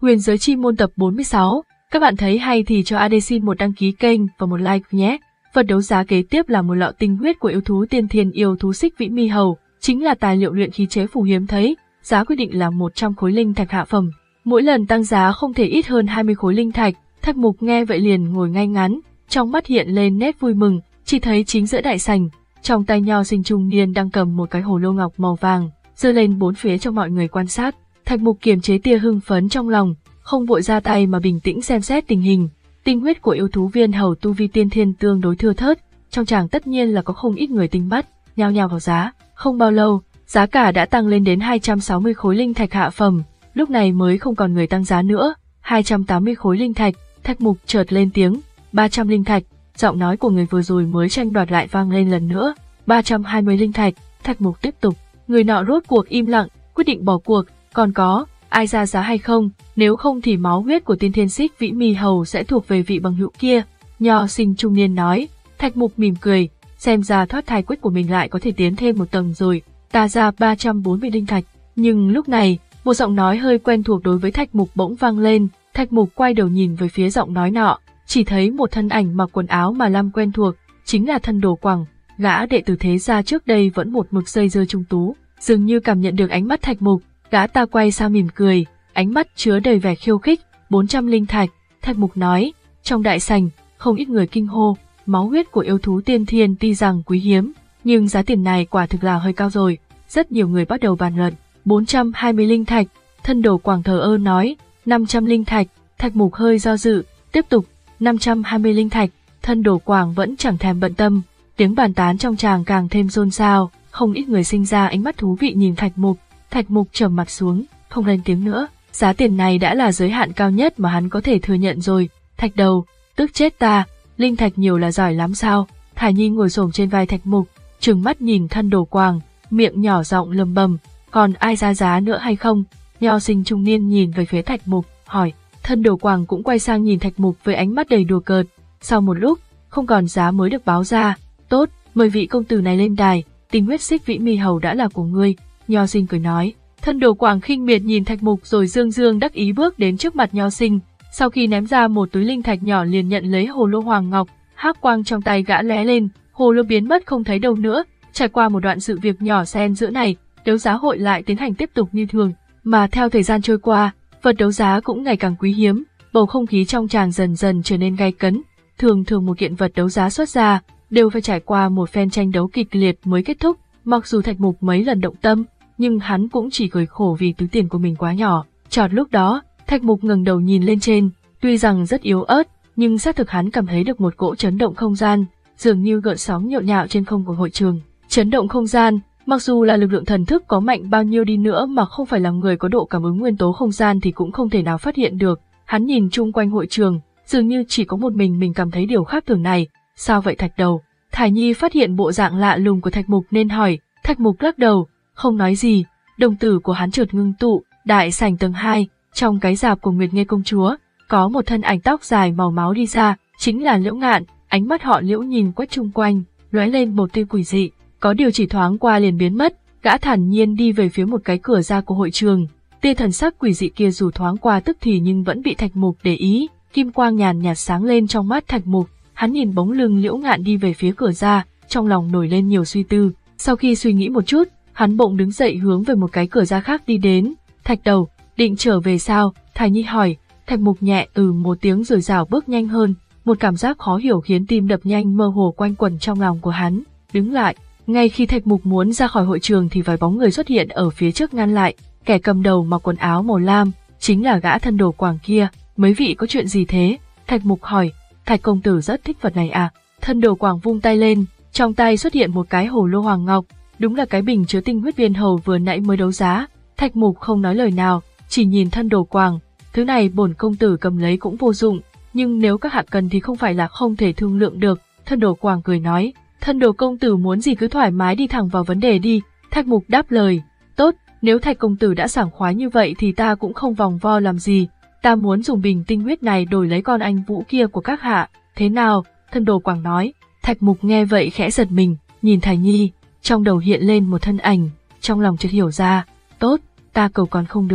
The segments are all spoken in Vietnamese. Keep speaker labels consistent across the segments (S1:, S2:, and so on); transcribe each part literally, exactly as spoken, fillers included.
S1: Huyền giới chi môn tập bốn mươi sáu. Các bạn thấy hay thì cho a đê xin một đăng ký kênh và một like nhé. Vật đấu giá kế tiếp là một lọ tinh huyết của yêu thú tiên thiên yêu thú xích vĩ mi hầu, chính là tài liệu luyện khí chế phù hiếm thấy, giá quyết định là một trăm khối linh thạch hạ phẩm. Mỗi lần tăng giá không thể ít hơn hai mươi khối linh thạch. Thạch Mục nghe vậy liền ngồi ngay ngắn, trong mắt hiện lên nét vui mừng, chỉ thấy chính giữa đại sảnh, trong tay nho sinh trung niên đang cầm một cái hồ lô ngọc màu vàng, giơ lên bốn phía cho mọi người quan sát. Thạch Mục kiềm chế tia hưng phấn trong lòng, không vội ra tay mà bình tĩnh xem xét tình hình. Tinh huyết của yêu thú viên hầu tu vi tiên thiên tương đối thưa thớt, trong tràng tất nhiên là có không ít người tinh bắt, nhao nhao vào giá. Không bao lâu, giá cả đã tăng lên đến hai trăm sáu mươi khối linh thạch hạ phẩm, lúc này mới không còn người tăng giá nữa. hai trăm tám mươi khối linh thạch, Thạch Mục chợt lên tiếng, ba trăm linh thạch, giọng nói của người vừa rồi mới tranh đoạt lại vang lên lần nữa, ba trăm hai mươi linh thạch, Thạch Mục tiếp tục. Người nọ rốt cuộc im lặng, quyết định bỏ cuộc, còn có ai ra giá hay không, nếu không thì máu huyết của tiên thiên xích vĩ mi hầu sẽ thuộc về vị bằng hữu kia. Nho sinh trung niên nói. Thạch Mục mỉm cười, xem ra thoát thai quyết của mình lại có thể tiến thêm một tầng rồi, ta ra ba trăm bốn mươi linh thạch. Nhưng lúc này, một giọng nói hơi quen thuộc đối với Thạch Mục bỗng vang lên. Thạch Mục quay đầu nhìn về phía giọng nói nọ, chỉ thấy một thân ảnh mặc quần áo mà Lam quen thuộc, chính là Thân Đồ Quảng, gã đệ tử thế gia trước đây vẫn một mực dây dưa trung tú. Dường như cảm nhận được ánh mắt Thạch Mục, gã ta quay sang mỉm cười, ánh mắt chứa đầy vẻ khiêu khích. Bốn trăm linh thạch, Thạch Mục nói. Trong đại sảnh, không ít người kinh hô, máu huyết của yêu thú tiên thiên tuy rằng quý hiếm, nhưng giá tiền này quả thực là hơi cao rồi. Rất nhiều người bắt đầu bàn luận. bốn trăm hai mươi linh thạch, Thân Đồ Quảng thờ ơ nói. năm trăm linh thạch, Thạch Mục hơi do dự, tiếp tục. năm trăm hai mươi linh thạch, Thân Đồ Quảng vẫn chẳng thèm bận tâm. Tiếng bàn tán trong tràng càng thêm xôn xao, không ít người sinh ra ánh mắt thú vị nhìn Thạch Mục. Thạch Mục trầm mặt xuống, không lên tiếng nữa. Giá tiền này đã là giới hạn cao nhất mà hắn có thể thừa nhận rồi. Thạch Đầu, tức chết ta, linh thạch nhiều là giỏi lắm sao? Thải Nhi ngồi xổm trên vai Thạch Mục, trừng mắt nhìn Thân Đồ Quảng, miệng nhỏ giọng lầm bầm, còn ai ra giá nữa hay không? Nho sinh trung niên nhìn về phía Thạch Mục, hỏi. Thân Đồ Quảng cũng quay sang nhìn Thạch Mục với ánh mắt đầy đùa cợt. Sau một lúc, không còn giá mới được báo ra. Tốt, mời vị công tử này lên đài, tinh huyết xích vĩ mi hầu đã là của ngươi. Nho sinh cười nói. Thân Đồ Quảng khinh miệt nhìn Thạch Mục rồi dương dương đắc ý bước đến trước mặt Nho sinh. Sau khi ném ra một túi linh thạch nhỏ liền nhận lấy hồ lô hoàng ngọc, hắc quang trong tay gã lóe lên, hồ lô biến mất không thấy đâu nữa. Trải qua một đoạn sự việc nhỏ xen giữa này, đấu giá hội lại tiến hành tiếp tục như thường. Mà theo thời gian trôi qua, vật đấu giá cũng ngày càng quý hiếm, bầu không khí trong tràng dần dần trở nên gay cấn. Thường thường một kiện vật đấu giá xuất ra, đều phải trải qua một phen tranh đấu kịch liệt mới kết thúc. Mặc dù Thạch Mục mấy lần động tâm, nhưng hắn cũng chỉ cười khổ vì túi tiền của mình quá nhỏ. Chợt lúc đó, Thạch Mục ngẩng đầu nhìn lên trên, tuy rằng rất yếu ớt, nhưng xác thực hắn cảm thấy được một cỗ chấn động không gian, dường như gợn sóng nhộn nhạo trên không của hội trường. Chấn động không gian, mặc dù là lực lượng thần thức có mạnh bao nhiêu đi nữa mà không phải là người có độ cảm ứng nguyên tố không gian thì cũng không thể nào phát hiện được. Hắn nhìn chung quanh hội trường, dường như chỉ có một mình mình cảm thấy điều khác thường này. Sao vậy Thạch Đầu? Thải Nhi phát hiện bộ dạng lạ lùng của Thạch Mục nên hỏi. Thạch Mục lắc đầu, không nói gì. Đồng tử của hắn chợt ngưng tụ. Đại sảnh tầng hai, trong cái rạp của Nguyệt Nghê công chúa, có một thân ảnh tóc dài màu máu đi ra, chính là Liễu Ngạn. Ánh mắt họ Liễu nhìn quét chung quanh, lóe lên một tia quỷ dị, có điều chỉ thoáng qua liền biến mất. Gã thản nhiên đi về phía một cái cửa ra của hội trường. Tia thần sắc quỷ dị kia dù thoáng qua tức thì nhưng vẫn bị Thạch Mục để ý. Kim quang nhàn nhạt sáng lên trong mắt Thạch Mục. Hắn nhìn bóng lưng Liễu Ngạn đi về phía cửa ra, trong lòng nổi lên nhiều suy tư. Sau khi suy nghĩ một chút, hắn bỗng đứng dậy hướng về một cái cửa ra khác đi đến. Thạch Đầu, định trở về sao? Thải Nhi hỏi. Thạch Mục nhẹ ừ một tiếng rồi rảo bước nhanh hơn. Một cảm giác khó hiểu khiến tim đập nhanh mơ hồ quanh quẩn trong lòng của hắn. Đứng lại. Ngay khi Thạch Mục muốn ra khỏi hội trường thì vài bóng người xuất hiện ở phía trước ngăn lại. Kẻ cầm đầu mặc quần áo màu lam, chính là gã Thân Đồ Quảng kia. Mấy vị có chuyện gì thế? Thạch Mục hỏi. Thạch công tử rất thích vật này à? Thân Đồ Quảng vung tay lên, trong tay xuất hiện một cái hồ lô hoàng ngọc, đúng là cái bình chứa tinh huyết viên hầu vừa nãy mới đấu giá. Thạch Mục không nói lời nào, chỉ nhìn Thân Đồ Quảng. Thứ này bổn công tử cầm lấy cũng vô dụng, nhưng nếu các hạ cần thì không phải là không thể thương lượng được. Thân Đồ Quảng cười nói. Thân Đồ công tử muốn gì cứ thoải mái đi thẳng vào vấn đề đi. Thạch Mục đáp lời. Tốt, nếu Thạch công tử đã sảng khoái như vậy thì ta cũng không vòng vo làm gì. Ta muốn dùng bình tinh huyết này đổi lấy con anh Vũ kia của các hạ. Thế nào? Thân Đồ Quảng nói. Thạch Mục nghe vậy khẽ giật mình, nhìn Thải Nhi, trong đầu hiện lên một thân ảnh, trong lòng chợt hiểu ra. Tốt, ta cầu còn không được,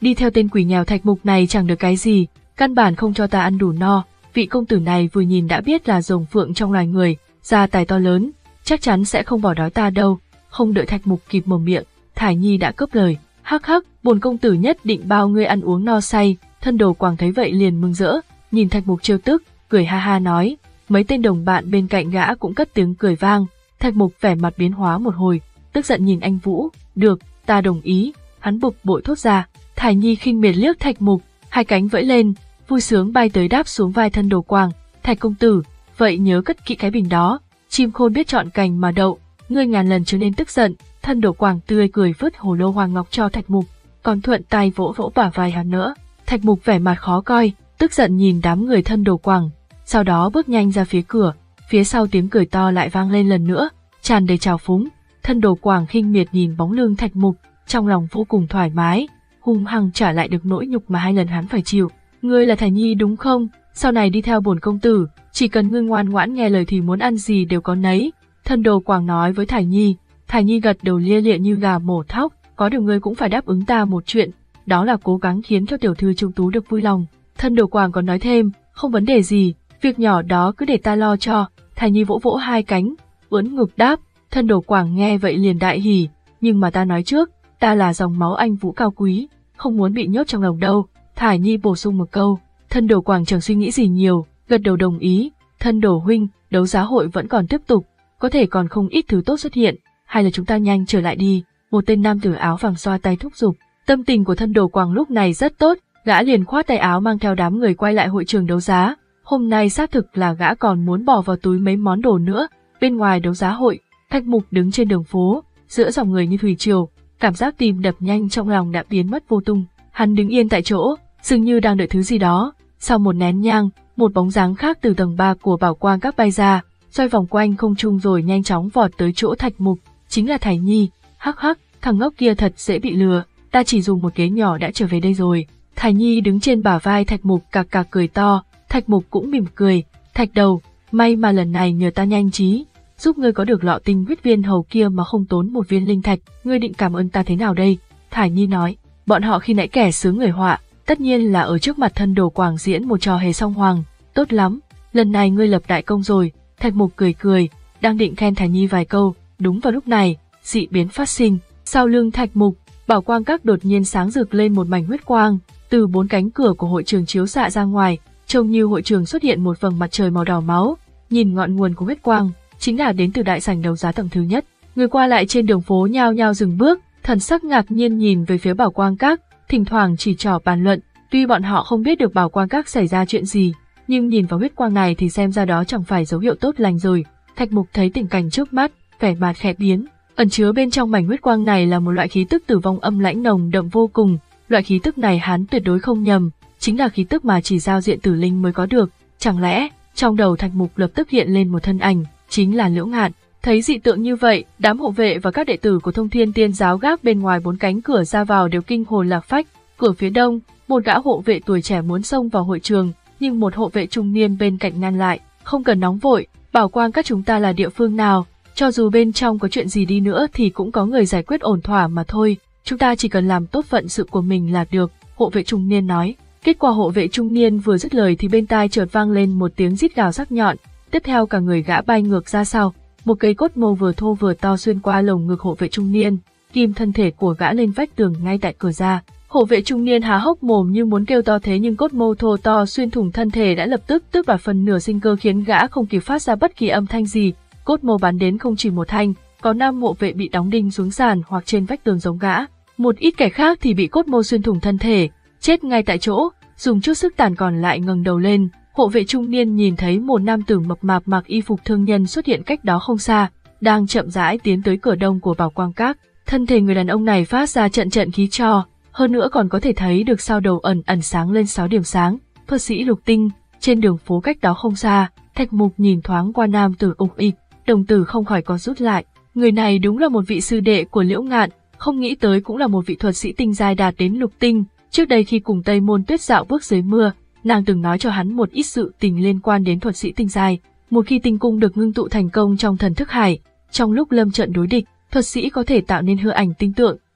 S1: Đi theo tên quỷ nghèo Thạch Mục này chẳng được cái gì, căn bản không cho ta ăn đủ no. Vị công tử này vừa nhìn đã biết là rồng phượng trong loài người, gia tài to lớn, chắc chắn sẽ không bỏ đói ta đâu. Không đợi Thạch Mục kịp mở miệng, Thải Nhi đã cướp lời. Hắc hắc, bổn công tử nhất định bao ngươi ăn uống no say. Thân Đồ Quảng thấy vậy liền mừng rỡ, nhìn Thạch Mục trêu tức, cười ha ha nói. Mấy tên đồng bạn bên cạnh gã cũng cất tiếng cười vang. Thạch Mục vẻ mặt biến hóa một hồi, tức giận nhìn anh Vũ. Được, ta đồng ý. Hắn bực bội thốt ra. Thải Nhi khinh miệt liếc Thạch Mục, hai cánh vẫy lên, vui sướng bay tới đáp xuống vai Thân Đồ Quảng. Thạch công tử, vậy nhớ cất kỹ cái bình đó. Chim khôn biết chọn cành mà đậu, ngươi ngàn lần chớ nên tức giận. Thân Đồ Quảng tươi cười vứt hồ lô hoàng ngọc cho Thạch Mục, còn thuận tay vỗ vỗ bả vai hắn nữa. Thạch Mục vẻ mặt khó coi, tức giận nhìn đám người Thân Đồ Quảng, sau đó bước nhanh ra phía cửa. Phía sau tiếng cười to lại vang lên lần nữa, tràn đầy trào phúng. Thân Đồ Quảng khinh miệt nhìn bóng lưng Thạch Mục, trong lòng vô cùng thoải mái, hung hăng trả lại được nỗi nhục mà hai lần hắn phải chịu. Ngươi là Thải Nhi đúng không? Sau này đi theo bổn công tử, chỉ cần ngươi ngoan ngoãn nghe lời thì muốn ăn gì đều có nấy. Thân Đồ Quảng nói với Thải Nhi. Thải Nhi gật đầu lia lịa như gà mổ thóc. Có điều ngươi cũng phải đáp ứng ta một chuyện, đó là cố gắng khiến cho tiểu thư Trung Tú được vui lòng. Thân Đồ Quảng còn nói thêm, không vấn đề gì, việc nhỏ đó cứ để ta lo cho. Thải Nhi vỗ vỗ hai cánh, ưỡn ngực đáp. Thân Đồ Quảng nghe vậy liền đại hỉ, nhưng mà ta nói trước, ta là dòng máu anh Vũ cao quý, không muốn bị nhốt trong lồng đâu. Thải Nhi bổ sung một câu. Thân Đồ Quảng chẳng suy nghĩ gì nhiều, gật đầu đồng ý. Thân Đồ huynh, đấu giá hội vẫn còn tiếp tục, có thể còn không ít thứ tốt xuất hiện, hay là chúng ta nhanh trở lại đi. Một tên nam tử áo vàng xoa tay thúc giục. Tâm tình của Thân Đồ Quảng lúc này rất tốt, gã liền khoát tay áo mang theo đám người quay lại hội trường đấu giá. Hôm nay xác thực là gã còn muốn bỏ vào túi mấy món đồ nữa. Bên ngoài đấu giá hội, Thạch Mục đứng trên đường phố, giữa dòng người như thủy triều, cảm giác tim đập nhanh trong lòng đã biến mất vô tung. Hắn đứng yên tại chỗ, dường như đang đợi thứ gì đó. Sau một nén nhang, một bóng dáng khác từ tầng ba của Bảo Quang Các bay ra, xoay vòng quanh không trung rồi nhanh chóng vọt tới chỗ Thạch Mục, chính là Thải Nhi. Hắc hắc, thằng ngốc kia thật dễ bị lừa, ta chỉ dùng một ghế nhỏ đã trở về đây rồi. Thải Nhi đứng trên bả vai Thạch Mục cạc cạc cười to. Thạch Mục cũng mỉm cười. Thạch đầu, may mà lần này nhờ ta nhanh trí, giúp ngươi có được lọ tinh huyết viên hầu kia mà không tốn một viên linh thạch, ngươi định cảm ơn ta thế nào đây? Thải Nhi nói. Bọn họ khi nãy kẻ sướng người họa, tất nhiên là ở trước mặt Thân Đồ Quảng diễn một trò hề song hoàng. Tốt lắm, lần này ngươi lập đại công rồi. Thạch Mục cười cười, đang định khen Thải Nhi vài câu, đúng vào lúc này, dị biến phát sinh. Sau lưng Thạch Mục, Bảo Quang Các đột nhiên sáng rực lên một mảnh huyết quang, từ bốn cánh cửa của hội trường chiếu xạ ra ngoài, trông như hội trường xuất hiện một vầng mặt trời màu đỏ máu. Nhìn ngọn nguồn của huyết quang, chính là đến từ đại sảnh đấu giá tầng thứ nhất. Người qua lại trên đường phố nhao nhao dừng bước, thần sắc ngạc nhiên nhìn về phía Bảo Quang Các, thỉnh thoảng chỉ trỏ bàn luận. Tuy bọn họ không biết được Bảo Quang Các xảy ra chuyện gì, nhưng nhìn vào huyết quang này thì xem ra đó chẳng phải dấu hiệu tốt lành rồi. Thạch Mục thấy tình cảnh trước mắt, vẻ mặt khẽ biến. Ẩn chứa bên trong mảnh huyết quang này là một loại khí tức tử vong âm lãnh nồng đậm vô cùng. Loại khí tức này hắn tuyệt đối không nhầm, chính là khí tức mà chỉ giao diện tử linh mới có được. Chẳng lẽ, trong đầu Thạch Mục lập tức hiện lên một thân ảnh, chính là Liễu Ngạn. Thấy dị tượng như vậy, đám hộ vệ và các đệ tử của Thông Thiên Tiên giáo gác bên ngoài bốn cánh cửa ra vào đều kinh hồn lạc phách. Cửa phía đông, một gã hộ vệ tuổi trẻ muốn xông vào hội trường, nhưng một hộ vệ trung niên bên cạnh ngăn lại. Không cần nóng vội, Bảo Quang Các chúng ta là địa phương nào, cho dù bên trong có chuyện gì đi nữa thì cũng có người giải quyết ổn thỏa mà thôi, chúng ta chỉ cần làm tốt phận sự của mình là được, hộ vệ trung niên nói. Kết quả hộ vệ trung niên vừa dứt lời thì bên tai chợt vang lên một tiếng rít gào sắc nhọn, tiếp theo cả người gã bay ngược ra sau, một cây cốt mâu vừa thô vừa to xuyên qua lồng ngực hộ vệ trung niên, kim thân thể của gã lên vách tường ngay tại cửa ra. Hộ vệ trung niên há hốc mồm như muốn kêu to, thế nhưng cốt mâu thô to xuyên thủng thân thể đã lập tức tước đoạt phần nửa sinh cơ khiến gã không kịp phát ra bất kỳ âm thanh gì. Cốt mâu bắn đến không chỉ một thanh, có năm hộ vệ bị đóng đinh xuống sàn hoặc trên vách tường giống gã, một ít kẻ khác thì bị cốt mâu xuyên thủng thân thể, chết ngay tại chỗ. Dùng chút sức tàn còn lại ngẩng đầu lên, hộ vệ trung niên nhìn thấy một nam tử mập mạp mặc y phục thương nhân xuất hiện cách đó không xa, đang chậm rãi tiến tới cửa đông của Bảo Quang Các. Thân thể người đàn ông này phát ra trận trận khí tro, hơn nữa còn có thể thấy được sao đầu ẩn ẩn sáng lên sáu điểm sáng. Thuật sĩ Lục Tinh, trên đường phố cách đó không xa, Thạch Mục nhìn thoáng qua nam tử ục ịch, đồng tử không khỏi có rút lại. Người này đúng là một vị sư đệ của Liễu Ngạn, không nghĩ tới cũng là một vị thuật sĩ tinh giai đạt đến lục tinh. Trước đây khi cùng Tây Môn Tuyết dạo bước dưới mưa, nàng từng nói cho hắn một ít sự tình liên quan đến thuật sĩ tinh giai. Một khi tinh cung được ngưng tụ thành công trong thần thức hải, trong lúc lâm trận đối địch, thuật sĩ có thể tạo nên hư ảnh tinh tượng,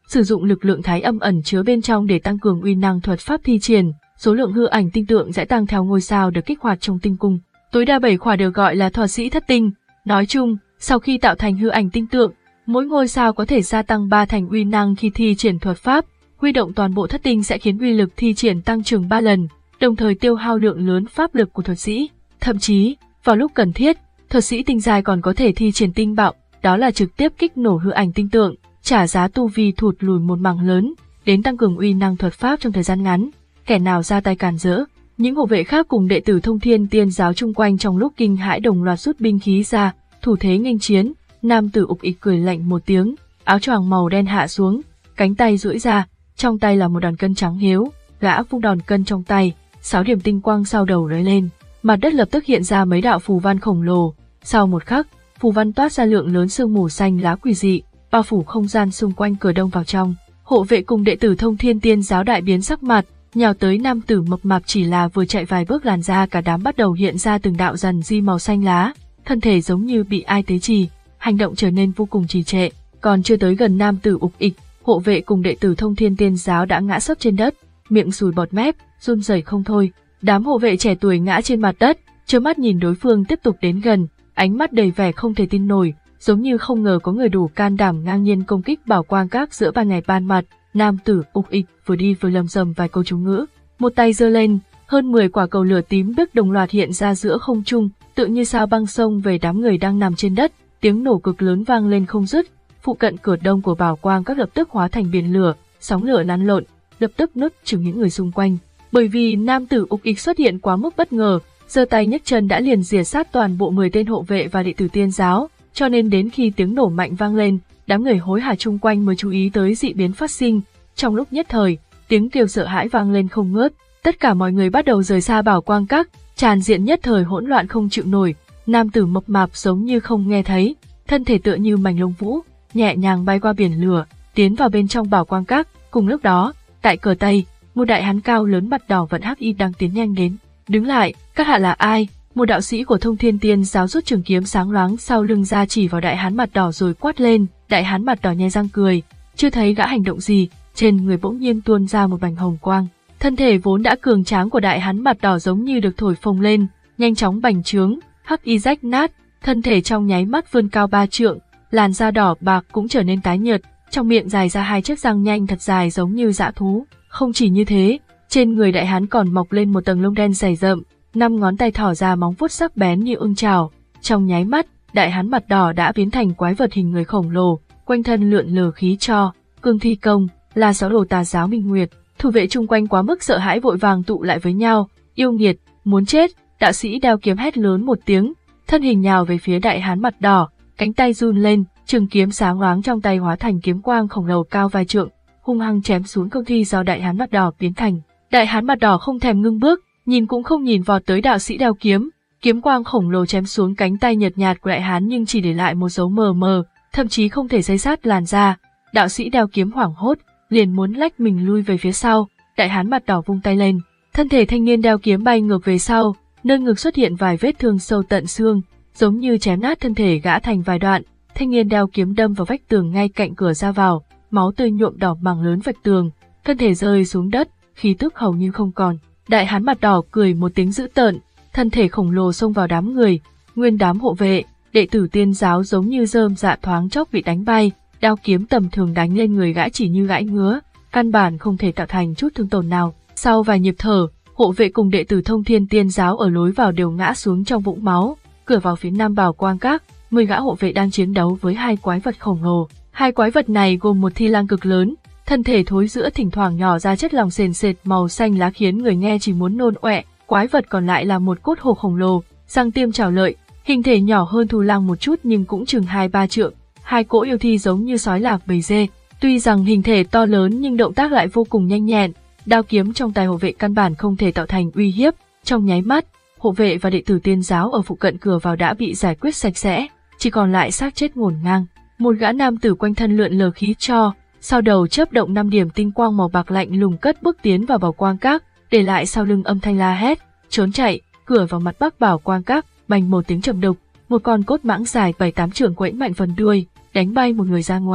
S1: sử dụng lực lượng thái âm ẩn chứa bên trong để tăng cường uy năng thuật pháp thi triển. Số lượng hư ảnh tinh tượng sẽ tăng theo ngôi sao được kích hoạt trong tinh cung. Tối đa bảy khỏa được gọi là thuật sĩ thất tinh. Nói chung, sau khi tạo thành hư ảnh tinh tượng, mỗi ngôi sao có thể gia tăng ba thành uy năng khi thi triển thuật pháp. Huy động toàn bộ thất tinh sẽ khiến uy lực thi triển tăng chừng ba lần, đồng thời tiêu hao lượng lớn pháp lực của thuật sĩ. Thậm chí, vào lúc cần thiết, thuật sĩ tinh giai còn có thể thi triển tinh bạo, đó là trực tiếp kích nổ hư ảnh tinh tượng, trả giá tu vi thụt lùi một mảng lớn, đến tăng cường uy năng thuật pháp trong thời gian ngắn. Kẻ nào ra tay cản rỡ, những hộ vệ khác cùng đệ tử Thông Thiên Tiên giáo chung quanh trong lúc kinh hãi đồng loạt rút binh khí ra, thủ thế nghênh chiến. Nam tử ục ịch cười lạnh một tiếng, áo choàng màu đen hạ xuống, cánh tay duỗi ra, trong tay là một đòn cân trắng hiếu, gã vung đòn cân trong tay, sáu điểm tinh quang sau đầu lóe lên, mặt đất lập tức hiện ra mấy đạo phù văn khổng lồ. Sau một khắc, phù văn toát ra lượng lớn sương mù xanh lá quỷ dị, bao phủ không gian xung quanh cửa đông vào trong. Hộ vệ cùng đệ tử Thông Thiên Tiên giáo đại biến sắc mặt, nhào tới nam tử mập mạp, chỉ là vừa chạy vài bước làn da cả đám bắt đầu hiện ra từng đạo dần di màu xanh lá, thân thể giống như bị ai tế trì, hành động trở nên vô cùng trì trệ. Còn chưa tới gần nam tử ục ịch, hộ vệ cùng đệ tử Thông Thiên Tiên giáo đã ngã sấp trên đất, miệng sùi bọt mép, run rẩy không thôi. Đám hộ vệ trẻ tuổi ngã trên mặt đất, trơ mắt nhìn đối phương tiếp tục đến gần, ánh mắt đầy vẻ không thể tin nổi, giống như không ngờ có người đủ can đảm ngang nhiên công kích bảo quang các giữa ban ngày ban mặt. Nam tử ục ịch vừa đi vừa lầm rầm vài câu chú ngữ, một tay giơ lên, hơn mười quả cầu lửa tím biếc đồng loạt hiện ra giữa không trung, tự như sao băng xông về đám người đang nằm trên đất. Tiếng nổ cực lớn vang lên không dứt, phụ cận cửa đông của bảo quang các lập tức hóa thành biển lửa, sóng lửa lăn lộn, lập tức nuốt chửng những người xung quanh. Bởi vì nam tử ục ịch xuất hiện quá mức bất ngờ, giơ tay nhấc chân đã liền rỉa sát toàn bộ mười tên hộ vệ và đệ tử Tiên giáo, cho nên đến khi tiếng nổ mạnh vang lên, đám người hối hả chung quanh mới chú ý tới dị biến phát sinh. Trong lúc nhất thời, tiếng kêu sợ hãi vang lên không ngớt, tất cả mọi người bắt đầu rời xa bảo quang các, tràn diện nhất thời hỗn loạn không chịu nổi. Nam tử mập mạp giống như không nghe thấy, thân thể tựa như mảnh lông vũ, nhẹ nhàng bay qua biển lửa, tiến vào bên trong bảo quang các. Cùng lúc đó, tại cửa tây, một đại hán cao lớn mặt đỏ vận hắc y đang tiến nhanh đến. Đứng lại, các hạ là ai? Một đạo sĩ của Thông Thiên Tiên giáo rút trường kiếm sáng loáng sau lưng ra chỉ vào đại hán mặt đỏ rồi quát lên. Đại hán mặt đỏ nhe răng cười, chưa thấy gã hành động gì, trên người bỗng nhiên tuôn ra một mảnh hồng quang. Thân thể vốn đã cường tráng của đại hán mặt đỏ giống như được thổi phồng lên, nhanh chóng bành trướng, hắc y rách nát, thân thể trong nháy mắt vươn cao ba trượng, làn da đỏ bạc cũng trở nên tái nhợt, trong miệng dài ra hai chiếc răng nhanh thật dài giống như dã thú. Không chỉ như thế, trên người đại hán còn mọc lên một tầng lông đen dày rậm, năm ngón tay thỏ ra móng vuốt sắc bén như ưng chảo. Trong nháy mắt, đại hán mặt đỏ đã biến thành quái vật hình người khổng lồ, quanh thân lượn lờ khí tro. Cương Thi Công, là giáo đồ tà giáo Minh Nguyệt, thủ vệ chung quanh quá mức sợ hãi vội vàng tụ lại với nhau. Yêu nghiệt, muốn chết! Đạo sĩ đeo kiếm hét lớn một tiếng, thân hình nhào về phía đại hán mặt đỏ, cánh tay run lên, trường kiếm sáng loáng trong tay hóa thành kiếm quang khổng lồ cao vài trượng, hung hăng chém xuống cương thi do đại hán mặt đỏ biến thành. Đại hán mặt đỏ không thèm ngưng bước, nhìn cũng không nhìn vọt tới đạo sĩ đeo kiếm, kiếm quang khổng lồ chém xuống cánh tay nhợt nhạt của đại hán nhưng chỉ để lại một dấu mờ mờ, thậm chí không thể xây sát làn da. Đạo sĩ đeo kiếm hoảng hốt, liền muốn lách mình lui về phía sau. Đại hán mặt đỏ vung tay lên, thân thể thanh niên đeo kiếm bay ngược về sau, nơi ngực xuất hiện vài vết thương sâu tận xương, giống như chém nát thân thể gã thành vài đoạn. Thanh niên đeo kiếm đâm vào vách tường ngay cạnh cửa ra vào, máu tươi nhuộm đỏ mảng lớn vách tường, thân thể rơi xuống đất, khí tức hầu như không còn. Đại hán mặt đỏ cười một tiếng dữ tợn, thân thể khổng lồ xông vào đám người, nguyên đám hộ vệ, đệ tử Tiên giáo giống như rơm rạ thoáng chốc bị đánh bay, đao kiếm tầm thường đánh lên người gã chỉ như gãi ngứa, căn bản không thể tạo thành chút thương tổn nào. Sau vài nhịp thở, hộ vệ cùng đệ tử Thông Thiên Tiên giáo ở lối vào đều ngã xuống trong vũng máu. Cửa vào phía nam bảo quang các, mười gã hộ vệ đang chiến đấu với hai quái vật khổng lồ. Hai quái vật này gồm một thi lang cực lớn, thân thể thối rữa thỉnh thoảng nhỏ ra chất lỏng sền sệt màu xanh lá khiến người nghe chỉ muốn nôn ọe. Quái vật còn lại là một cốt hổ khổng lồ, răng tiêm chảo lợi, hình thể nhỏ hơn thù lang một chút nhưng cũng chừng hai ba trượng. Hai cỗ yêu thi giống như sói lạc bầy dê, tuy rằng hình thể to lớn nhưng động tác lại vô cùng nhanh nhẹn. Đao kiếm trong tay hộ vệ căn bản không thể tạo thành uy hiếp. Trong nháy mắt, hộ vệ và đệ tử Tiên giáo ở phụ cận cửa vào đã bị giải quyết sạch sẽ, chỉ còn lại xác chết ngổn ngang. Một gã nam tử quanh thân lượn lờ khí tro, sau đầu chớp động năm điểm tinh quang màu bạc lạnh lùng cất bước tiến vào bảo quang các, để lại sau lưng âm thanh la hét, trốn chạy. Cửa vào mặt bắc bảo quang các, bành một tiếng trầm đục, một con cốt mãng dài bảy tám trượng quẫy mạnh phần đuôi, đánh bay một người ra ngoài.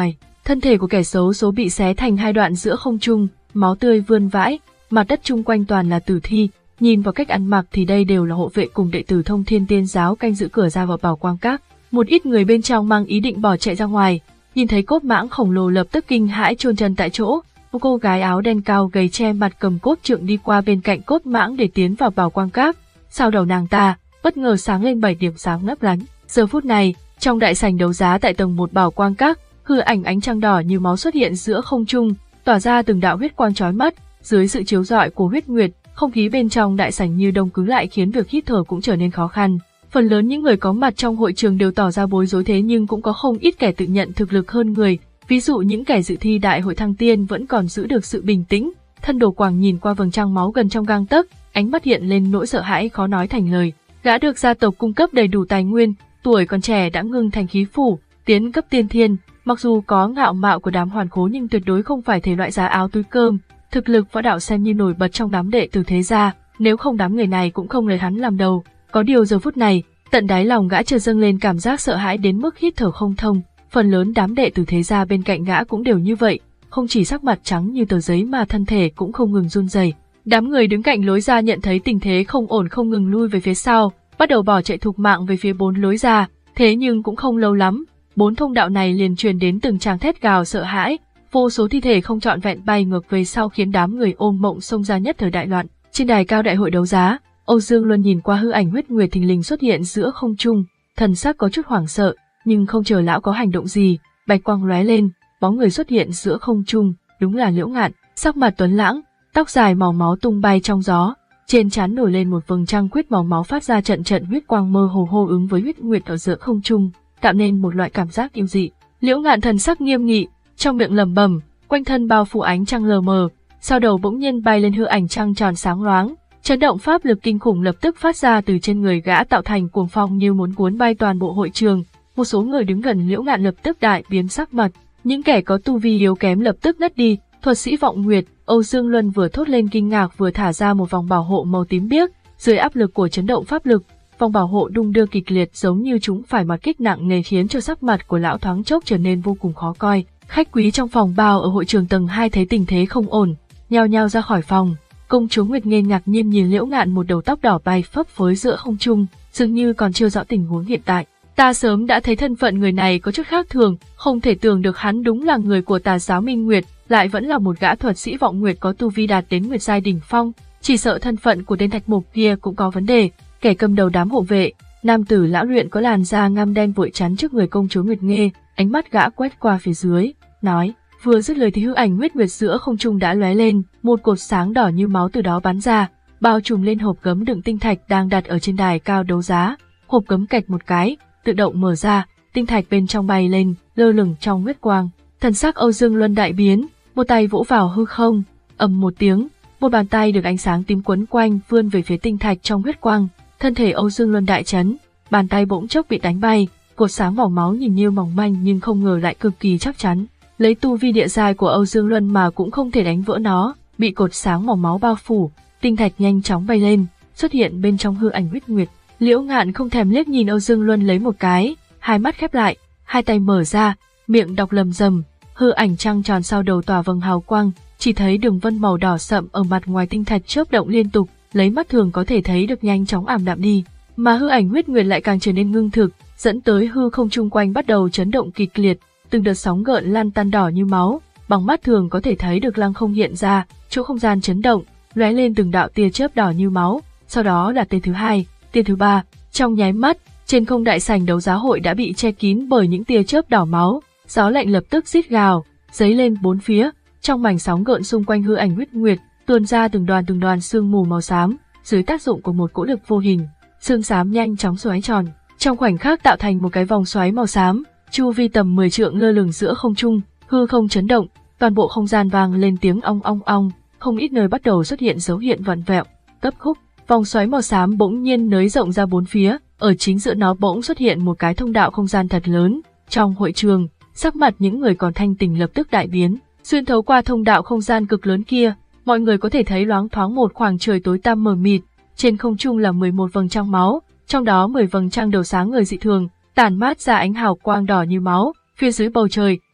S1: Thân thể của kẻ xấu số bị xé thành hai đoạn giữa không trung, máu tươi vươn vãi, mặt đất chung quanh toàn là tử thi. Nhìn vào cách ăn mặc thì đây đều là hộ vệ cùng đệ tử Thông Thiên Tiên giáo canh giữ cửa ra vào Bảo Quang Các. Một ít người bên trong mang ý định bỏ chạy ra ngoài, nhìn thấy cốt mãng khổng lồ lập tức kinh hãi chôn chân tại chỗ. Một cô gái áo đen cao gầy che mặt cầm cốt trượng đi qua bên cạnh cốt mãng để tiến vào Bảo Quang Các. Sau đầu nàng ta, bất ngờ sáng lên bảy điểm sáng lấp lánh. Giờ phút này, trong đại sảnh đấu giá tại tầng một Bảo Quang Các, hư ảnh ánh trăng đỏ như máu xuất hiện giữa không trung, tỏa ra từng đạo huyết quang chói mắt. Dưới sự chiếu rọi của huyết nguyệt, không khí bên trong đại sảnh như đông cứng lại khiến việc hít thở cũng trở nên khó khăn. Phần lớn những người có mặt trong hội trường đều tỏ ra bối rối, thế nhưng cũng có không ít kẻ tự nhận thực lực hơn người. Ví dụ những kẻ dự thi đại hội thăng tiên vẫn còn giữ được sự bình tĩnh. Thân Đồ Quảng nhìn qua vầng trăng máu gần trong gang tấc, ánh mắt hiện lên nỗi sợ hãi khó nói thành lời. Gã được gia tộc cung cấp đầy đủ tài nguyên, tuổi còn trẻ đã ngưng thành khí phủ, tiến cấp tiên thiên. Mặc dù có ngạo mạo của đám hoàn khố nhưng tuyệt đối không phải thể loại giá áo túi cơm. Thực lực võ đạo xem như nổi bật trong đám đệ tử thế gia, nếu không đám người này cũng không lấy hắn làm đầu. Có điều giờ phút này, tận đáy lòng gã chợt dâng lên cảm giác sợ hãi đến mức hít thở không thông. Phần lớn đám đệ tử thế gia bên cạnh gã cũng đều như vậy, không chỉ sắc mặt trắng như tờ giấy mà thân thể cũng không ngừng run rẩy. Đám người đứng cạnh lối ra nhận thấy tình thế không ổn không ngừng lui về phía sau, bắt đầu bỏ chạy thục mạng về phía bốn lối ra. Thế nhưng cũng không lâu lắm, bốn thông đạo này liền truyền đến từng tràng thét gào sợ hãi. Vô số thi thể không trọn vẹn bay ngược về sau khiến đám người ôm mộng xông ra nhất thời đại loạn. Trên đài cao đại hội đấu giá, Âu Dương Luân nhìn qua hư ảnh huyết nguyệt thình lình xuất hiện giữa không trung, thần sắc có chút hoảng sợ, nhưng không chờ lão có hành động gì, bạch quang lóe lên, bóng người xuất hiện giữa không trung, đúng là Liễu Ngạn, sắc mặt tuấn lãng, tóc dài màu máu tung bay trong gió, trên trán nổi lên một vầng trăng khuyết màu máu phát ra trận trận huyết quang mơ hồ hô ứng với huyết nguyệt ở giữa không trung, tạo nên một loại cảm giác yêu dị. Liễu Ngạn thần sắc nghiêm nghị, trong miệng lẩm bẩm, quanh thân bao phủ ánh trăng lờ mờ, sau đầu bỗng nhiên bay lên hư ảnh trăng tròn sáng loáng, chấn động pháp lực kinh khủng lập tức phát ra từ trên người gã tạo thành cuồng phong như muốn cuốn bay toàn bộ hội trường. Một số người đứng gần Liễu Ngạn lập tức đại biến sắc mặt, những kẻ có tu vi yếu kém lập tức ngất đi. Thuật sĩ Vọng Nguyệt, Âu Dương Luân vừa thốt lên kinh ngạc vừa thả ra một vòng bảo hộ màu tím biếc, dưới áp lực của chấn động pháp lực, vòng bảo hộ đung đưa kịch liệt giống như chúng phải mặt kích nặng nề khiến cho sắc mặt của lão thoáng chốc trở nên vô cùng khó coi. Khách quý trong phòng bao ở hội trường tầng hai thấy tình thế không ổn, nhao nhao ra khỏi phòng. Công chúa Nguyệt Nghê ngạc nhiên nhìn Liễu Ngạn một đầu tóc đỏ bay phấp phới giữa không trung, dường như còn chưa rõ tình huống hiện tại. Ta sớm đã thấy thân phận người này có chút khác thường, không thể tưởng được hắn đúng là người của Tà giáo Minh Nguyệt, lại vẫn là một gã thuật sĩ Vọng Nguyệt có tu vi đạt đến Nguyệt giai đỉnh phong, chỉ sợ thân phận của tên thạch mục kia cũng có vấn đề. Kẻ cầm đầu đám hộ vệ, nam tử lão luyện có làn da ngăm đen vội chắn trước người công chúa Nguyệt Nghê, ánh mắt gã quét qua phía dưới, nói, vừa dứt lời thì hư ảnh huyết nguyệt giữa không trung đã lóe lên, một cột sáng đỏ như máu từ đó bắn ra, bao trùm lên hộp gấm đựng tinh thạch đang đặt ở trên đài cao đấu giá. Hộp gấm kẹt một cái, tự động mở ra, tinh thạch bên trong bay lên, lơ lửng trong huyết quang. Thần sắc Âu Dương Luân đại biến, một tay vỗ vào hư không, ầm một tiếng, một bàn tay được ánh sáng tím quấn quanh vươn về phía tinh thạch trong huyết quang. Thân thể Âu Dương Luân đại chấn, bàn tay bỗng chốc bị đánh bay, cột sáng màu máu nhìn như mỏng manh nhưng không ngờ lại cực kỳ chắc chắn. Lấy tu vi địa giai của Âu Dương Luân mà cũng không thể đánh vỡ nó, bị cột sáng màu máu bao phủ, tinh thạch nhanh chóng bay lên, xuất hiện bên trong hư ảnh huyết nguyệt. Liễu Ngạn không thèm liếc nhìn Âu Dương Luân lấy một cái, hai mắt khép lại, hai tay mở ra, miệng đọc lầm rầm, hư ảnh trăng tròn sau đầu tỏa vầng hào quang, chỉ thấy đường vân màu đỏ sậm ở mặt ngoài tinh thạch chớp động liên tục, lấy mắt thường có thể thấy được nhanh chóng ảm đạm đi, mà hư ảnh huyết nguyệt lại càng trở nên ngưng thực, dẫn tới hư không chung quanh bắt đầu chấn động kịch liệt, từng đợt sóng gợn lan tan đỏ như máu, bằng mắt thường có thể thấy được lăng không hiện ra, chỗ không gian chấn động, lóe lên từng đạo tia chớp đỏ như máu, sau đó là tia thứ hai, tia thứ ba, trong nháy mắt, trên không đại sảnh đấu giá hội đã bị che kín bởi những tia chớp đỏ máu, gió lạnh lập tức rít gào, dấy lên bốn phía, trong mảnh sóng gợn xung quanh hư ảnh huyết nguyệt, tuôn ra từng đoàn từng đoàn sương mù màu xám, dưới tác dụng của một cỗ lực vô hình, sương xám nhanh chóng xoáy tròn, trong khoảnh khắc tạo thành một cái vòng xoáy màu xám, chu vi tầm mười trượng lơ lửng giữa không trung, hư không chấn động, toàn bộ không gian vang lên tiếng ong ong ong, không ít nơi bắt đầu xuất hiện dấu hiện vặn vẹo, tấp khúc. Vòng xoáy màu xám bỗng nhiên nới rộng ra bốn phía, ở chính giữa nó bỗng xuất hiện một cái thông đạo không gian thật lớn. Trong hội trường, sắc mặt những người còn thanh tỉnh lập tức đại biến, xuyên thấu qua thông đạo không gian cực lớn kia, mọi người có thể thấy loáng thoáng một khoảng trời tối tăm mờ mịt, trên không trung là mười một vầng trăng máu, trong đó mười vầng trăng đầu sáng ngời dị thường, tản mát ra ánh hào quang đỏ như máu, phía dưới bầu trời,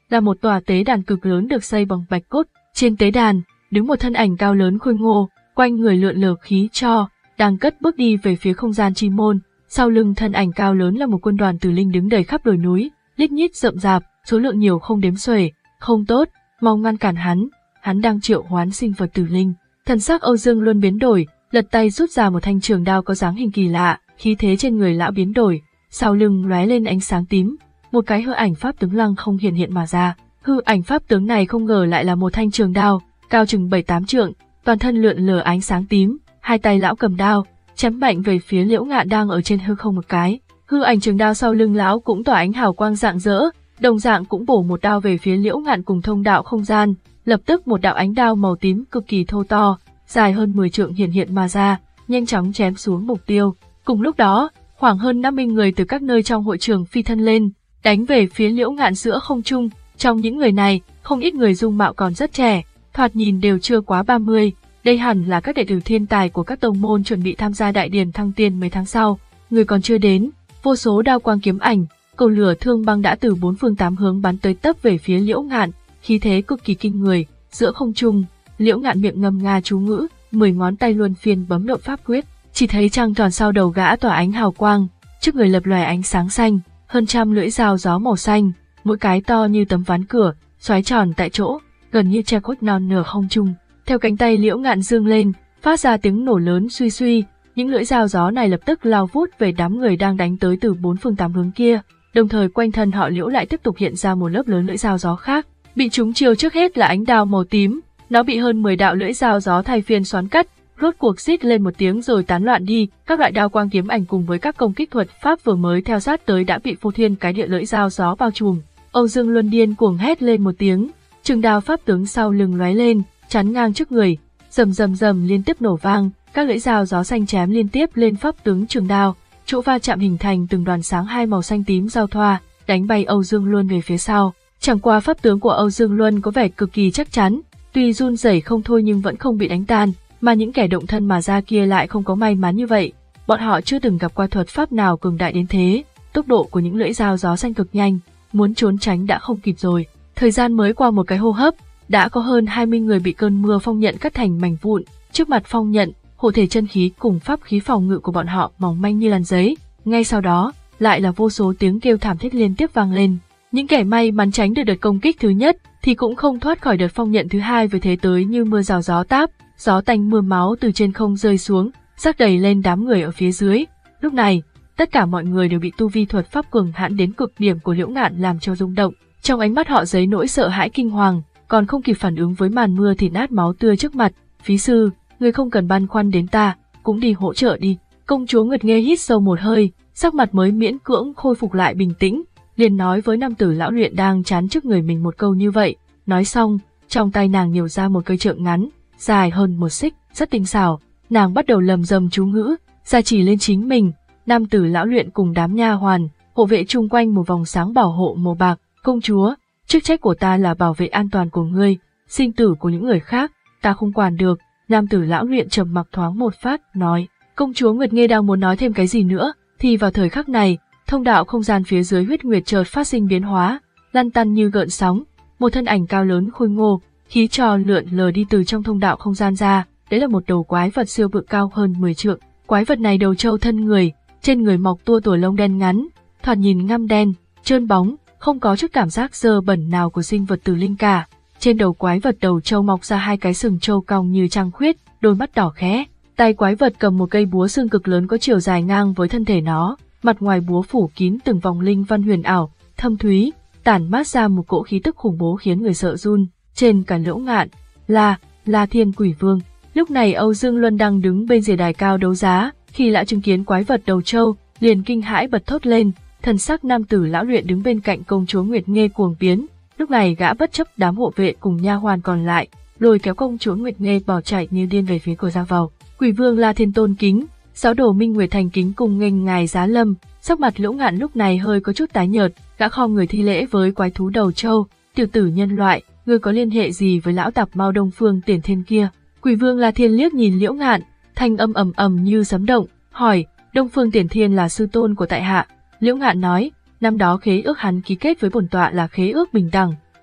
S1: là một tòa tế đàn cực lớn được xây bằng bạch cốt. Trên tế đàn, đứng một thân ảnh cao lớn khôi ngô, quanh người lượn lờ khí cho, đang cất bước đi về phía không gian chi môn. Sau lưng thân ảnh cao lớn là một quân đoàn tử linh đứng đầy khắp đồi núi, lít nhít rậm rạp, số lượng nhiều không đếm xuể. Không tốt, mau ngăn cản hắn, hắn đang triệu hoán sinh vật tử linh. Thần sắc Âu Dương Luân biến đổi, lật tay rút ra một thanh trường đao có dáng hình kỳ lạ, khí thế trên người lão biến đổi, sau lưng lóe lên ánh sáng tím, một cái hư ảnh pháp tướng lăng không hiện hiện mà ra. Hư ảnh pháp tướng này không ngờ lại là một thanh trường đao, cao chừng bảy tám trượng, toàn thân lượn lờ ánh sáng tím, hai tay lão cầm đao, chém mạnh về phía Liễu Ngạn đang ở trên hư không một cái. Hư ảnh trường đao sau lưng lão cũng tỏa ánh hào quang rạng rỡ, đồng dạng cũng bổ một đao về phía Liễu Ngạn cùng thông đạo không gian, lập tức một đạo ánh đao màu tím cực kỳ thô to, dài hơn mười trượng hiện hiện mà ra, nhanh chóng chém xuống mục tiêu. Cùng lúc đó, khoảng hơn năm mươi người từ các nơi trong hội trường phi thân lên, đánh về phía Liễu Ngạn giữa không trung. Trong những người này, không ít người dung mạo còn rất trẻ, thoạt nhìn đều chưa quá ba mươi, đây hẳn là các đệ tử thiên tài của các tông môn chuẩn bị tham gia đại điển thăng tiên mấy tháng sau. Người còn chưa đến, vô số đao quang kiếm ảnh, cầu lửa thương băng đã từ bốn phương tám hướng bắn tới tấp về phía Liễu Ngạn, khí thế cực kỳ kinh người. Giữa không trung, Liễu Ngạn miệng ngâm nga chú ngữ, mười ngón tay luân phiên bấm động pháp quyết, chỉ thấy trăng tròn sau đầu gã tỏa ánh hào quang, trước người lập lòe ánh sáng xanh, hơn trăm lưỡi dao gió màu xanh, mỗi cái to như tấm ván cửa, xoáy tròn tại chỗ, gần như che khuất non nửa không trung. Theo cánh tay Liễu Ngạn dương lên, phát ra tiếng nổ lớn suy suy, những lưỡi dao gió này lập tức lao vút về đám người đang đánh tới từ bốn phương tám hướng kia, đồng thời quanh thân họ Liễu lại tiếp tục hiện ra một lớp lớn lưỡi dao gió khác. Bị chúng chiêu trước hết là ánh đao màu tím, nó bị hơn mười đạo lưỡi dao gió thay phiên xoắn cắt, rốt cuộc rít lên một tiếng rồi tán loạn đi. Các loại đao quang kiếm ảnh cùng với các công kích thuật pháp vừa mới theo sát tới đã bị phô thiên cái địa lưỡi dao gió bao trùm. Âu Dương Luân điên cuồng hét lên một tiếng, trường đao pháp tướng sau lưng lóe lên, chắn ngang trước người, rầm rầm rầm liên tiếp nổ vang, các lưỡi dao gió xanh chém liên tiếp lên pháp tướng trường đao, chỗ va chạm hình thành từng đoàn sáng hai màu xanh tím giao thoa, đánh bay Âu Dương Luân về phía sau. Chẳng qua pháp tướng của Âu Dương Luân có vẻ cực kỳ chắc chắn, tuy run rẩy không thôi nhưng vẫn không bị đánh tan, mà những kẻ động thân mà ra kia lại không có may mắn như vậy. Bọn họ chưa từng gặp qua thuật pháp nào cường đại đến thế, tốc độ của những lưỡi dao gió xanh cực nhanh, muốn trốn tránh đã không kịp rồi. Thời gian mới qua một cái hô hấp, đã có hơn hai mươi người bị cơn mưa phong nhận cắt thành mảnh vụn. Trước mặt phong nhận, hộ thể chân khí cùng pháp khí phòng ngự của bọn họ mỏng manh như làn giấy. Ngay sau đó, lại là vô số tiếng kêu thảm thiết liên tiếp vang lên. Những kẻ may mắn tránh được đợt công kích thứ nhất thì cũng không thoát khỏi đợt phong nhận thứ hai, với thế tới như mưa rào gió táp, gió tanh mưa máu từ trên không rơi xuống, rắc đầy lên đám người ở phía dưới. Lúc này, tất cả mọi người đều bị tu vi thuật pháp cường hãn đến cực điểm của Liễu Ngạn làm cho rung động. Trong ánh mắt họ dấy nỗi sợ hãi kinh hoàng, còn không kịp phản ứng với màn mưa thịt nát máu tươi trước mặt. Phí sư, người không cần băn khoăn đến ta, cũng đi hỗ trợ đi. Công chúa Nguyệt Nghê hít sâu một hơi, sắc mặt mới miễn cưỡng khôi phục lại bình tĩnh, liền nói với nam tử lão luyện đang chắn trước người mình một câu như vậy. Nói xong, trong tay nàng nhiều ra một cây trượng ngắn, dài hơn một xích, rất tinh xảo. Nàng bắt đầu lầm rầm chú ngữ, gia chỉ lên chính mình. Nam tử lão luyện cùng đám nha hoàn, hộ vệ chung quanh một vòng sáng bảo hộ màu bạc. Công chúa, chức trách của ta là bảo vệ an toàn của ngươi, sinh tử của những người khác, ta không quản được. Nam tử lão luyện trầm mặc thoáng một phát, nói. Công chúa Nguyệt Nghê đang muốn nói thêm cái gì nữa, thì vào thời khắc này, thông đạo không gian phía dưới huyết nguyệt chợt phát sinh biến hóa, lăn tăn như gợn sóng, một thân ảnh cao lớn khôi ngô, khí trò lượn lờ đi từ trong thông đạo không gian ra. Đấy là một đầu quái vật siêu bự cao hơn mười trượng. Quái vật này đầu trâu thân người, trên người mọc tua tủa lông đen ngắn, thoạt nhìn ngăm đen, trơn bóng, không có chút cảm giác dơ bẩn nào của sinh vật tử linh cả. Trên đầu quái vật đầu trâu mọc ra hai cái sừng trâu cong như trăng khuyết, đôi mắt đỏ khé. Tay quái vật cầm một cây búa xương cực lớn có chiều dài ngang với thân thể nó, mặt ngoài búa phủ kín từng vòng linh văn huyền ảo, thâm thúy, tản mát ra một cỗ khí tức khủng bố khiến người sợ run. Trên cả Liễu Ngạn, là, là Thiên Quỷ Vương. Lúc này Âu Dương Luân đang đứng bên rìa đài cao đấu giá, khi lão chứng kiến quái vật đầu trâu, liền kinh hãi bật thốt lên. Thần sắc nam tử lão luyện đứng bên cạnh công chúa Nguyệt Nghê cuồng biến. Lúc này gã bất chấp đám hộ vệ cùng nha hoàn còn lại, lôi kéo công chúa Nguyệt Nghê bỏ chạy như điên về phía cửa ra vào. Quỷ Vương La Thiên tôn kính, sáu đồ Minh Nguyệt thành kính cùng nghênh ngài giá lâm. Sắc mặt Liễu Ngạn lúc này hơi có chút tái nhợt, gã khom người thi lễ với quái thú đầu trâu. Tiểu tử nhân loại, ngươi có liên hệ gì với lão tạp Mao Đông Phương Tiền Thiên kia? Quỷ Vương La Thiên liếc nhìn Liễu Ngạn, thanh âm ầm ầm như sấm động, hỏi. Đông Phương Tiền Thiên là sư tôn của tại hạ. Liễu Ngạn nói, năm đó khế ước hắn ký kết với bổn tọa là khế ước bình đẳng,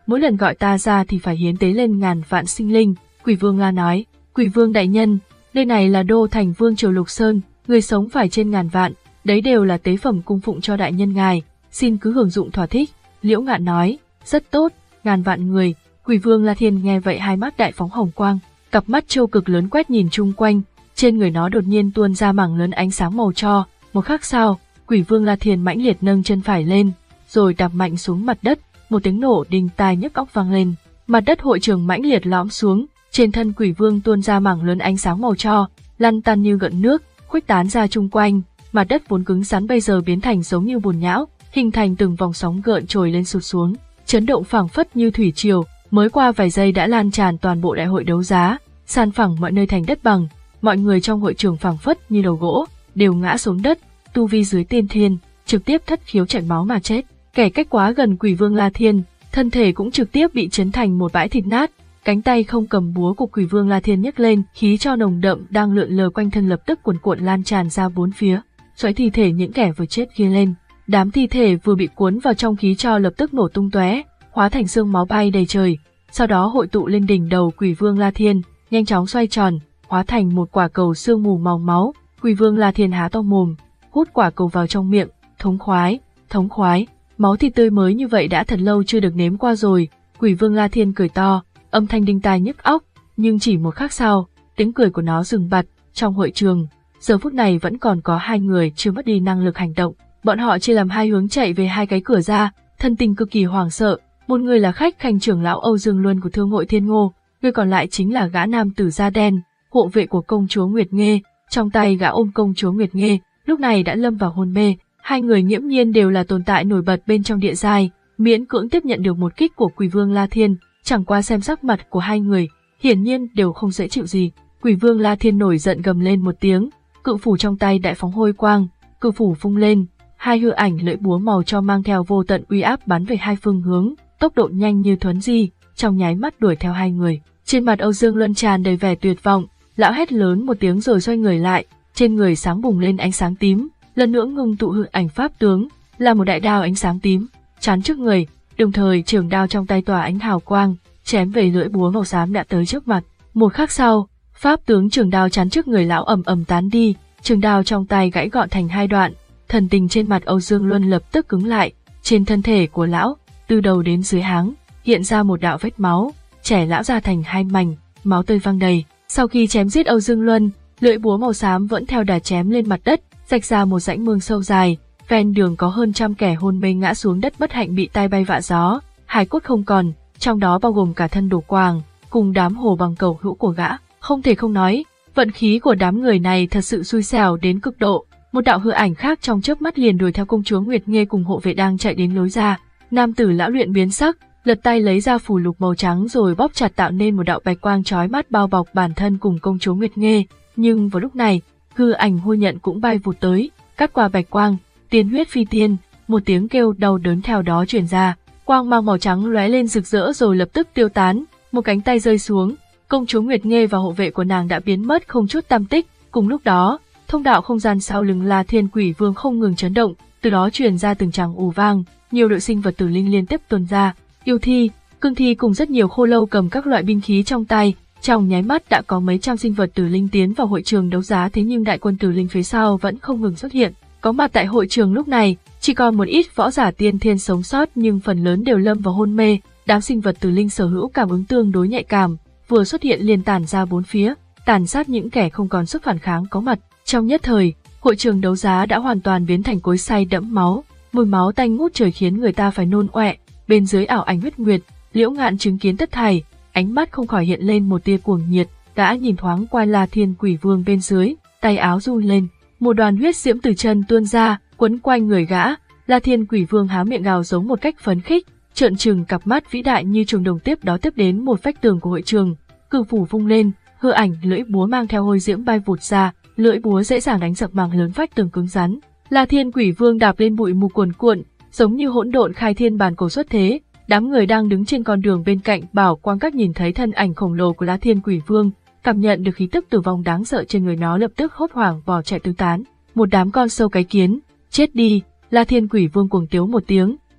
S1: mỗi lần gọi ta ra thì phải hiến tế lên ngàn vạn sinh linh. Quỷ Vương La nói, Quỷ Vương đại nhân, nơi này là đô thành Vương triều Lục Sơn, người sống phải trên ngàn vạn, đấy đều là tế phẩm cung phụng cho đại nhân ngài, xin cứ hưởng dụng thỏa thích. Liễu Ngạn nói, rất tốt, ngàn vạn người. Quỷ Vương La Thiên nghe vậy hai mắt đại phóng hồng quang, cặp mắt trâu cực lớn quét nhìn chung quanh, trên người nó đột nhiên tuôn ra mảng lớn ánh sáng màu tro. Một khắc sau, Quỷ Vương La Thiên mãnh liệt nâng chân phải lên, rồi đạp mạnh xuống mặt đất, một tiếng nổ đinh tai nhức óc vang lên. Mặt đất hội trường mãnh liệt lõm xuống, trên thân Quỷ Vương tuôn ra mảng lớn ánh sáng màu tro, lăn tăn như gợn nước, khuếch tán ra chung quanh. Mặt đất vốn cứng rắn bây giờ biến thành giống như bùn nhão, hình thành từng vòng sóng gợn trồi lên sụt xuống, chấn động phảng phất như thủy triều, mới qua vài giây đã lan tràn toàn bộ đại hội đấu giá, san phẳng mọi nơi thành đất bằng. Mọi người trong hội trường phảng phất như đầu gỗ, đều ngã xuống đất, tu vi dưới tiên thiên, trực tiếp thất khiếu chảy máu mà chết. Kẻ cách quá gần Quỷ Vương La Thiên, thân thể cũng trực tiếp bị chấn thành một bãi thịt nát. Cánh tay không cầm búa của Quỷ Vương La Thiên nhấc lên, khí cho nồng đậm đang lượn lờ quanh thân lập tức cuồn cuộn lan tràn ra bốn phía, xoáy thi thể những kẻ vừa chết kia lên. Đám thi thể vừa bị cuốn vào trong khí cho lập tức nổ tung tóe, hóa thành xương máu bay đầy trời, sau đó hội tụ lên đỉnh đầu Quỷ Vương La Thiên, nhanh chóng xoay tròn, hóa thành một quả cầu sương mù màu máu. Quỷ Vương La Thiên há to mồm, hút quả cầu vào trong miệng, thống khoái, thống khoái, máu thịt tươi mới như vậy đã thật lâu chưa được nếm qua rồi. Quỷ Vương La Thiên cười to, âm thanh đinh tai nhức óc, nhưng chỉ một khắc sau, tiếng cười của nó dừng bặt. Trong hội trường, giờ phút này vẫn còn có hai người chưa mất đi năng lực hành động. Bọn họ chia làm hai hướng chạy về hai cái cửa ra, thân tình cực kỳ hoảng sợ. Một người là khách khanh trưởng lão Âu Dương Luân của Thương hội Thiên Ngô, người còn lại chính là gã nam tử da đen, hộ vệ của công chúa Nguyệt Nghê. Trong tay gã ôm công chúa Nguyệt Nghê, lúc này đã lâm vào hôn mê. Hai người nghiễm nhiên đều là tồn tại nổi bật bên trong địa giai, miễn cưỡng tiếp nhận được một kích của Quỷ Vương La Thiên. Chẳng qua xem sắc mặt của hai người, hiển nhiên đều không dễ chịu gì. Quỷ Vương La Thiên nổi giận gầm lên một tiếng, cự phủ trong tay đại phóng hôi quang, cự phủ vung lên, hai hư ảnh lưỡi búa màu cho mang theo vô tận uy áp bắn về hai phương hướng, tốc độ nhanh như thuấn di, trong nháy mắt đuổi theo hai người. Trên mặt Âu Dương Luân tràn đầy vẻ tuyệt vọng, lão hét lớn một tiếng rồi xoay người lại, trên người sáng bùng lên ánh sáng tím, lần nữa ngưng tụ hư ảnh pháp tướng, là một đại đao ánh sáng tím, chắn trước người, đồng thời trường đao trong tay tỏa ánh hào quang, chém về lưỡi búa màu xám đã tới trước mặt. Một khắc sau, pháp tướng trường đao chắn trước người lão ầm ầm tán đi, trường đao trong tay gãy gọn thành hai đoạn. Thần tình trên mặt Âu Dương Luân lập tức cứng lại, trên thân thể của lão, từ đầu đến dưới háng, hiện ra một đạo vết máu, chẻ lão ra thành hai mảnh, máu tươi văng đầy. Sau khi chém giết Âu Dương Luân, lưỡi búa màu xám vẫn theo đà chém lên mặt đất, rạch ra một rãnh mương sâu dài, ven đường có hơn trăm kẻ hôn mê ngã xuống đất bất hạnh bị tai bay vạ gió, hài cốt không còn, trong đó bao gồm cả thân Đồ Quàng, cùng đám hồ bằng cầu hữu của gã. Không thể không nói, vận khí của đám người này thật sự xui xẻo đến cực độ. Một đạo hư ảnh khác trong chớp mắt liền đuổi theo công chúa Nguyệt Nghê cùng hộ vệ đang chạy đến lối ra. Nam tử lão luyện biến sắc, lật tay lấy ra phù lục màu trắng rồi bóp chặt tạo nên một đạo bạch quang chói mắt bao bọc bản thân cùng công chúa Nguyệt Nghê. Nhưng vào lúc này, hư ảnh hôi nhận cũng bay vụt tới, cắt qua bạch quang, tiên huyết phi tiên, một tiếng kêu đau đớn theo đó truyền ra. Quang mang màu trắng lóe lên rực rỡ rồi lập tức tiêu tán, một cánh tay rơi xuống, công chúa Nguyệt Nghê và hộ vệ của nàng đã biến mất không chút tăm tích. Cùng lúc đó, thông đạo không gian sau lưng La Thiên Quỷ Vương không ngừng chấn động, từ đó truyền ra từng tràng ù vang, nhiều đội sinh vật tử linh liên tiếp tuôn ra, yêu thi, cương thi cùng rất nhiều khô lâu cầm các loại binh khí trong tay. Trong nháy mắt đã có mấy trăm sinh vật tử linh tiến vào hội trường đấu giá, thế nhưng đại quân tử linh phía sau vẫn không ngừng xuất hiện. Có mặt tại hội trường lúc này, chỉ còn một ít võ giả tiên thiên sống sót nhưng phần lớn đều lâm vào hôn mê. Đám sinh vật tử linh sở hữu cảm ứng tương đối nhạy cảm, vừa xuất hiện liền tản ra bốn phía, tàn sát những kẻ không còn sức phản kháng có mặt. Trong nhất thời, hội trường đấu giá đã hoàn toàn biến thành cối xay đẫm máu, mùi máu tanh ngút trời khiến người ta phải nôn ọe. Bên dưới ảo ảnh huyết nguyệt, Liễu Ngạn chứng kiến tất thảy, ánh mắt không khỏi hiện lên một tia cuồng nhiệt, đã nhìn thoáng qua La Thiên Quỷ Vương bên dưới, tay áo run lên, một đoàn huyết diễm từ chân tuôn ra, quấn quanh người gã. La Thiên Quỷ Vương há miệng gào giống một cách phấn khích, trợn trừng cặp mắt vĩ đại như trường đồng, tiếp đó tiếp đến một vách tường của hội trường, cự phủ vung lên, hư ảnh lưỡi búa mang theo hôi diễm bay vụt ra, lưỡi búa dễ dàng đánh sập mảng lớn vách tường cứng rắn. La Thiên Quỷ Vương đạp lên bụi mù cuồn cuộn, giống như hỗn độn khai thiên bản cổ xuất thế. Đám người đang đứng trên con đường bên cạnh bảo quang các nhìn thấy thân ảnh khổng lồ của La Thiên Quỷ Vương, cảm nhận được khí tức tử vong đáng sợ trên người nó, lập tức hốt hoảng bỏ chạy tứ tán. Một đám con sâu cái kiến, chết đi! La Thiên Quỷ Vương cuồng tiếu một tiếng,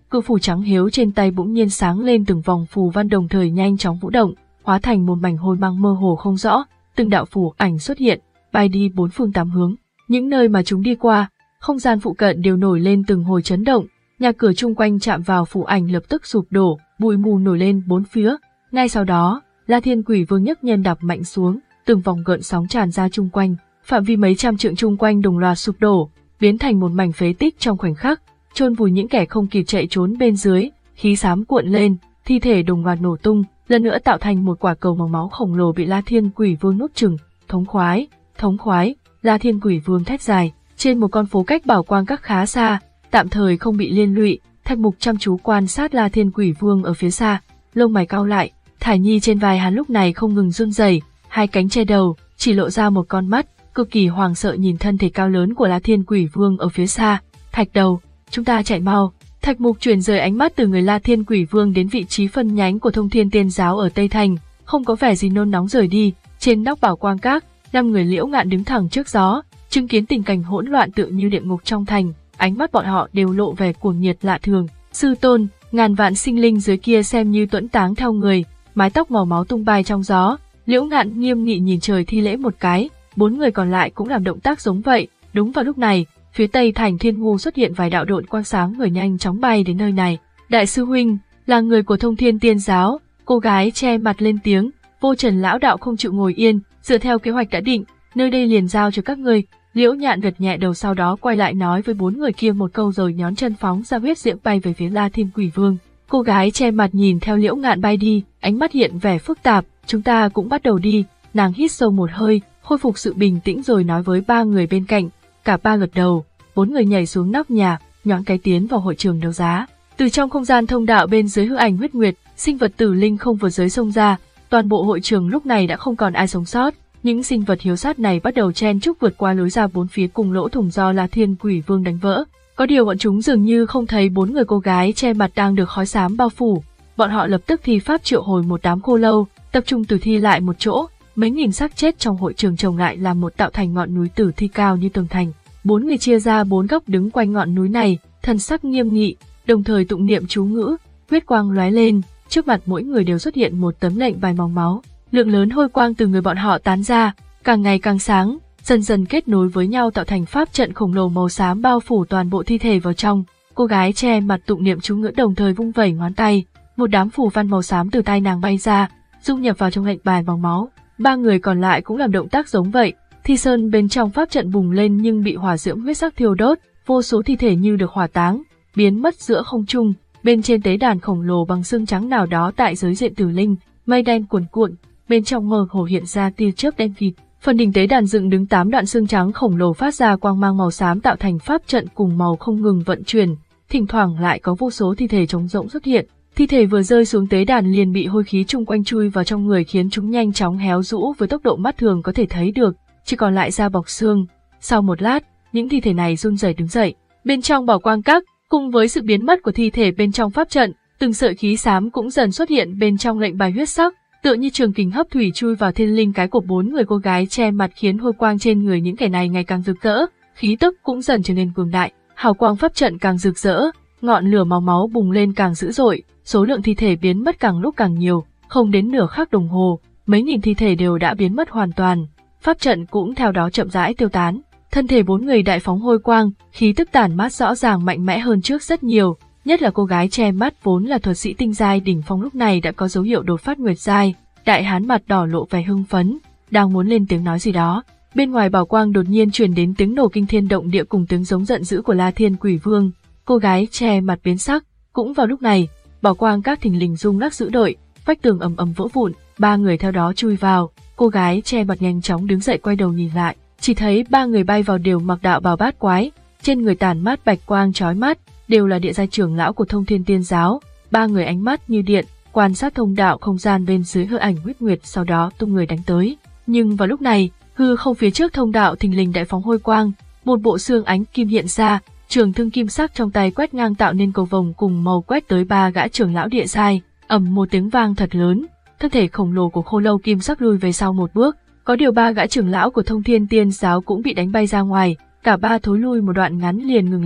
S1: cự phủ trắng hiếu trên tay bỗng nhiên sáng lên từng vòng phù văn đồng thời nhanh chóng vũ động, hóa thành một mảnh hôi mang mơ hồ không rõ, từng đạo phù ảnh xuất hiện, bay đi bốn phương tám hướng. Những nơi mà chúng đi qua, không gian phụ cận đều nổi lên từng hồi chấn động, nhà cửa chung quanh chạm vào phù ảnh lập tức sụp đổ, bụi mù nổi lên bốn phía. Ngay sau đó, La Thiên Quỷ Vương nhấc nhân đạp mạnh xuống, từng vòng gợn sóng tràn ra chung quanh, phạm vi mấy trăm trượng chung quanh đồng loạt sụp đổ, biến thành một mảnh phế tích trong khoảnh khắc, chôn vùi những kẻ không kịp chạy trốn bên dưới, khí xám cuộn lên, thi thể đồng loạt nổ tung, lần nữa tạo thành một quả cầu màu máu khổng lồ bị La Thiên Quỷ Vương nuốt chửng. Thống khoái, thống khoái, La Thiên Quỷ Vương thét dài, trên một con phố cách Bảo Quang Các khá xa, tạm thời không bị liên lụy. Thạch Mục chăm chú quan sát La Thiên Quỷ Vương ở phía xa, lông mày cau lại, thải nhi trên vai hắn lúc này không ngừng run rẩy, hai cánh che đầu, chỉ lộ ra một con mắt, cực kỳ hoảng sợ nhìn thân thể cao lớn của La Thiên Quỷ Vương ở phía xa. Thạch đầu, chúng ta chạy mau. Thạch Mục chuyển rời ánh mắt từ người La Thiên Quỷ Vương đến vị trí phân nhánh của Thông Thiên Tiên Giáo ở Tây Thành, không có vẻ gì nôn nóng rời đi. Trên nóc Bảo Quang Các, năm người Liễu Ngạn đứng thẳng trước gió, chứng kiến tình cảnh hỗn loạn tựa như địa ngục trong thành, ánh mắt bọn họ đều lộ vẻ cuồng nhiệt lạ thường. Sư tôn, ngàn vạn sinh linh dưới kia xem như tuẫn táng theo người, mái tóc màu máu tung bay trong gió. Liễu Ngạn nghiêm nghị nhìn trời thi lễ một cái, bốn người còn lại cũng làm động tác giống vậy. Đúng vào lúc này, phía tây thành Thiên Ngu xuất hiện vài đạo độn quang sáng người nhanh chóng bay đến nơi này. Đại sư huynh, là người của Thông Thiên Tiên Giáo. Cô gái che mặt lên tiếng. Vô Trần lão đạo không chịu ngồi yên, dựa theo kế hoạch đã định, nơi đây liền giao cho các ngươi. Liễu Nhạn gật nhẹ đầu, sau đó quay lại nói với bốn người kia một câu rồi nhón chân phóng ra huyết diễm bay về phía La Thiên Quỷ Vương. Cô gái che mặt nhìn theo Liễu Ngạn bay đi, ánh mắt hiện vẻ phức tạp. Chúng ta cũng bắt đầu đi. Nàng hít sâu một hơi, khôi phục sự bình tĩnh rồi nói với ba người bên cạnh. Cả ba gật đầu, bốn người nhảy xuống nóc nhà, nhoáng cái tiến vào hội trường đấu giá. Từ trong không gian thông đạo bên dưới hư ảnh huyết nguyệt, sinh vật tử linh không vượt giới xông ra. Toàn bộ hội trường lúc này đã không còn ai sống sót, những sinh vật hiếu sát này bắt đầu chen chúc vượt qua lối ra bốn phía cùng lỗ thủng do La Thiên Quỷ Vương đánh vỡ. Có điều bọn chúng dường như không thấy bốn người cô gái che mặt đang được khói xám bao phủ. Bọn họ lập tức thi pháp triệu hồi một đám khô lâu, tập trung tử thi lại một chỗ. Mấy nghìn xác chết trong hội trường chồng lại làm một tạo thành ngọn núi tử thi cao như tường thành. Bốn người chia ra bốn góc đứng quanh ngọn núi này, thần sắc nghiêm nghị, đồng thời tụng niệm chú ngữ, huyết quang lóe lên. Trước mặt mỗi người đều xuất hiện một tấm lệnh bài màu máu, lượng lớn hôi quang từ người bọn họ tán ra, càng ngày càng sáng, dần dần kết nối với nhau tạo thành pháp trận khổng lồ màu xám bao phủ toàn bộ thi thể vào trong. Cô gái che mặt tụng niệm chú ngữ đồng thời vung vẩy ngón tay, một đám phù văn màu xám từ tay nàng bay ra, dung nhập vào trong lệnh bài màu máu. Ba người còn lại cũng làm động tác giống vậy. Thi sơn bên trong pháp trận bùng lên nhưng bị hỏa diễm huyết sắc thiêu đốt, vô số thi thể như được hỏa táng, biến mất giữa không trung. Bên trên tế đàn khổng lồ bằng xương trắng nào đó tại giới diện tử linh, mây đen cuồn cuộn, bên trong mơ hồ hiện ra tia chớp đen kịt. Phần đỉnh tế đàn dựng đứng tám đoạn xương trắng khổng lồ phát ra quang mang màu xám tạo thành pháp trận cùng màu không ngừng vận chuyển, thỉnh thoảng lại có vô số thi thể trống rỗng xuất hiện. Thi thể vừa rơi xuống tế đàn liền bị hôi khí chung quanh chui vào trong người khiến chúng nhanh chóng héo rũ với tốc độ mắt thường có thể thấy được, chỉ còn lại da bọc xương. Sau một lát, những thi thể này run rẩy đứng dậy. Bên trong Bảo Quang Các, cùng với sự biến mất của thi thể bên trong pháp trận, từng sợi khí xám cũng dần xuất hiện bên trong lệnh bài huyết sắc, tựa như trường kình hấp thủy chui vào thiên linh cái của bốn người cô gái che mặt khiến hôi quang trên người những kẻ này ngày càng rực rỡ, khí tức cũng dần trở nên cường đại, hào quang pháp trận càng rực rỡ, ngọn lửa màu máu bùng lên càng dữ dội, số lượng thi thể biến mất càng lúc càng nhiều, không đến nửa khắc đồng hồ, mấy nghìn thi thể đều đã biến mất hoàn toàn, pháp trận cũng theo đó chậm rãi tiêu tán. Thân thể bốn người đại phóng hôi quang, khí tức tản mát rõ ràng mạnh mẽ hơn trước rất nhiều, nhất là cô gái che mắt vốn là thuật sĩ tinh giai đỉnh phong lúc này đã có dấu hiệu đột phát nguyệt giai. Đại hán mặt đỏ lộ vẻ hưng phấn, đang muốn lên tiếng nói gì đó, bên ngoài bảo quang đột nhiên truyền đến tiếng nổ kinh thiên động địa cùng tiếng giống giận dữ của La Thiên Quỷ Vương. Cô gái che mặt biến sắc, cũng vào lúc này, bảo quang các thình lình rung lắc dữ dội, vách tường ầm ầm vỡ vụn, ba người theo đó chui vào. Cô gái che mặt nhanh chóng đứng dậy quay đầu nhìn lại, chỉ thấy ba người bay vào đều mặc đạo bào bát quái, trên người tản mát bạch quang chói mắt, đều là địa giai trưởng lão của Thông Thiên Tiên Giáo. Ba người ánh mắt như điện, quan sát thông đạo không gian bên dưới hư ảnh huyết nguyệt, sau đó tung người đánh tới. Nhưng vào lúc này, hư không phía trước thông đạo thình lình đại phóng hôi quang, một bộ xương ánh kim hiện ra, trường thương kim sắc trong tay quét ngang tạo nên cầu vồng cùng màu quét tới ba gã trưởng lão địa giai. Ầm một tiếng vang thật lớn, thân thể khổng lồ của khô lâu kim sắc lùi về sau một bước. Có điều ba gã trưởng lão của Thông Thiên Tiên Giáo cũng bị đánh bay ra ngoài, cả ba thối lui một đoạn ngắn liền ngừng lại.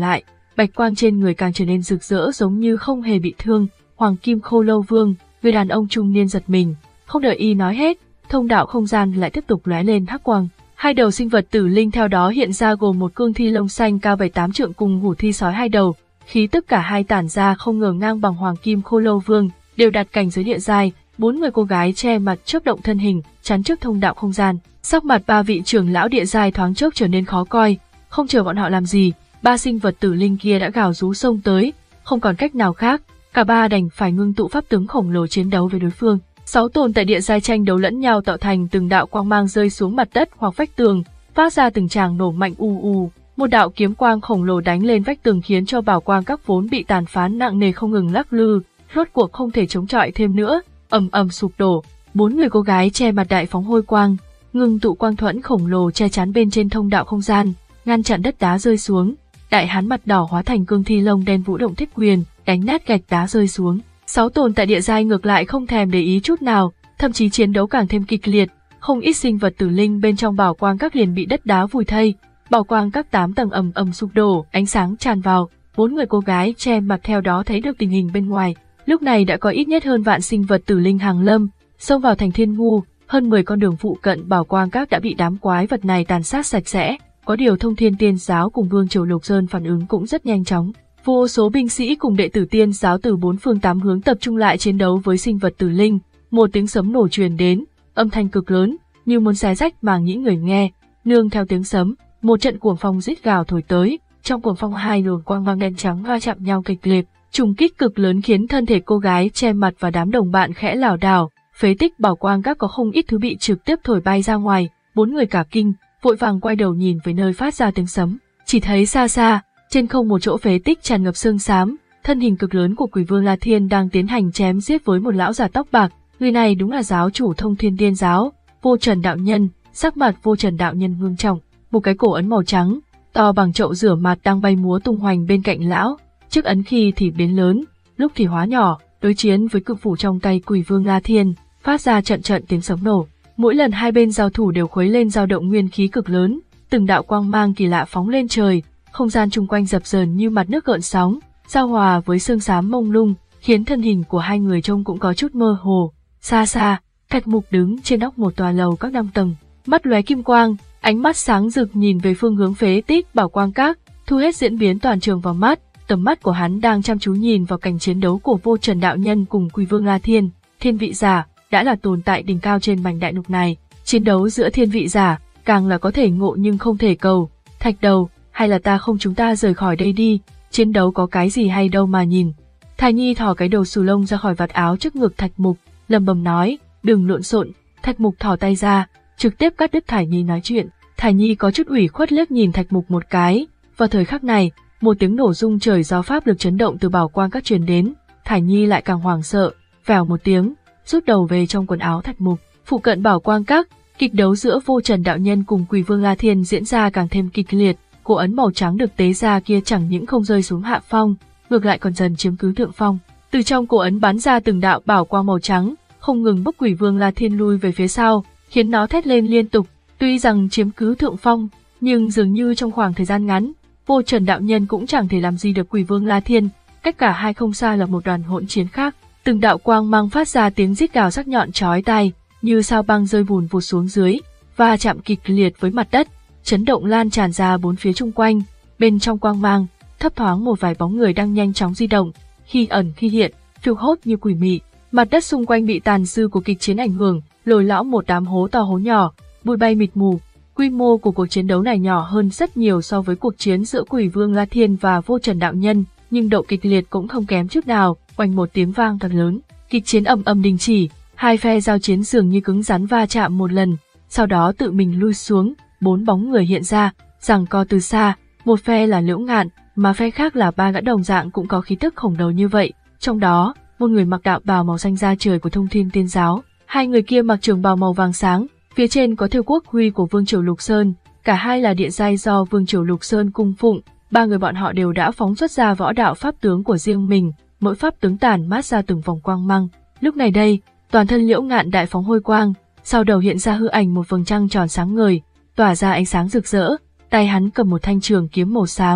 S1: bạch quang trên người càng trở nên rực rỡ giống như không hề bị thương. Hoàng Kim Khô Lâu Vương, người đàn ông trung niên giật mình, không đợi y nói hết, thông đạo không gian lại tiếp tục lóe lên hắc quang. Hai đầu sinh vật tử linh theo đó hiện ra gồm một cương thi lông xanh cao bảy tám trượng cùng hủ thi sói hai đầu, khí tức cả hai tản ra không ngờ ngang bằng Hoàng Kim Khô Lâu Vương, đều đạt cảnh giới địa giai. Bốn người cô gái che mặt chớp động thân hình, chắn trước thông đạo không gian. Sắc mặt ba vị trưởng lão địa giai thoáng chốc trở nên khó coi, không chờ bọn họ làm gì, ba sinh vật tử linh kia đã gào rú xông tới, không còn cách nào khác, cả ba đành phải ngưng tụ pháp tướng khổng lồ chiến đấu với đối phương. Sáu tồn tại địa giai tranh đấu lẫn nhau tạo thành từng đạo quang mang rơi xuống mặt đất hoặc vách tường, phát ra từng tràng nổ mạnh u u. Một đạo kiếm quang khổng lồ đánh lên vách tường khiến cho bảo quang các vốn bị tàn phá nặng nề không ngừng lắc lư, rốt cuộc không thể chống chọi thêm nữa, ầm ầm sụp đổ. Bốn người cô gái che mặt đại phóng hôi quang, ngưng tụ quang thuẫn khổng lồ che chắn bên trên thông đạo không gian, ngăn chặn đất đá rơi xuống. Đại hán mặt đỏ hóa thành cương thi lông đen vũ động thiết quyền, đánh nát gạch đá rơi xuống. Sáu tồn tại địa giai ngược lại không thèm để ý chút nào, thậm chí chiến đấu càng thêm kịch liệt, không ít sinh vật tử linh bên trong bảo quang các liền bị đất đá vùi thây, bảo quang các tám tầng ầm ầm sụp đổ, ánh sáng tràn vào, bốn người cô gái che mặt theo đó thấy được tình hình bên ngoài. Lúc này đã có ít nhất hơn vạn sinh vật tử linh hàng lâm, xông vào thành Thiên Ngu, hơn mười con đường phụ cận bảo quang các đã bị đám quái vật này tàn sát sạch sẽ. Có điều Thông Thiên Tiên Giáo cùng Vương Triều Lục Sơn phản ứng cũng rất nhanh chóng. Vô số binh sĩ cùng đệ tử Tiên Giáo từ bốn phương tám hướng tập trung lại chiến đấu với sinh vật tử linh. Một tiếng sấm nổ truyền đến, âm thanh cực lớn, như muốn xé rách màng nhĩ người nghe. Nương theo tiếng sấm, một trận cuồng phong rít gào thổi tới. Trong cuồng phong hai luồng quang mang đen trắng va chạm nhau kịch liệt, trùng kích cực lớn khiến thân thể cô gái che mặt và đám đồng bạn khẽ lảo đảo. Phế tích bảo quang các có không ít thứ bị trực tiếp thổi bay ra ngoài. Bốn người cả kinh, vội vàng quay đầu nhìn về nơi phát ra tiếng sấm, chỉ thấy xa xa, trên không một chỗ phế tích tràn ngập sương xám, thân hình cực lớn của Quỷ Vương La Thiên đang tiến hành chém giết với một lão già tóc bạc. Người này đúng là giáo chủ Thông Thiên Tiên Giáo, Vô Trần đạo nhân. Sắc mặt Vô Trần đạo nhân ngưng trọng, một cái cổ ấn màu trắng to bằng chậu rửa mặt đang bay múa tung hoành bên cạnh lão. Chiếc ấn khi thì biến lớn, lúc thì hóa nhỏ, đối chiến với cự phủ trong tay Quỷ Vương La Thiên, phát ra trận trận tiếng sấm nổ. Mỗi lần hai bên giao thủ đều khuấy lên dao động nguyên khí cực lớn, từng đạo quang mang kỳ lạ phóng lên trời, không gian chung quanh dập dờn như mặt nước gợn sóng, giao hòa với sương xám mông lung, khiến thân hình của hai người trông cũng có chút mơ hồ. Xa xa, Thạch Mục đứng trên nóc một tòa lầu các năm tầng, mắt lóe kim quang, ánh mắt sáng rực nhìn về phương hướng phế tích bảo quang các, thu hết diễn biến toàn trường vào mắt. Tầm mắt của hắn đang chăm chú nhìn vào cảnh chiến đấu của Vô Trần đạo nhân cùng Quỷ Vương La Thiên. Thiên vị giả đã là tồn tại đỉnh cao trên mảnh đại lục này, chiến đấu giữa thiên vị giả càng là có thể ngộ nhưng không thể cầu. Thạch đầu, hay là ta không chúng ta rời khỏi đây đi, chiến đấu có cái gì hay đâu mà nhìn. Thải Nhi thò cái đầu xù lông ra khỏi vạt áo trước ngực Thạch Mục, lầm bầm nói, đừng lộn xộn. Thạch Mục thò tay ra, trực tiếp cắt đứt Thải Nhi nói chuyện. Thải Nhi có chút ủy khuất liếc nhìn Thạch Mục một cái. Vào thời khắc này, một tiếng nổ rung trời do pháp lực chấn động từ bảo quang các truyền đến, Thải Nhi lại càng hoảng sợ, vèo một tiếng, rút đầu về trong quần áo Thạch Mục. Phụ cận bảo quang các, kịch đấu giữa Vô Trần đạo nhân cùng Quỷ Vương La Thiên diễn ra càng thêm kịch liệt. Cổ ấn màu trắng được tế ra kia chẳng những không rơi xuống hạ phong, ngược lại còn dần chiếm cứ thượng phong. Từ trong cổ ấn bắn ra từng đạo bảo quang màu trắng, không ngừng bức Quỷ Vương La Thiên lui về phía sau, khiến nó thét lên liên tục. Tuy rằng chiếm cứ thượng phong, nhưng dường như trong khoảng thời gian ngắn, Vô Trần đạo nhân cũng chẳng thể làm gì được Quỷ Vương La Thiên. Cách cả hai không xa là một đoàn hỗn chiến khác. Từng đạo quang mang phát ra tiếng rít gào sắc nhọn chói tai, như sao băng rơi vùn vụt xuống dưới, và chạm kịch liệt với mặt đất, chấn động lan tràn ra bốn phía chung quanh. Bên trong quang mang, thấp thoáng một vài bóng người đang nhanh chóng di động, khi ẩn khi hiện, phiêu hốt như quỷ mị. Mặt đất xung quanh bị tàn dư của kịch chiến ảnh hưởng, lồi lõm một đám hố to hố nhỏ, bụi bay mịt mù. Quy mô của cuộc chiến đấu này nhỏ hơn rất nhiều so với cuộc chiến giữa Quỷ Vương La Thiên và Vô Trần đạo nhân, nhưng độ kịch liệt cũng không kém chút nào. Oanh một tiếng vang thật lớn, kịch chiến ầm ầm đình chỉ, hai phe giao chiến dường như cứng rắn va chạm một lần, sau đó tự mình lui xuống. Bốn bóng người hiện ra, giằng co từ xa, một phe là Liễu Ngạn, mà phe khác là ba gã đồng dạng cũng có khí tức khổng lồ như vậy. Trong đó, một người mặc đạo bào màu xanh da trời của Thông Thiên Tiên Giáo, hai người kia mặc trường bào màu vàng sáng, phía trên có thêu quốc huy của Vương Triều Lục Sơn, cả hai là địa giai do Vương Triều Lục Sơn cung phụng. Ba người bọn họ đều đã phóng xuất ra võ đạo pháp tướng của riêng mình, mỗi pháp tướng tản mát ra từng vòng quang mang. Lúc này đây, toàn thân Liễu Ngạn đại phóng hôi quang, sau đầu hiện ra hư ảnh một vầng trăng tròn sáng ngời, tỏa ra ánh sáng rực rỡ, tay hắn cầm một thanh trường kiếm màu xám,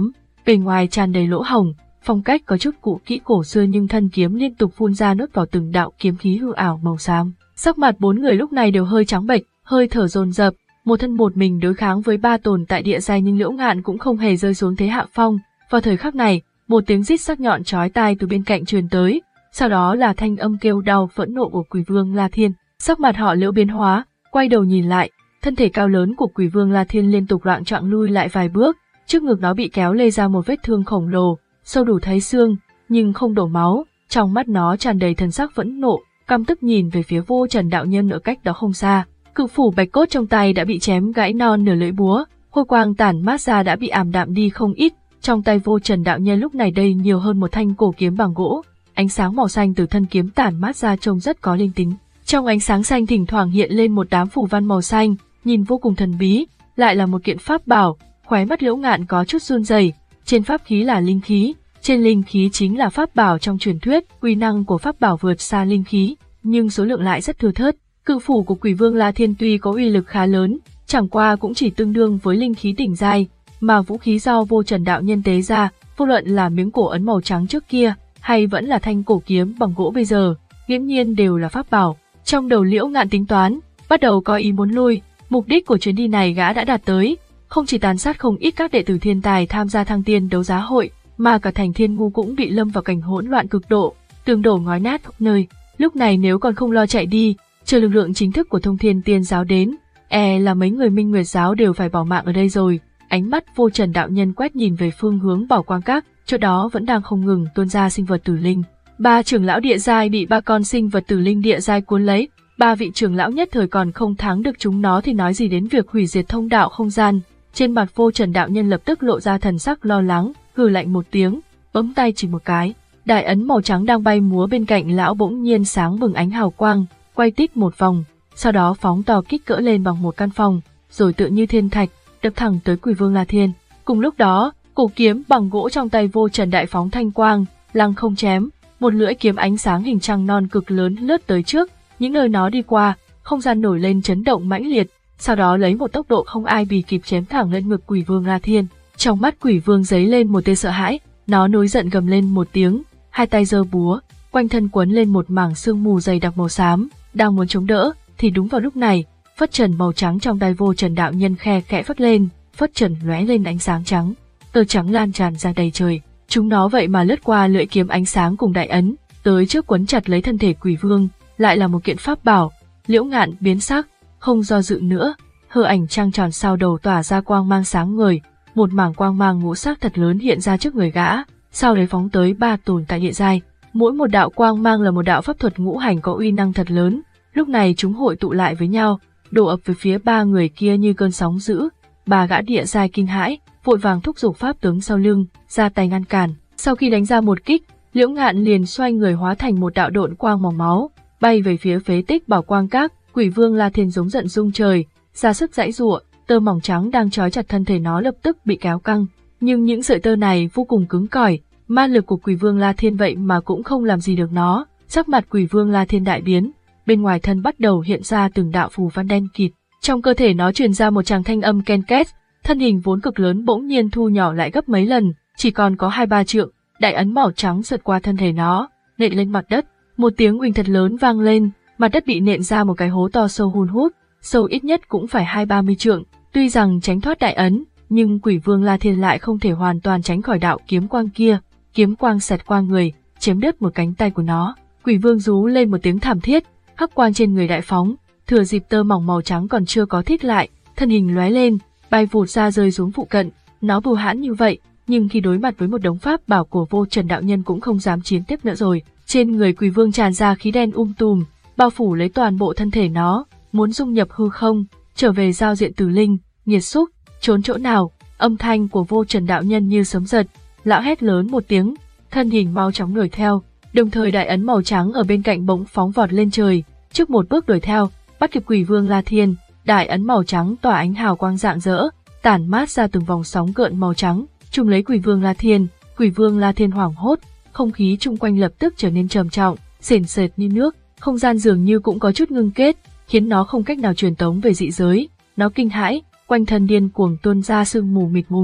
S1: bề ngoài tràn đầy lỗ hổng, phong cách có chút cũ kỹ cổ xưa nhưng thân kiếm liên tục phun ra nuốt vào từng đạo kiếm khí hư ảo màu xám. Sắc mặt bốn người lúc này đều hơi trắng bệch, hơi thở dồn dập, một thân một mình đối kháng với ba tồn tại địa giai, nhưng Liễu Ngạn cũng không hề rơi xuống thế hạ phong. Vào thời khắc này, một tiếng rít sắc nhọn chói tai từ bên cạnh truyền tới, sau đó là thanh âm kêu đau phẫn nộ của Quỷ Vương La Thiên. Sắc mặt họ Liễu biến hóa, quay đầu nhìn lại, thân thể cao lớn của Quỷ Vương La Thiên liên tục loạng choạng lui lại vài bước, trước ngực nó bị kéo lê ra một vết thương khổng lồ, sâu đủ thấy xương, nhưng không đổ máu, trong mắt nó tràn đầy thần sắc phẫn nộ, căm tức nhìn về phía Vô Trần đạo nhân ở cách đó không xa. Cự phủ bạch cốt trong tay đã bị chém gãy non nửa lưỡi búa, hôi quang tản mát ra đã bị ảm đạm đi không ít, trong tay Vô Trần đạo nhân lúc này đây nhiều hơn một thanh cổ kiếm bằng gỗ, ánh sáng màu xanh từ thân kiếm tản mát ra trông rất có linh tính. Trong ánh sáng xanh thỉnh thoảng hiện lên một đám phù văn màu xanh, nhìn vô cùng thần bí, lại là một kiện pháp bảo. Khóe mắt Liễu Ngạn có chút run rẩy, trên pháp khí là linh khí, trên linh khí chính là pháp bảo trong truyền thuyết, uy năng của pháp bảo vượt xa linh khí, nhưng số lượng lại rất thưa thớt. Cự phủ của Quỷ Vương La Thiên tuy có uy lực khá lớn, chẳng qua cũng chỉ tương đương với linh khí đỉnh giai, mà vũ khí do Vô Trần đạo nhân tế ra, vô luận là miếng cổ ấn màu trắng trước kia, hay vẫn là thanh cổ kiếm bằng gỗ bây giờ, nghiễm nhiên đều là pháp bảo. Trong đầu Liễu Ngạn tính toán, bắt đầu có ý muốn lui, mục đích của chuyến đi này gã đã đạt tới, không chỉ tàn sát không ít các đệ tử thiên tài tham gia thăng tiên đấu giá hội, mà cả thành Thiên Ngu cũng bị lâm vào cảnh hỗn loạn cực độ, tường đổ ngói nát khắp nơi. Lúc này nếu còn không lo chạy đi, chờ lực lượng chính thức của Thông Thiên Tiên giáo đến, e là mấy người Minh Nguyệt giáo đều phải bỏ mạng ở đây rồi. Ánh mắt Vô Trần đạo nhân quét nhìn về phương hướng Bảo Quang Các, chỗ đó vẫn đang không ngừng tuôn ra sinh vật tử linh. Ba trưởng lão địa giai bị ba con sinh vật tử linh địa giai cuốn lấy, ba vị trưởng lão nhất thời còn không thắng được chúng nó thì nói gì đến việc hủy diệt thông đạo không gian. Trên mặt Vô Trần đạo nhân lập tức lộ ra thần sắc lo lắng, hừ lạnh một tiếng, bấm tay chỉ một cái, đại ấn màu trắng đang bay múa bên cạnh lão bỗng nhiên sáng bừng ánh hào quang, quay tít một vòng, sau đó phóng to kích cỡ lên bằng một căn phòng, rồi tựa như thiên thạch, đập thẳng tới Quỷ Vương La Thiên. Cùng lúc đó, cổ kiếm bằng gỗ trong tay Vô Trần đại phóng thanh quang, lăng không chém, một lưỡi kiếm ánh sáng hình trăng non cực lớn lướt tới trước, những nơi nó đi qua, không gian nổi lên chấn động mãnh liệt, sau đó lấy một tốc độ không ai bì kịp chém thẳng lên ngực Quỷ Vương La Thiên. Trong mắt Quỷ Vương giấy lên một tia sợ hãi, nó nổi giận gầm lên một tiếng, hai tay giơ búa, quanh thân quấn lên một mảng sương mù dày đặc màu xám, đang muốn chống đỡ, thì đúng vào lúc này, phất trần màu trắng trong tay Vô Trần đạo nhân khe khẽ phất lên, phất trần lóe lên ánh sáng trắng, tơ trắng lan tràn ra đầy trời, chúng nó vậy mà lướt qua lưỡi kiếm ánh sáng cùng đại ấn, tới trước quấn chặt lấy thân thể Quỷ Vương, lại là một kiện pháp bảo. Liễu Ngạn biến sắc, không do dự nữa, hư ảnh trăng tròn sau đầu tỏa ra quang mang sáng ngời, một mảng quang mang ngũ sắc thật lớn hiện ra trước người gã, sau đấy phóng tới ba tồn tại địa giai. Mỗi một đạo quang mang là một đạo pháp thuật ngũ hành có uy năng thật lớn, lúc này chúng hội tụ lại với nhau, đổ ập về phía ba người kia như cơn sóng dữ. Ba gã địa giai kinh hãi, vội vàng thúc giục pháp tướng sau lưng, ra tay ngăn cản. Sau khi đánh ra một kích, Liễu Ngạn liền xoay người hóa thành một đạo độn quang màu máu, bay về phía phế tích Bảo Quang Các. Quỷ Vương La Thiên giống giận rung trời, ra sức giãy giụa, tơ mỏng trắng đang trói chặt thân thể nó lập tức bị kéo căng, nhưng những sợi tơ này vô cùng cứng cỏi, ma lực của Quỷ Vương La Thiên vậy mà cũng không làm gì được nó. Sắc mặt Quỷ Vương La Thiên đại biến, bên ngoài thân bắt đầu hiện ra từng đạo phù văn đen kịt, trong cơ thể nó truyền ra một tràng thanh âm ken két, thân hình vốn cực lớn bỗng nhiên thu nhỏ lại gấp mấy lần, chỉ còn có hai ba trượng. Đại ấn màu trắng sượt qua thân thể nó, nện lên mặt đất, một tiếng uỳnh thật lớn vang lên, mặt đất bị nện ra một cái hố to sâu hun hút, sâu ít nhất cũng phải hai ba mươi trượng. Tuy rằng tránh thoát đại ấn, nhưng Quỷ Vương La Thiên lại không thể hoàn toàn tránh khỏi đạo kiếm quang kia. Kiếm quang xẹt qua người, chém đứt một cánh tay của nó. Quỷ Vương rú lên một tiếng thảm thiết, hắc quang trên người đại phóng, thừa dịp tơ mỏng màu trắng còn chưa có thích lại, thân hình lóe lên, bay vụt ra rơi xuống phụ cận. Nó bưu hãn như vậy, nhưng khi đối mặt với một đống pháp bảo của Vô Trần đạo nhân cũng không dám chiến tiếp nữa rồi. Trên người Quỷ Vương tràn ra khí đen um tùm, bao phủ lấy toàn bộ thân thể nó, muốn dung nhập hư không, trở về giao diện tử linh. Nghiệt xúc, trốn chỗ nào? Âm thanh của Vô Trần đạo nhân như sấm giật, lão hét lớn một tiếng, thân hình mau chóng đuổi theo, đồng thời đại ấn màu trắng ở bên cạnh bỗng phóng vọt lên trời, trước một bước đuổi theo, bắt kịp Quỷ Vương La Thiên. Đại ấn màu trắng tỏa ánh hào quang rạng rỡ, tản mát ra từng vòng sóng gợn màu trắng, trùm lấy Quỷ Vương La Thiên. Quỷ Vương La Thiên hoảng hốt, không khí chung quanh lập tức trở nên trầm trọng, sền sệt như nước, không gian dường như cũng có chút ngưng kết, khiến nó không cách nào truyền tống về dị giới. Nó kinh hãi, quanh thân điên cuồng tuôn ra sương mù mịt mùng,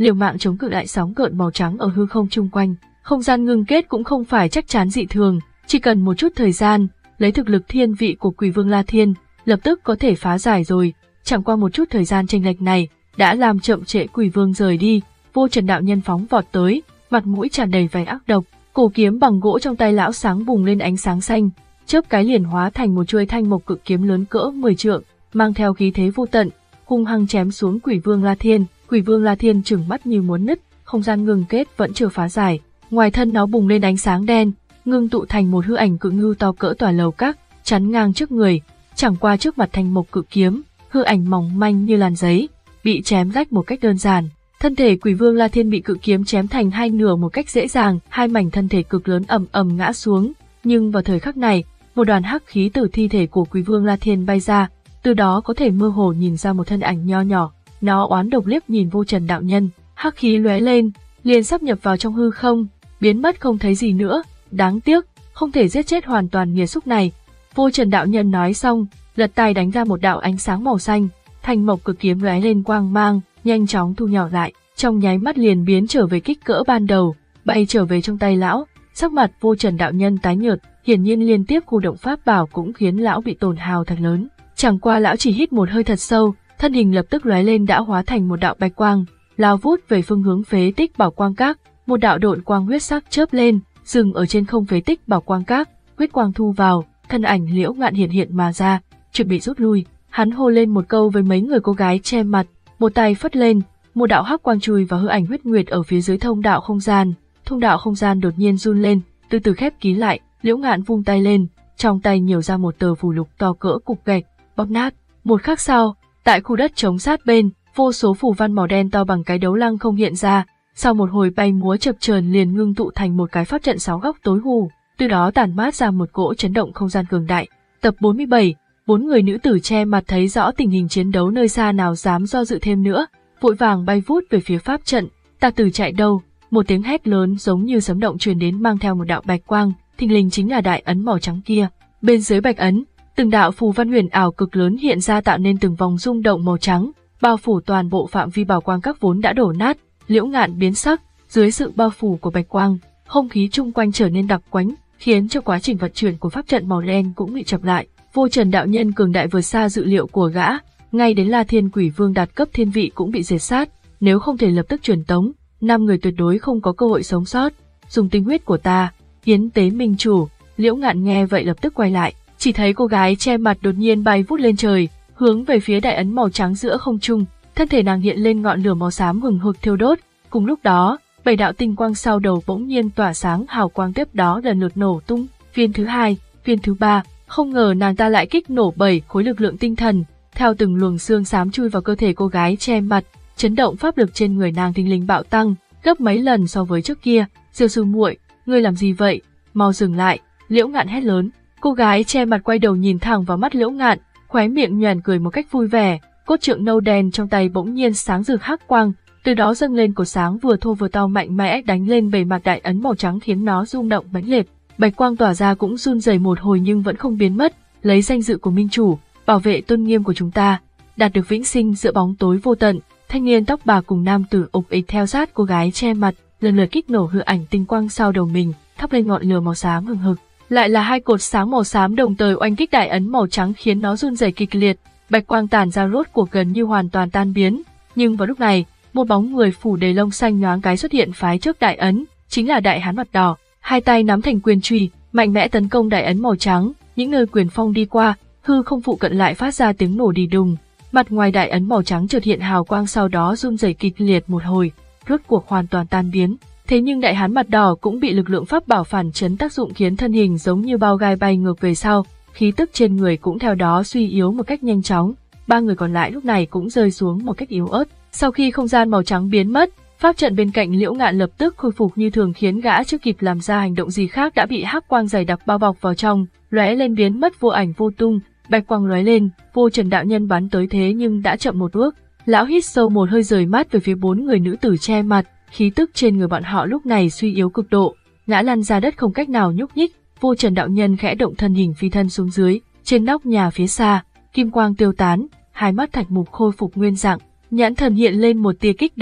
S1: liều mạng chống cự lại sóng gợn màu trắng ở hư không chung quanh. Không gian ngưng kết cũng không phải chắc chắn dị thường, chỉ cần một chút thời gian, lấy thực lực thiên vị của Quỷ Vương La Thiên, lập tức có thể phá giải rồi. Chẳng qua một chút thời gian chênh lệch này đã làm chậm trễ Quỷ Vương rời đi. Vô Trần đạo nhân phóng vọt tới, mặt mũi tràn đầy vẻ ác độc, cổ kiếm bằng gỗ trong tay lão sáng bùng lên ánh sáng xanh, chớp cái liền hóa thành một chuôi thanh mộc cự kiếm lớn cỡ mười trượng, mang theo khí thế vô tận, hung hăng chém xuống Quỷ Vương La Thiên. Quỷ Vương La Thiên trừng mắt như muốn nứt, không gian ngưng kết vẫn chưa phá giải, ngoài thân nó bùng lên ánh sáng đen, ngưng tụ thành một hư ảnh cự ngưu to cỡ tòa lầu các, chắn ngang trước người. Chẳng qua trước mặt thanh mộc cự kiếm, hư ảnh mỏng manh như làn giấy, bị chém rách một cách đơn giản. Thân thể Quỷ Vương La Thiên bị cự kiếm chém thành hai nửa một cách dễ dàng, hai mảnh thân thể cực lớn ầm ầm ngã xuống. Nhưng vào thời khắc này, một đoàn hắc khí từ thi thể của Quỷ Vương La Thiên bay ra, từ đó có thể mơ hồ nhìn ra một thân ảnh nho nhỏ. Nó oán độc liếc nhìn Vô Trần đạo nhân, hắc khí lóe lên, liền sắp nhập vào trong hư không, biến mất không thấy gì nữa. Đáng tiếc, không thể giết chết hoàn toàn nghiệt xúc này. Vô Trần đạo nhân nói xong, lật tay đánh ra một đạo ánh sáng màu xanh, thanh mộc cực kiếm lóe lên quang mang, nhanh chóng thu nhỏ lại, trong nháy mắt liền biến trở về kích cỡ ban đầu, bay trở về trong tay lão. Sắc mặt Vô Trần đạo nhân tái nhợt, hiển nhiên liên tiếp khu động pháp bảo cũng khiến lão bị tổn hao thật lớn. Chẳng qua lão chỉ hít một hơi thật sâu, thân hình lập tức lóe lên đã hóa thành một đạo bạch quang, lao vút về phương hướng phế tích Bảo Quang Các. Một đạo độn quang huyết sắc chớp lên, dừng ở trên không phế tích Bảo Quang Các, huyết quang thu vào, thân ảnh Liễu Ngạn hiện hiện mà ra, chuẩn bị rút lui. Hắn hô lên một câu với mấy người cô gái che mặt, một tay phất lên, một đạo hắc quang chui vào hư ảnh huyết nguyệt ở phía dưới thông đạo không gian. Thông đạo không gian đột nhiên run lên, từ từ khép kín lại. Liễu Ngạn vung tay lên, trong tay nhiều ra một tờ phù lục to cỡ cục gạch, bóp nát. Một khắc sau, tại khu đất trống sát bên, vô số phù văn màu đen to bằng cái đấu lăng không hiện ra, sau một hồi bay múa chập chờn liền ngưng tụ thành một cái pháp trận sáu góc tối hù, từ đó tản mát ra một cỗ chấn động không gian cường đại. Tập bốn mươi bảy, bốn người nữ tử che mặt thấy rõ tình hình chiến đấu nơi xa nào dám do dự thêm nữa, vội vàng bay vút về phía pháp trận. Ta tử chạy đâu? Một tiếng hét lớn giống như sấm động truyền đến mang theo một đạo bạch quang, thình lình chính là đại ấn màu trắng kia. Bên dưới bạch ấn, từng đạo phù văn huyền ảo cực lớn hiện ra tạo nên từng vòng rung động màu trắng, bao phủ toàn bộ phạm vi Bảo Quang Các vốn đã đổ nát. Liễu Ngạn biến sắc, dưới sự bao phủ của bạch quang, không khí chung quanh trở nên đặc quánh, khiến cho quá trình vận chuyển của pháp trận màu đen cũng bị chậm lại. Vô Trần đạo nhân cường đại vượt xa dự liệu của gã, ngay đến La Thiên Quỷ Vương đạt cấp thiên vị cũng bị diệt sát, nếu không thể lập tức truyền tống, năm người tuyệt đối không có cơ hội sống sót. Dùng tinh huyết của ta, hiến tế minh chủ. Liễu Ngạn nghe vậy lập tức quay lại, chỉ thấy cô gái che mặt đột nhiên bay vút lên trời, hướng về phía đại ấn màu trắng giữa không trung, thân thể nàng hiện lên ngọn lửa màu xám hừng hực thiêu đốt. Cùng lúc đó, bảy đạo tinh quang sau đầu bỗng nhiên tỏa sáng, hào quang tiếp đó lần lượt nổ tung, viên thứ hai, viên thứ ba, không ngờ nàng ta lại kích nổ bảy khối lực lượng tinh thần, theo từng luồng xương xám chui vào cơ thể cô gái che mặt, chấn động pháp lực trên người nàng thình lình bạo tăng, gấp mấy lần so với trước kia. Diêu sư muội, ngươi làm gì vậy? Mau dừng lại! Liễu Ngạn hét lớn. Cô gái che mặt quay đầu nhìn thẳng vào mắt Liễu Ngạn, khóe miệng nhoẻn cười một cách vui vẻ. Cốt trượng nâu đen trong tay bỗng nhiên sáng rực hắc quang, từ đó dâng lên cột sáng vừa thô vừa to mạnh mẽ đánh lên bề mặt đại ấn màu trắng khiến nó rung động mãnh liệt. Bạch quang tỏa ra cũng run rẩy một hồi nhưng vẫn không biến mất. Lấy danh dự của minh chủ, bảo vệ tôn nghiêm của chúng ta, đạt được vĩnh sinh giữa bóng tối vô tận. Thanh niên tóc bạc cùng nam tử ục ịch theo sát cô gái che mặt, lần lượt kích nổ hư ảnh tinh quang sau đầu mình, thắp lên ngọn lửa màu xám hừng hực. Lại là hai cột sáng màu xám đồng thời oanh kích đại ấn màu trắng khiến nó run rẩy kịch liệt. Bạch quang tản ra rốt cuộc gần như hoàn toàn tan biến, nhưng vào lúc này, một bóng người phủ đầy lông xanh nhoáng cái xuất hiện phái trước đại ấn, chính là đại hán mặt đỏ, hai tay nắm thành quyền chùy, mạnh mẽ tấn công đại ấn màu trắng. Những nơi quyền phong đi qua, hư không phụ cận lại phát ra tiếng nổ đi đùng. Mặt ngoài đại ấn màu trắng chợt hiện hào quang, sau đó run rẩy kịch liệt một hồi, rốt cuộc hoàn toàn tan biến. Thế nhưng đại hán mặt đỏ cũng bị lực lượng pháp bảo phản chấn tác dụng khiến thân hình giống như bao gai bay ngược về sau, khí tức trên người cũng theo đó suy yếu một cách nhanh chóng. Ba người còn lại lúc này cũng rơi xuống một cách yếu ớt. Sau khi không gian màu trắng biến mất, pháp trận bên cạnh Liễu Ngạn lập tức khôi phục như thường, khiến gã chưa kịp làm ra hành động gì khác đã bị hắc quang dày đặc bao bọc vào trong, lóe lên biến mất vô ảnh vô tung. Bạch quang lóe lên, Vô Trần đạo nhân bắn tới thế nhưng đã chậm một bước. Lão hít sâu một hơi rời mắt về phía bốn người nữ tử che mặt, khí tức trên người bọn họ lúc này suy yếu cực độ, ngã lăn ra đất không cách nào nhúc nhích. Vô Trần đạo nhân khẽ động thân hình phi thân xuống dưới, trên nóc nhà phía xa, kim quang tiêu tán, hai mắt thạch mục khôi phục nguyên dạng, nhãn thần hiện lên một tia kích động,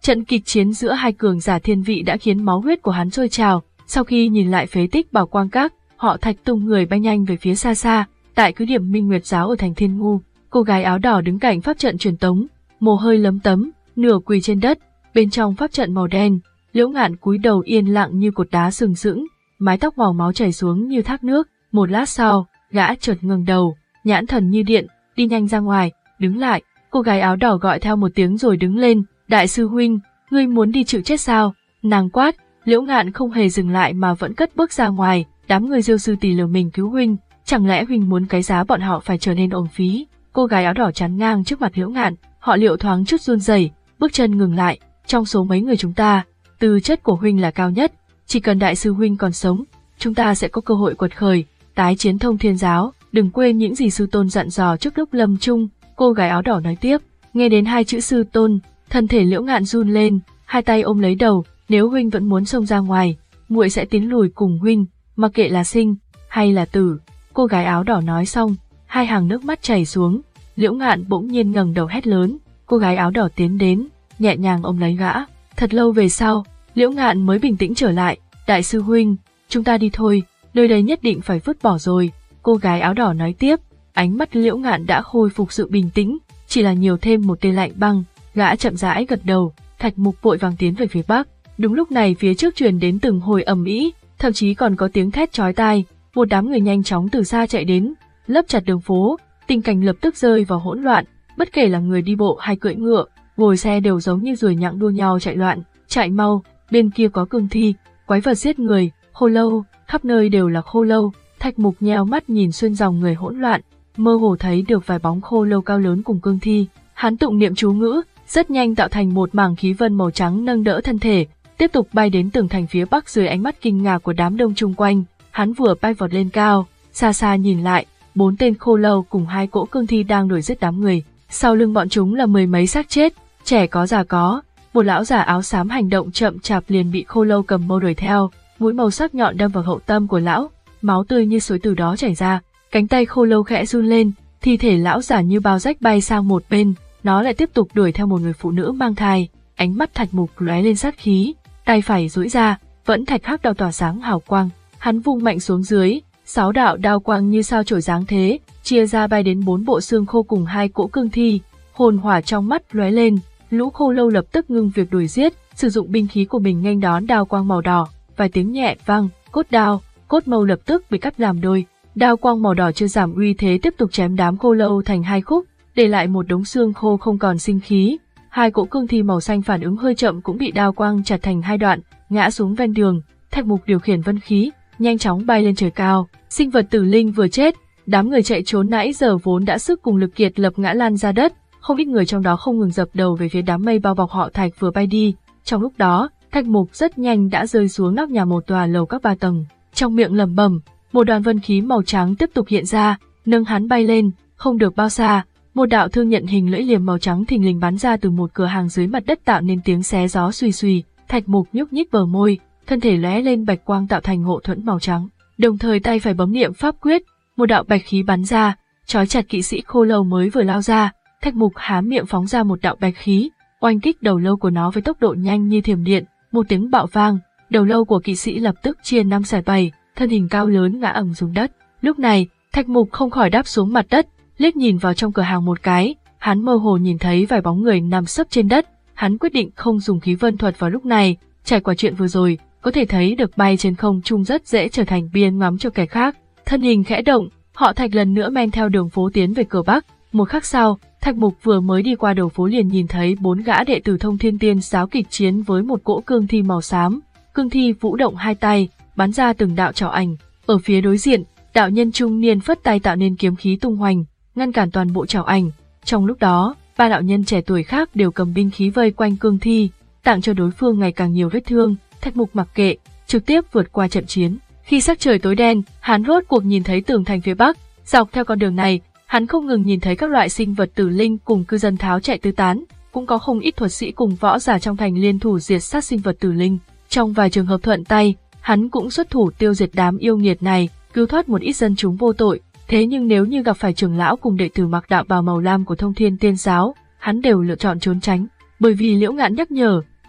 S1: Trận kịch chiến giữa hai cường giả thiên vị đã khiến máu huyết của hắn sôi trào. Sau khi nhìn lại phế tích Bảo Quang Các, họ Thạch tung người bay nhanh về phía xa xa, tại cứ điểm Minh Nguyệt Giáo ở thành Thiên Ngu. Cô gái áo đỏ đứng cạnh pháp trận truyền tống, mồ hôi lấm tấm, nửa quỳ trên đất. Bên trong pháp trận màu đen, Liễu Ngạn cúi đầu yên lặng như cột đá sừng sững, mái tóc màu máu chảy xuống như thác nước. Một lát sau, gã chợt ngẩng đầu, nhãn thần như điện, đi nhanh ra ngoài, đứng lại. Cô gái áo đỏ gọi theo một tiếng rồi đứng lên. Đại sư huynh, ngươi muốn đi chịu chết sao? Nàng quát. Liễu Ngạn không hề dừng lại mà vẫn cất bước ra ngoài. Đám người Diêu sư tỷ liều mình cứu huynh, chẳng lẽ huynh muốn cái giá bọn họ phải trở nên uổng phí? Cô gái áo đỏ chắn ngang trước mặt Liễu Ngạn, họ Liệu thoáng chút run rẩy, bước chân ngừng lại. Trong số mấy người chúng ta, tư chất của huynh là cao nhất, chỉ cần đại sư huynh còn sống, chúng ta sẽ có cơ hội quật khởi, tái chiến Thông Thiên Giáo. Đừng quên những gì sư tôn dặn dò trước lúc lâm chung. Cô gái áo đỏ nói tiếp. Nghe đến hai chữ sư tôn, thân thể Liễu Ngạn run lên, hai tay ôm lấy đầu. Nếu huynh vẫn muốn xông ra ngoài, muội sẽ tiến lùi cùng huynh, mặc kệ là sinh hay là tử. Cô gái áo đỏ nói xong, hai hàng nước mắt chảy xuống. Liễu Ngạn bỗng nhiên ngẩng đầu hét lớn. Cô gái áo đỏ tiến đến, nhẹ nhàng ôm lấy gã. Thật lâu về sau, Liễu Ngạn mới bình tĩnh trở lại. Đại sư huynh, chúng ta đi thôi, nơi đây nhất định phải vứt bỏ rồi. Cô gái áo đỏ nói tiếp. Ánh mắt Liễu Ngạn đã khôi phục sự bình tĩnh, chỉ là nhiều thêm một tia lạnh băng. Gã chậm rãi gật đầu. Thạch Mục vội vàng tiến về phía bắc. Đúng lúc này phía trước truyền đến từng hồi ầm ĩ, thậm chí còn có tiếng thét chói tai. Một đám người nhanh chóng từ xa chạy đến, lấp chặt đường phố. Tình cảnh lập tức rơi vào hỗn loạn. Bất kể là người đi bộ hay cưỡi ngựa, ngồi xe đều giống như ruồi nhặng đua nhau chạy loạn. Chạy mau, bên kia có cương thi, quái vật giết người, khô lâu, khắp nơi đều là khô lâu. Thạch Mục nheo mắt nhìn xuyên dòng người hỗn loạn, mơ hồ thấy được vài bóng khô lâu cao lớn cùng cương thi. Hắn tụng niệm chú ngữ, rất nhanh tạo thành một mảng khí vân màu trắng nâng đỡ thân thể, tiếp tục bay đến tường thành phía bắc. Dưới ánh mắt kinh ngạc của đám đông chung quanh, hắn vừa bay vọt lên cao, xa xa nhìn lại, bốn tên khô lâu cùng hai cỗ cương thi đang đuổi giết đám người. Sau lưng bọn chúng là mười mấy xác chết, trẻ có già có. Một lão giả áo xám hành động chậm chạp liền bị khô lâu cầm mâu đuổi theo, mũi màu sắc nhọn đâm vào hậu tâm của lão, máu tươi như suối từ đó chảy ra. Cánh tay khô lâu khẽ run lên, thi thể lão giả như bao rách bay sang một bên, nó lại tiếp tục đuổi theo một người phụ nữ mang thai. Ánh mắt Thạch Mục lóe lên sát khí, tay phải duỗi ra, vẫn thạch hắc đao tỏa sáng hào quang, hắn vung mạnh xuống dưới, sáu đạo đao quang như sao chổi giáng thế, chia ra bay đến bốn bộ xương khô cùng hai cỗ cương thi. Hồn hỏa trong mắt lóe lên, lũ khô lâu lập tức ngưng việc đuổi giết, sử dụng binh khí của mình nghênh đón đao quang màu đỏ. Vài tiếng nhẹ vang, cốt đao, cốt mâu lập tức bị cắt làm đôi. Đao quang màu đỏ chưa giảm uy thế tiếp tục chém đám khô lâu thành hai khúc, để lại một đống xương khô không còn sinh khí. Hai cỗ cương thi màu xanh phản ứng hơi chậm cũng bị đao quang chặt thành hai đoạn, ngã xuống ven đường. Thạch Mục điều khiển vân khí, nhanh chóng bay lên trời cao. Sinh vật tử linh vừa chết, đám người chạy trốn nãy giờ vốn đã sức cùng lực kiệt lập ngã lăn ra đất, không ít người trong đó không ngừng dập đầu về phía đám mây bao bọc họ Thạch vừa bay đi. Trong lúc đó, Thạch Mục rất nhanh đã rơi xuống nóc nhà một tòa lầu các ba tầng, trong miệng lẩm bẩm, một đoàn vân khí màu trắng tiếp tục hiện ra, nâng hắn bay lên. Không được bao xa, một đạo thương nhận hình lưỡi liềm màu trắng thình lình bắn ra từ một cửa hàng dưới mặt đất tạo nên tiếng xé gió suy suy. Thạch Mục nhúc nhích bờ môi, thân thể lóe lên bạch quang tạo thành hộ thuẫn màu trắng, đồng thời tay phải bấm niệm pháp quyết, một đạo bạch khí bắn ra, trói chặt kỵ sĩ khô lâu mới vừa lao ra. Thạch Mục há miệng phóng ra một đạo bạch khí, oanh kích đầu lâu của nó với tốc độ nhanh như thiểm điện. Một tiếng bạo vang, đầu lâu của kỵ sĩ lập tức chia năm xẻ bảy, thân hình cao lớn ngã ầm xuống đất. Lúc này, Thạch Mục không khỏi đáp xuống mặt đất, liếc nhìn vào trong cửa hàng một cái, hắn mơ hồ nhìn thấy vài bóng người nằm sấp trên đất. Hắn quyết định không dùng khí vân thuật vào lúc này, trải qua chuyện vừa rồi, có thể thấy được bay trên không trung rất dễ trở thành biên ngắm cho kẻ khác. Thân hình khẽ động, họ Thạch lần nữa men theo đường phố tiến về cửa bắc. Một khắc sau, Thạch Mục vừa mới đi qua đầu phố liền nhìn thấy bốn gã đệ tử Thông Thiên Tiên Giáo kịch chiến với một cỗ cương thi màu xám. Cương thi vũ động hai tay, bắn ra từng đạo trảo ảnh. Ở phía đối diện, đạo nhân trung niên phất tay tạo nên kiếm khí tung hoành, ngăn cản toàn bộ trảo ảnh. Trong lúc đó, ba đạo nhân trẻ tuổi khác đều cầm binh khí vây quanh cương thi, tặng cho đối phương ngày càng nhiều vết thương. Thạch Mục mặc kệ, trực tiếp vượt qua trận chiến. Khi sắc trời tối đen, hắn rốt cuộc nhìn thấy tường thành phía bắc. Dọc theo con đường này, hắn không ngừng nhìn thấy các loại sinh vật tử linh cùng cư dân tháo chạy tứ tán, cũng có không ít thuật sĩ cùng võ giả trong thành liên thủ diệt sát sinh vật tử linh. Trong vài trường hợp thuận tay, hắn cũng xuất thủ tiêu diệt đám yêu nghiệt này, cứu thoát một ít dân chúng vô tội. Thế nhưng nếu như gặp phải trưởng lão cùng đệ tử mặc đạo bào màu lam của Thông Thiên Tiên Giáo, hắn đều lựa chọn trốn tránh, bởi vì Liễu Ngạn nhắc nhở,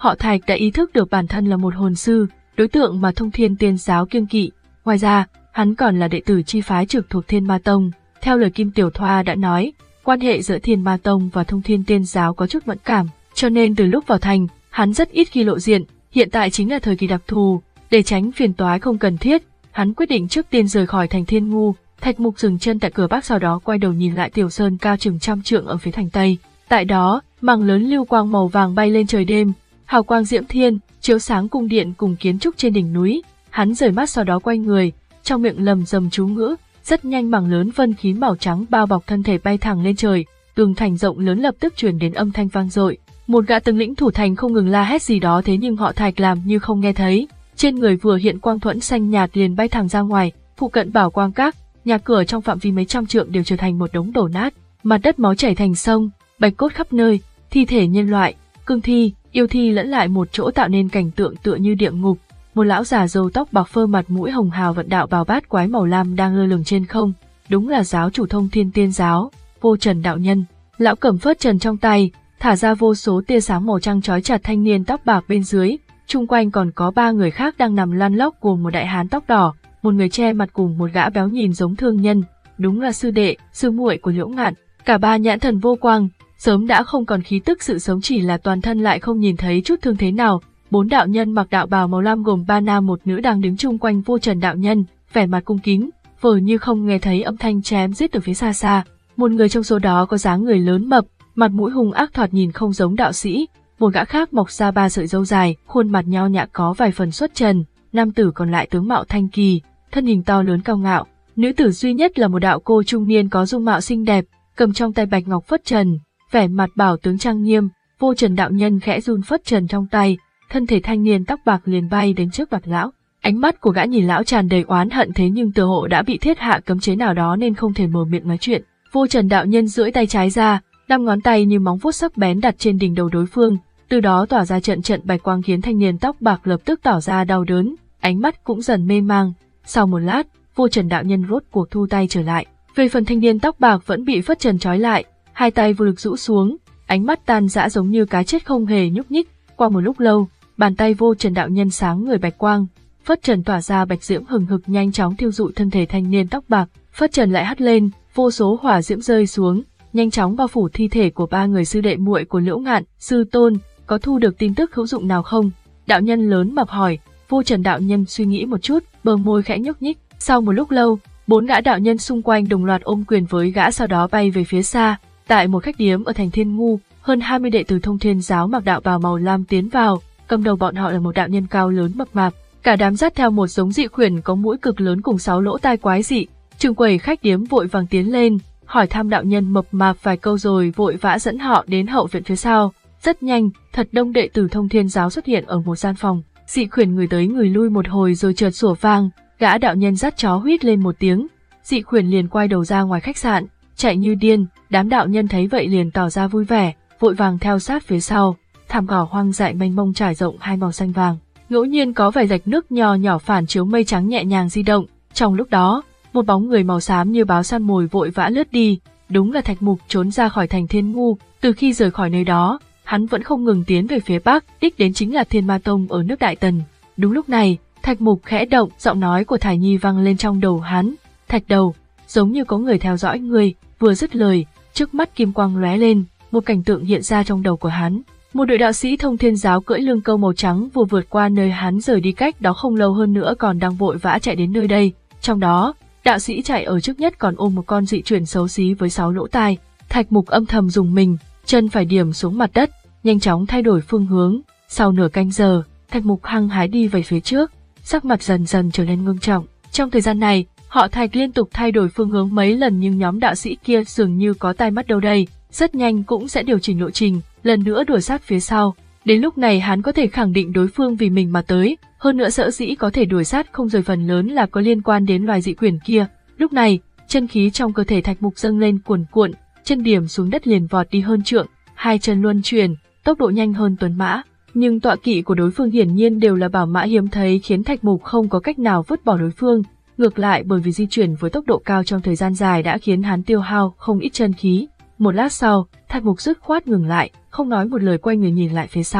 S1: họ Thạch đã ý thức được bản thân là một hồn sư, đối tượng mà Thông Thiên Tiên Giáo kiêng kỵ. Ngoài ra, hắn còn là đệ tử chi phái trực thuộc Thiên Ma Tông. Theo lời Kim Tiểu Thoa đã nói, quan hệ giữa Thiên Ma Tông và Thông Thiên Tiên Giáo có chút mẫn cảm, cho nên từ lúc vào thành, hắn rất ít khi lộ diện. Hiện tại chính là thời kỳ đặc thù, để tránh phiền toái không cần thiết, hắn quyết định trước tiên rời khỏi thành Thiên Ngu. Thạch Mục dừng chân tại cửa bắc, sau đó quay đầu nhìn lại tiểu sơn cao chừng trăm trượng ở phía thành tây. Tại đó, mảng lớn lưu quang màu vàng bay lên trời đêm, hào quang diễm thiên, chiếu sáng cung điện cùng kiến trúc trên đỉnh núi. Hắn rời mắt sau đó quay người, trong miệng lầm rầm chú ngữ, rất nhanh mảng lớn vân khí màu trắng bao bọc thân thể bay thẳng lên trời, tường thành rộng lớn lập tức truyền đến âm thanh vang dội. Một gã tướng lĩnh thủ thành không ngừng la hét gì đó, thế nhưng họ Thạch làm như không nghe thấy. Trên người vừa hiện quang thuẫn xanh nhạt liền bay thẳng ra ngoài, phụ cận Bảo Quang Các, nhà cửa trong phạm vi mấy trăm trượng đều trở thành một đống đổ nát, mặt đất máu chảy thành sông, bạch cốt khắp nơi, thi thể nhân loại, cương thi, yêu thi lẫn lại một chỗ tạo nên cảnh tượng tựa như địa ngục. Một lão già râu tóc bạc phơ, mặt mũi hồng hào, vận đạo bào bát quái màu lam đang lơ lửng trên không, đúng là giáo chủ Thông Thiên Tiên Giáo, Vô Trần đạo nhân. Lão cầm phất trần trong tay, thả ra vô số tia sáng màu trắng trói chặt thanh niên tóc bạc bên dưới. Chung quanh còn có ba người khác đang nằm lăn lóc, gồm một đại hán tóc đỏ, một người che mặt cùng một gã béo nhìn giống thương nhân, đúng là sư đệ, sư muội của Liễu Ngạn. Cả ba nhãn thần vô quang, sớm đã không còn khí tức sự sống, chỉ là toàn thân lại không nhìn thấy chút thương thế nào. Bốn đạo nhân mặc đạo bào màu lam gồm ba nam một nữ đang đứng chung quanh Vô Trần đạo nhân, vẻ mặt cung kính, vờ như không nghe thấy âm thanh chém giết từ phía xa xa. Một người trong số đó có dáng người lớn mập, mặt mũi hung ác, thoạt nhìn không giống đạo sĩ. Một gã khác mọc ra ba sợi râu dài, khuôn mặt nho nhã có vài phần xuất trần. Nam tử còn lại tướng mạo thanh kỳ, thân hình to lớn cao ngạo. Nữ tử duy nhất là một đạo cô trung niên có dung mạo xinh đẹp, cầm trong tay bạch ngọc phất trần, vẻ mặt bảo tướng trang nghiêm. Vô Trần đạo nhân khẽ run phất trần trong tay, thân thể thanh niên tóc bạc liền bay đến trước mặt lão. Ánh mắt của gã nhìn lão tràn đầy oán hận, thế nhưng tựa hộ đã bị thiết hạ cấm chế nào đó nên không thể mở miệng nói chuyện. Vô Trần đạo nhân duỗi tay trái ra, năm ngón tay như móng vuốt sắc bén đặt trên đỉnh đầu đối phương, từ đó tỏa ra trận trận bạch quang khiến thanh niên tóc bạc lập tức tỏ ra đau đớn, ánh mắt cũng dần mê mang. Sau một lát, Vô Trần đạo nhân rốt cuộc thu tay trở lại. Về phần thanh niên tóc bạc vẫn bị phất trần trói lại, hai tay vô lực rũ xuống, ánh mắt tan rã giống như cá chết không hề nhúc nhích. Qua một lúc lâu, bàn tay Vô Trần đạo nhân sáng người bạch quang, phất trần tỏa ra bạch diễm hừng hực nhanh chóng thiêu dụi thân thể thanh niên tóc bạc. Phất trần lại hắt lên, vô số hỏa diễm rơi xuống, nhanh chóng bao phủ thi thể của ba người sư đệ muội của Liễu Ngạn. Sư tôn, có thu được tin tức hữu dụng nào không? Đạo nhân lớn mập hỏi. Vô Trần đạo nhân suy nghĩ một chút, bờ môi khẽ nhúc nhích. Sau một lúc lâu, bốn gã đạo nhân xung quanh đồng loạt ôm quyền với gã, sau đó bay về phía xa. Tại một khách điếm ở thành Thiên Ngu, hơn hai mươi đệ tử Thông Thiên Giáo mặc đạo bào màu lam tiến vào, cầm đầu bọn họ là một đạo nhân cao lớn mập mạp, cả đám dắt theo một giống dị khuyển có mũi cực lớn cùng sáu lỗ tai quái dị. Trưởng quầy khách điếm vội vàng tiến lên, hỏi thăm đạo nhân mập mạp vài câu rồi vội vã dẫn họ đến hậu viện phía sau. Rất nhanh, thật đông đệ tử Thông Thiên Giáo xuất hiện ở một gian phòng. Dị khuyển người tới người lui một hồi rồi chợt sủa vang, gã đạo nhân dắt chó huýt lên một tiếng, dị khuyển liền quay đầu ra ngoài khách sạn, chạy như điên. Đám đạo nhân thấy vậy liền tỏ ra vui vẻ, vội vàng theo sát phía sau. Thảm cỏ hoang dại mênh mông trải rộng hai màu xanh vàng, ngẫu nhiên có vài rạch nước nho nhỏ phản chiếu mây trắng nhẹ nhàng di động. Trong lúc đó, một bóng người màu xám như báo săn mồi vội vã lướt đi, đúng là Thạch Mục trốn ra khỏi thành Thiên Ngu. Từ khi rời khỏi nơi đó, hắn vẫn không ngừng tiến về phía bắc, đích đến chính là Thiên Ma Tông ở nước Đại Tần. Đúng lúc này, Thạch Mục khẽ động, giọng nói của Thải Nhi vang lên trong đầu hắn. Thạch đầu, giống như có người theo dõi người. Vừa dứt lời, trước mắt kim quang lóe lên, một cảnh tượng hiện ra trong đầu của hắn. Một đội đạo sĩ Thông Thiên Giáo cưỡi lương câu màu trắng vừa vượt qua nơi hắn rời đi cách đó không lâu, hơn nữa còn đang vội vã chạy đến nơi đây. Trong đó, đạo sĩ chạy ở trước nhất còn ôm một con dị chuyền xấu xí với sáu lỗ tai. Thạch Mục âm thầm dùng mình, chân phải điểm xuống mặt đất, nhanh chóng thay đổi phương hướng. Sau nửa canh giờ, Thạch Mục hăng hái đi về phía trước, sắc mặt dần dần trở nên ngưng trọng. Trong thời gian này, họ Thạch liên tục thay đổi phương hướng mấy lần nhưng nhóm đạo sĩ kia dường như có tai mắt đâu đây, rất nhanh cũng sẽ điều chỉnh lộ trình, lần nữa đuổi sát phía sau. Đến lúc này hắn có thể khẳng định đối phương vì mình mà tới, hơn nữa sở dĩ có thể đuổi sát không rời phần lớn là có liên quan đến loài dị quyển kia. Lúc này, chân khí trong cơ thể Thạch Mục dâng lên cuồn cuộn, chân điểm xuống đất liền vọt đi hơn trượng, hai chân luân chuyển, tốc độ nhanh hơn tuấn mã. Nhưng tọa kỵ của đối phương hiển nhiên đều là bảo mã hiếm thấy khiến Thạch Mục không có cách nào vứt bỏ đối phương. Ngược lại, bởi vì di chuyển với tốc độ cao trong thời gian dài đã khiến hắn tiêu hao không ít chân khí. Một lát sau, Thạch Mục dứt khoát ngừng lại, không nói một lời quay người nhìn lại phía sau.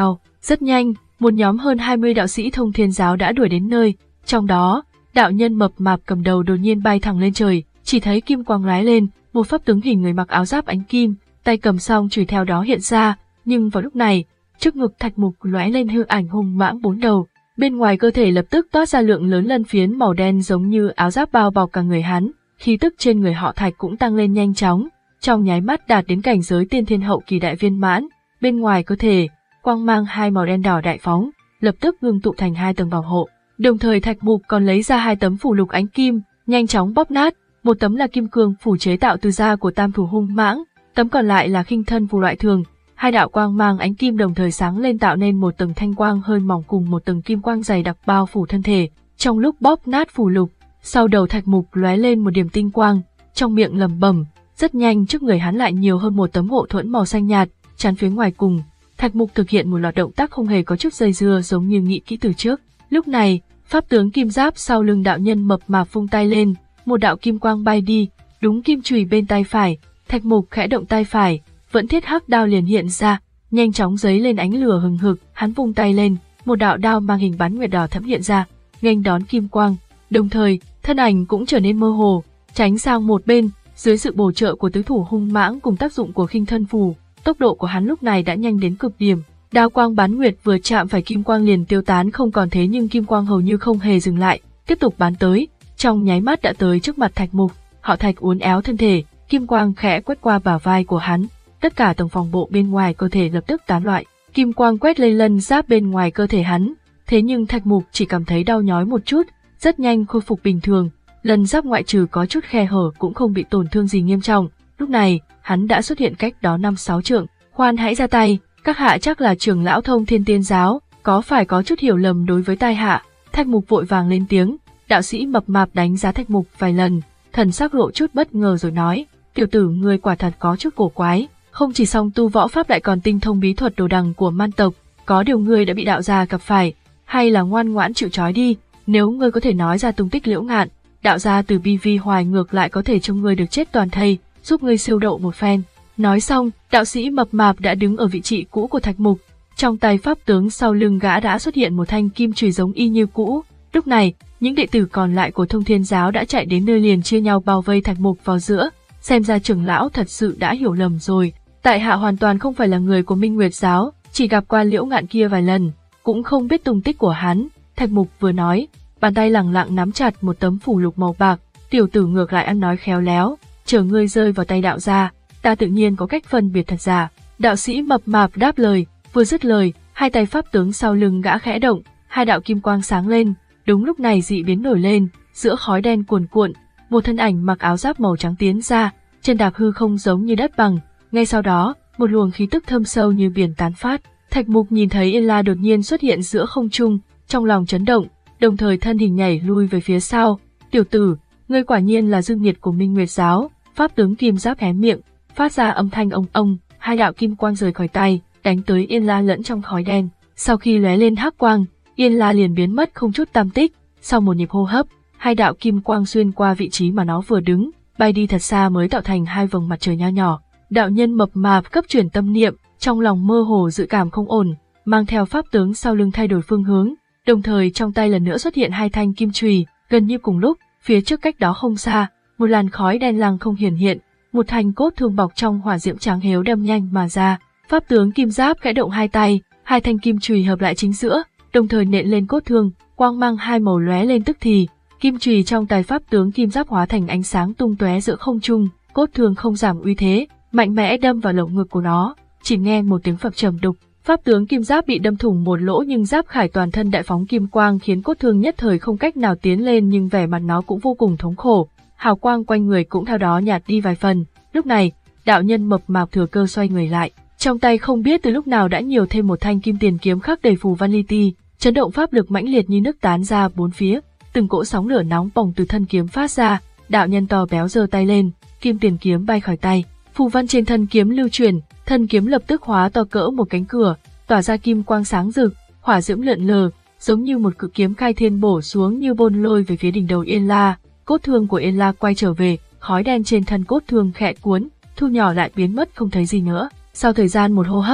S1: Rất nhanh, một nhóm hơn hai mươi đạo sĩ Thông Thiên giáo đã đuổi đến nơi, trong đó, đạo nhân mập mạp cầm đầu đột nhiên bay thẳng lên trời, chỉ thấy kim quang lóe lên, một pháp tướng hình người mặc áo giáp ánh kim, tay cầm song chùy theo đó hiện ra, nhưng vào lúc này, trước ngực Thạch Mục lóe lên hư ảnh hung mãng bốn đầu, bên ngoài cơ thể lập tức toát ra lượng lớn lân phiến màu đen giống như áo giáp bao bọc cả người hắn, khí tức trên người họ Thạch cũng tăng lên nhanh chóng, trong nháy mắt đạt đến cảnh giới tiên thiên hậu kỳ đại viên mãn, bên ngoài cơ thể, quang mang hai màu đen đỏ đại phóng, lập tức ngưng tụ thành hai tầng bảo hộ. Đồng thời Thạch Mục còn lấy ra hai tấm phù lục ánh kim, nhanh chóng bóp nát, một tấm là kim cương phù chế tạo từ da của tam thủ hung mãng, tấm còn lại là khinh thân phù loại thường. Hai đạo quang mang ánh kim đồng thời sáng lên tạo nên một tầng thanh quang hơi mỏng cùng một tầng kim quang dày đặc bao phủ thân thể. Trong lúc bóp nát phù lục, sau đầu Thạch Mục lóe lên một điểm tinh quang, trong miệng lẩm bẩm, rất nhanh trước người hắn lại nhiều hơn một tấm hộ thuẫn màu xanh nhạt, chắn phía ngoài cùng. Thạch Mục thực hiện một loạt động tác không hề có chút dây dưa giống như nghĩ kỹ từ trước. Lúc này, pháp tướng kim giáp sau lưng đạo nhân mập mạp vung tay lên, một đạo kim quang bay đi, đúng kim chùy bên tay phải, Thạch Mục khẽ động tay phải, vẫn thiết hắc đao liền hiện ra, nhanh chóng giấy lên ánh lửa hừng hực, hắn vung tay lên, một đạo đao mang hình bán nguyệt đỏ thẫm hiện ra, nghênh đón kim quang, đồng thời, thân ảnh cũng trở nên mơ hồ, tránh sang một bên, dưới sự bổ trợ của tứ thủ hung mãng cùng tác dụng của khinh thân phù, tốc độ của hắn lúc này đã nhanh đến cực điểm. Đao quang bán nguyệt vừa chạm phải kim quang liền tiêu tán không còn thế nhưng kim quang hầu như không hề dừng lại, tiếp tục bán tới, trong nháy mắt đã tới trước mặt Thạch Mục, họ Thạch uốn éo thân thể, kim quang khẽ quét qua bả vai của hắn, tất cả tầng phòng bộ bên ngoài cơ thể lập tức tán loạn, kim quang quét lên lân giáp bên ngoài cơ thể hắn, thế nhưng Thạch Mục chỉ cảm thấy đau nhói một chút, rất nhanh khôi phục bình thường, lân giáp ngoại trừ có chút khe hở cũng không bị tổn thương gì nghiêm trọng. Lúc này, hắn đã xuất hiện cách đó năm sáu trượng, khoan hãy ra tay. Các hạ chắc là trưởng lão Thông Thiên Tiên giáo, có phải có chút hiểu lầm đối với tai hạ? Thạch Mục vội vàng lên tiếng, đạo sĩ mập mạp đánh giá Thạch Mục vài lần, thần sắc lộ chút bất ngờ rồi nói, tiểu tử ngươi quả thật có chút cổ quái, không chỉ song tu võ pháp lại còn tinh thông bí thuật đồ đằng của man tộc, có điều ngươi đã bị đạo gia gặp phải, hay là ngoan ngoãn chịu trói đi, nếu ngươi có thể nói ra tung tích Liễu Ngạn, đạo gia từ bi vi hoài ngược lại có thể trông ngươi được chết toàn thây, giúp ngươi siêu độ một phen. Nói xong, đạo sĩ mập mạp đã đứng ở vị trí cũ của Thạch Mục, trong tay pháp tướng sau lưng gã đã xuất hiện một thanh kim chùy giống y như cũ. Lúc này, những đệ tử còn lại của Thông Thiên giáo đã chạy đến nơi liền chia nhau bao vây Thạch Mục vào giữa, xem ra trưởng lão thật sự đã hiểu lầm rồi. Tại hạ hoàn toàn không phải là người của Minh Nguyệt giáo, chỉ gặp qua Liễu Ngạn kia vài lần, cũng không biết tung tích của hắn. Thạch Mục vừa nói, bàn tay lẳng lặng nắm chặt một tấm phù lục màu bạc, tiểu tử ngược lại ăn nói khéo léo, chờ ngươi rơi vào tay đạo gia, ta tự nhiên có cách phân biệt thật giả. Đạo sĩ mập mạp đáp lời, vừa dứt lời, hai tay pháp tướng sau lưng gã khẽ động, hai đạo kim quang sáng lên, đúng lúc này dị biến nổi lên, giữa khói đen cuồn cuộn, một thân ảnh mặc áo giáp màu trắng tiến ra, chân đạp hư không giống như đất bằng, ngay sau đó, một luồng khí tức thâm sâu như biển tán phát. Thạch Mục nhìn thấy Yên La đột nhiên xuất hiện giữa không trung, trong lòng chấn động, đồng thời thân hình nhảy lui về phía sau. Tiểu tử, ngươi quả nhiên là dương nhiệt của Minh Nguyệt giáo. Pháp tướng kim giáp hé miệng, phát ra âm thanh ông ông, hai đạo kim quang rời khỏi tay, đánh tới Yên La lẫn trong khói đen. Sau khi lóe lên hắc quang, Yên La liền biến mất không chút tăm tích. Sau một nhịp hô hấp, hai đạo kim quang xuyên qua vị trí mà nó vừa đứng, bay đi thật xa mới tạo thành hai vầng mặt trời nho nhỏ. Đạo nhân mập mạp cấp chuyển tâm niệm, trong lòng mơ hồ dự cảm không ổn, mang theo pháp tướng sau lưng thay đổi phương hướng, đồng thời trong tay lần nữa xuất hiện hai thanh kim chùy. Gần như cùng lúc, phía trước cách đó không xa, một làn khói đen lăng không hiển hiện, một thanh cốt thương bọc trong hỏa diễm trắng héo đâm nhanh mà ra. Pháp tướng kim giáp khẽ động hai tay, hai thanh kim chùy hợp lại chính giữa, đồng thời nện lên cốt thương, quang mang hai màu lóe lên tức thì, kim chùy trong tay pháp tướng kim giáp hóa thành ánh sáng tung tóe giữa không trung, cốt thương không giảm uy thế, mạnh mẽ đâm vào lồng ngực của nó, chỉ nghe một tiếng phập trầm đục, pháp tướng kim giáp bị đâm thủng một lỗ nhưng giáp khải toàn thân đại phóng kim quang khiến cốt thương nhất thời không cách nào tiến lên, nhưng vẻ mặt nó cũng vô cùng thống khổ, hào quang quanh người cũng theo đó nhạt đi vài phần. Lúc này, đạo nhân mập mạp thừa cơ xoay người lại, trong tay không biết từ lúc nào đã nhiều thêm một thanh kim tiền kiếm khắc đầy phù văn li ti, chấn động pháp lực mãnh liệt như nước tán ra bốn phía, từng cỗ sóng lửa nóng bỏng từ thân kiếm phát ra. Đạo nhân to béo giơ tay lên, kim tiền kiếm bay khỏi tay, phù văn trên thân kiếm lưu chuyển, thân kiếm lập tức hóa to cỡ một cánh cửa, tỏa ra kim quang sáng rực, hỏa diễm lượn lờ, giống như một cự kiếm khai thiên bổ xuống như bôn lôi về phía đỉnh đầu Yên La. Cốt thương của Yên La quay trở về, khói đen trên thân cốt thương khẽ cuốn, thu nhỏ lại biến mất không thấy gì nữa. Sau thời gian một hô hấp,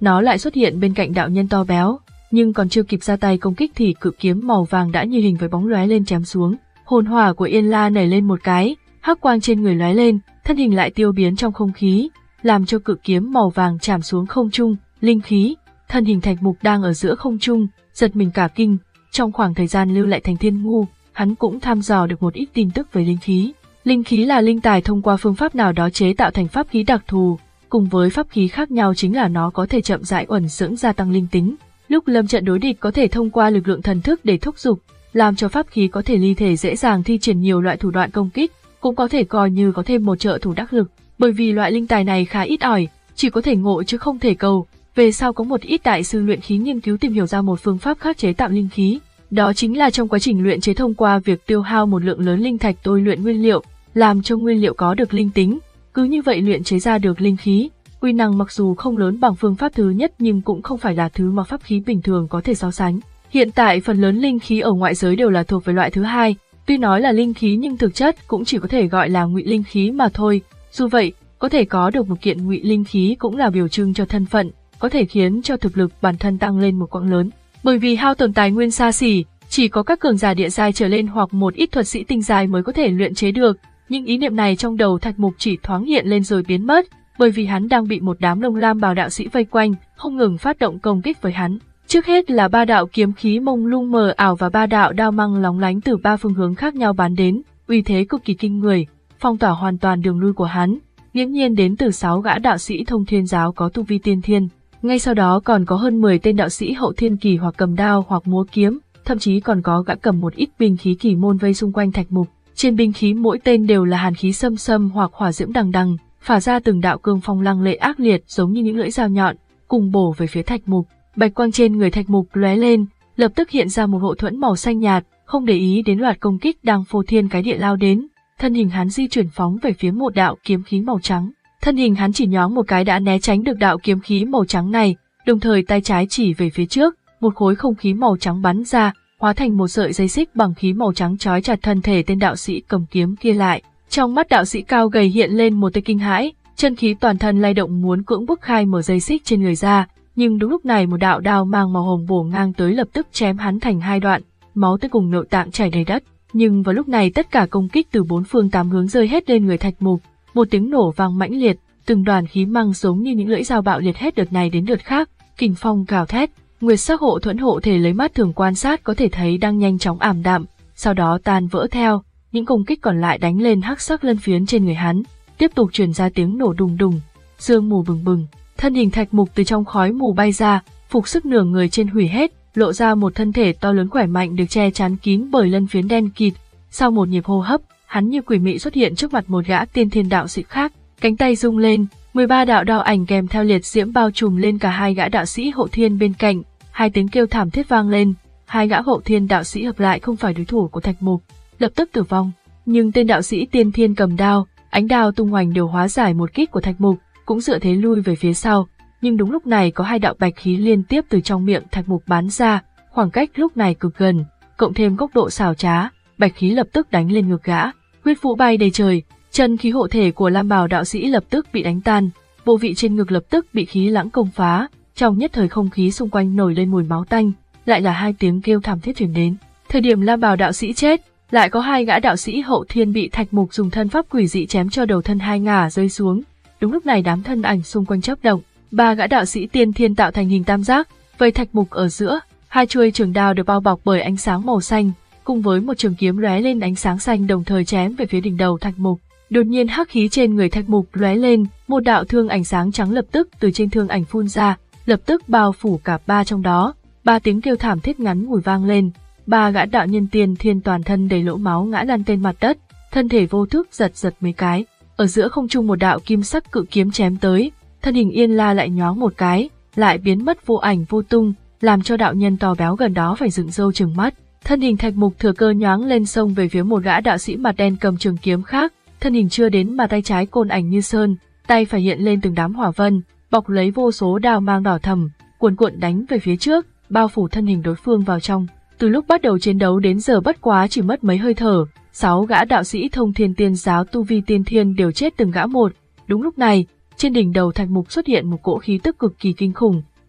S1: nó lại xuất hiện bên cạnh đạo nhân to béo, nhưng còn chưa kịp ra tay công kích thì cự kiếm màu vàng đã như hình với bóng lóe lên chém xuống. Hồn hỏa của Yên La nảy lên một cái, hắc quang trên người lóe lên, thân hình lại tiêu biến trong không khí, làm cho cự kiếm màu vàng chạm xuống không trung. Linh khí, thân hình Thạch Mục đang ở giữa không trung, giật mình cả kinh. Trong khoảng thời gian lưu lại thành Thiên Ngu, hắn cũng thăm dò được một ít tin tức về linh khí. Linh khí là linh tài thông qua phương pháp nào đó chế tạo thành pháp khí đặc thù, cùng với pháp khí khác nhau chính là nó có thể chậm rãi uẩn dưỡng gia tăng linh tính. Lúc lâm trận đối địch có thể thông qua lực lượng thần thức để thúc giục, làm cho pháp khí có thể ly thể dễ dàng thi triển nhiều loại thủ đoạn công kích, cũng có thể coi như có thêm một trợ thủ đắc lực. Bởi vì loại linh tài này khá ít ỏi, chỉ có thể ngộ chứ không thể cầu. Về sau có một ít đại sư luyện khí nghiên cứu tìm hiểu ra một phương pháp khác chế tạo linh khí, đó chính là trong quá trình luyện chế thông qua việc tiêu hao một lượng lớn linh thạch tôi luyện nguyên liệu, làm cho nguyên liệu có được linh tính, cứ như vậy luyện chế ra được linh khí. Uy năng mặc dù không lớn bằng phương pháp thứ nhất nhưng cũng không phải là thứ mà pháp khí bình thường có thể so sánh. Hiện tại phần lớn linh khí ở ngoại giới đều là thuộc về loại thứ hai, tuy nói là linh khí nhưng thực chất cũng chỉ có thể gọi là ngụy linh khí mà thôi. Dù vậy, có thể có được một kiện ngụy linh khí cũng là biểu trưng cho thân phận, có thể khiến cho thực lực bản thân tăng lên một quãng lớn. Bởi vì hao tổn tài nguyên xa xỉ, chỉ có các cường giả địa giai trở lên hoặc một ít thuật sĩ tinh giai mới có thể luyện chế được. Nhưng ý niệm này trong đầu Thạch Mục chỉ thoáng hiện lên rồi biến mất, bởi vì hắn đang bị một đám lông lam bào đạo sĩ vây quanh, không ngừng phát động công kích với hắn. Trước hết là ba đạo kiếm khí mông lung mờ ảo và ba đạo đao măng lóng lánh từ ba phương hướng khác nhau bắn đến, uy thế cực kỳ kinh người, phong tỏa hoàn toàn đường lui của hắn. Nghiễm nhiên đến từ sáu gã đạo sĩ Thông Thiên giáo có tu vi tiên thiên. Ngay sau đó còn có hơn mười tên đạo sĩ hậu thiên kỳ hoặc cầm đao hoặc múa kiếm, thậm chí còn có gã cầm một ít binh khí kỳ môn vây xung quanh Thạch Mục. Trên binh khí mỗi tên đều là hàn khí xâm xâm hoặc hỏa diễm đằng đằng, phả ra từng đạo cương phong lăng lệ ác liệt giống như những lưỡi dao nhọn, cùng bổ về phía Thạch Mục. Bạch quang trên người Thạch Mục lóe lên, lập tức hiện ra một hộ thuẫn màu xanh nhạt, không để ý đến loạt công kích đang phô thiên cái địa lao đến, thân hình hắn di chuyển phóng về phía một đạo kiếm khí màu trắng. Thân hình hắn chỉ nhoáng một cái đã né tránh được đạo kiếm khí màu trắng này, đồng thời tay trái chỉ về phía trước, một khối không khí màu trắng bắn ra, hóa thành một sợi dây xích bằng khí màu trắng trói chặt thân thể tên đạo sĩ cầm kiếm kia lại. Trong mắt đạo sĩ cao gầy hiện lên một tia kinh hãi, chân khí toàn thân lay động muốn cưỡng bức khai mở dây xích trên người ra, nhưng đúng lúc này một đạo đao mang màu hồng bổ ngang tới lập tức chém hắn thành hai đoạn, máu tươi cùng nội tạng chảy đầy đất. Nhưng vào lúc này tất cả công kích từ bốn phương tám hướng rơi hết lên người Thạch Mục, một tiếng nổ vang mãnh liệt, từng đoàn khí mang giống như những lưỡi dao bạo liệt hết đợt này đến đợt khác, kình phong gào thét. Nguyệt sắc hộ thuẫn hộ thể lấy mắt thường quan sát có thể thấy đang nhanh chóng ảm đạm, sau đó tan vỡ theo, những công kích còn lại đánh lên hắc sắc lân phiến trên người hắn, tiếp tục truyền ra tiếng nổ đùng đùng, sương mù bừng bừng, thân hình Thạch Mục từ trong khói mù bay ra, phục sức nửa người trên hủy hết, lộ ra một thân thể to lớn khỏe mạnh được che chắn kín bởi lân phiến đen kịt. Sau một nhịp hô hấp, hắn như quỷ mị xuất hiện trước mặt một gã tiên thiên đạo sĩ khác, cánh tay rung lên, mười ba đạo đao ảnh kèm theo liệt diễm bao trùm lên cả hai gã đạo sĩ hậu thiên bên cạnh, hai tiếng kêu thảm thiết vang lên, hai gã hậu thiên đạo sĩ hợp lại không phải đối thủ của Thạch Mục, lập tức tử vong. Nhưng tên đạo sĩ tiên thiên cầm đao, ánh đao tung hoành đều hóa giải một kích của Thạch Mục, cũng dựa thế lui về phía sau. Nhưng đúng lúc này có hai đạo bạch khí liên tiếp từ trong miệng Thạch Mục bắn ra, khoảng cách lúc này cực gần, cộng thêm góc độ xảo trá, bạch khí lập tức đánh lên ngực gã, huyết vụ bay đầy trời, chân khí hộ thể của Lam Bào đạo sĩ lập tức bị đánh tan, bộ vị trên ngực lập tức bị khí lãng công phá, trong nhất thời không khí xung quanh nổi lên mùi máu tanh, lại là hai tiếng kêu thảm thiết truyền đến. Thời điểm Lam Bào đạo sĩ chết, lại có hai gã đạo sĩ hậu thiên bị Thạch Mục dùng thân pháp quỷ dị chém cho đầu thân hai ngả rơi xuống. Đúng lúc này đám thân ảnh xung quanh chớp động, ba gã đạo sĩ tiên thiên tạo thành hình tam giác, vây Thạch Mục ở giữa, hai chuôi trường đao được bao bọc bởi ánh sáng màu xanh, cùng với một trường kiếm lóe lên ánh sáng xanh đồng thời chém về phía đỉnh đầu Thạch Mục. Đột nhiên hắc khí trên người Thạch Mục lóe lên, một đạo thương ảnh sáng trắng lập tức từ trên thương ảnh phun ra, lập tức bao phủ cả ba trong đó. Ba tiếng kêu thảm thiết ngắn ngủi vang lên, ba gã đạo nhân tiên thiên toàn thân đầy lỗ máu ngã lăn trên mặt đất, thân thể vô thức giật giật mấy cái. Ở giữa không trung một đạo kim sắc cự kiếm chém tới, thân hình Yên La lại nhoáng một cái, lại biến mất vô ảnh vô tung, làm cho đạo nhân to béo gần đó phải dựng râu trừng mắt. Thân hình Thạch Mục thừa cơ nhoáng lên xông về phía một gã đạo sĩ mặt đen cầm trường kiếm khác, thân hình chưa đến mà tay trái côn ảnh như sơn, tay phải hiện lên từng đám hỏa vân, bọc lấy vô số đao mang đỏ thẫm, cuồn cuộn đánh về phía trước, bao phủ thân hình đối phương vào trong. Từ lúc bắt đầu chiến đấu đến giờ bất quá chỉ mất mấy hơi thở, sáu gã đạo sĩ Thông Thiên Tiên giáo tu vi tiên thiên đều chết từng gã một. Đúng lúc này, trên đỉnh đầu Thạch Mục xuất hiện một cỗ khí tức cực kỳ kinh khủng,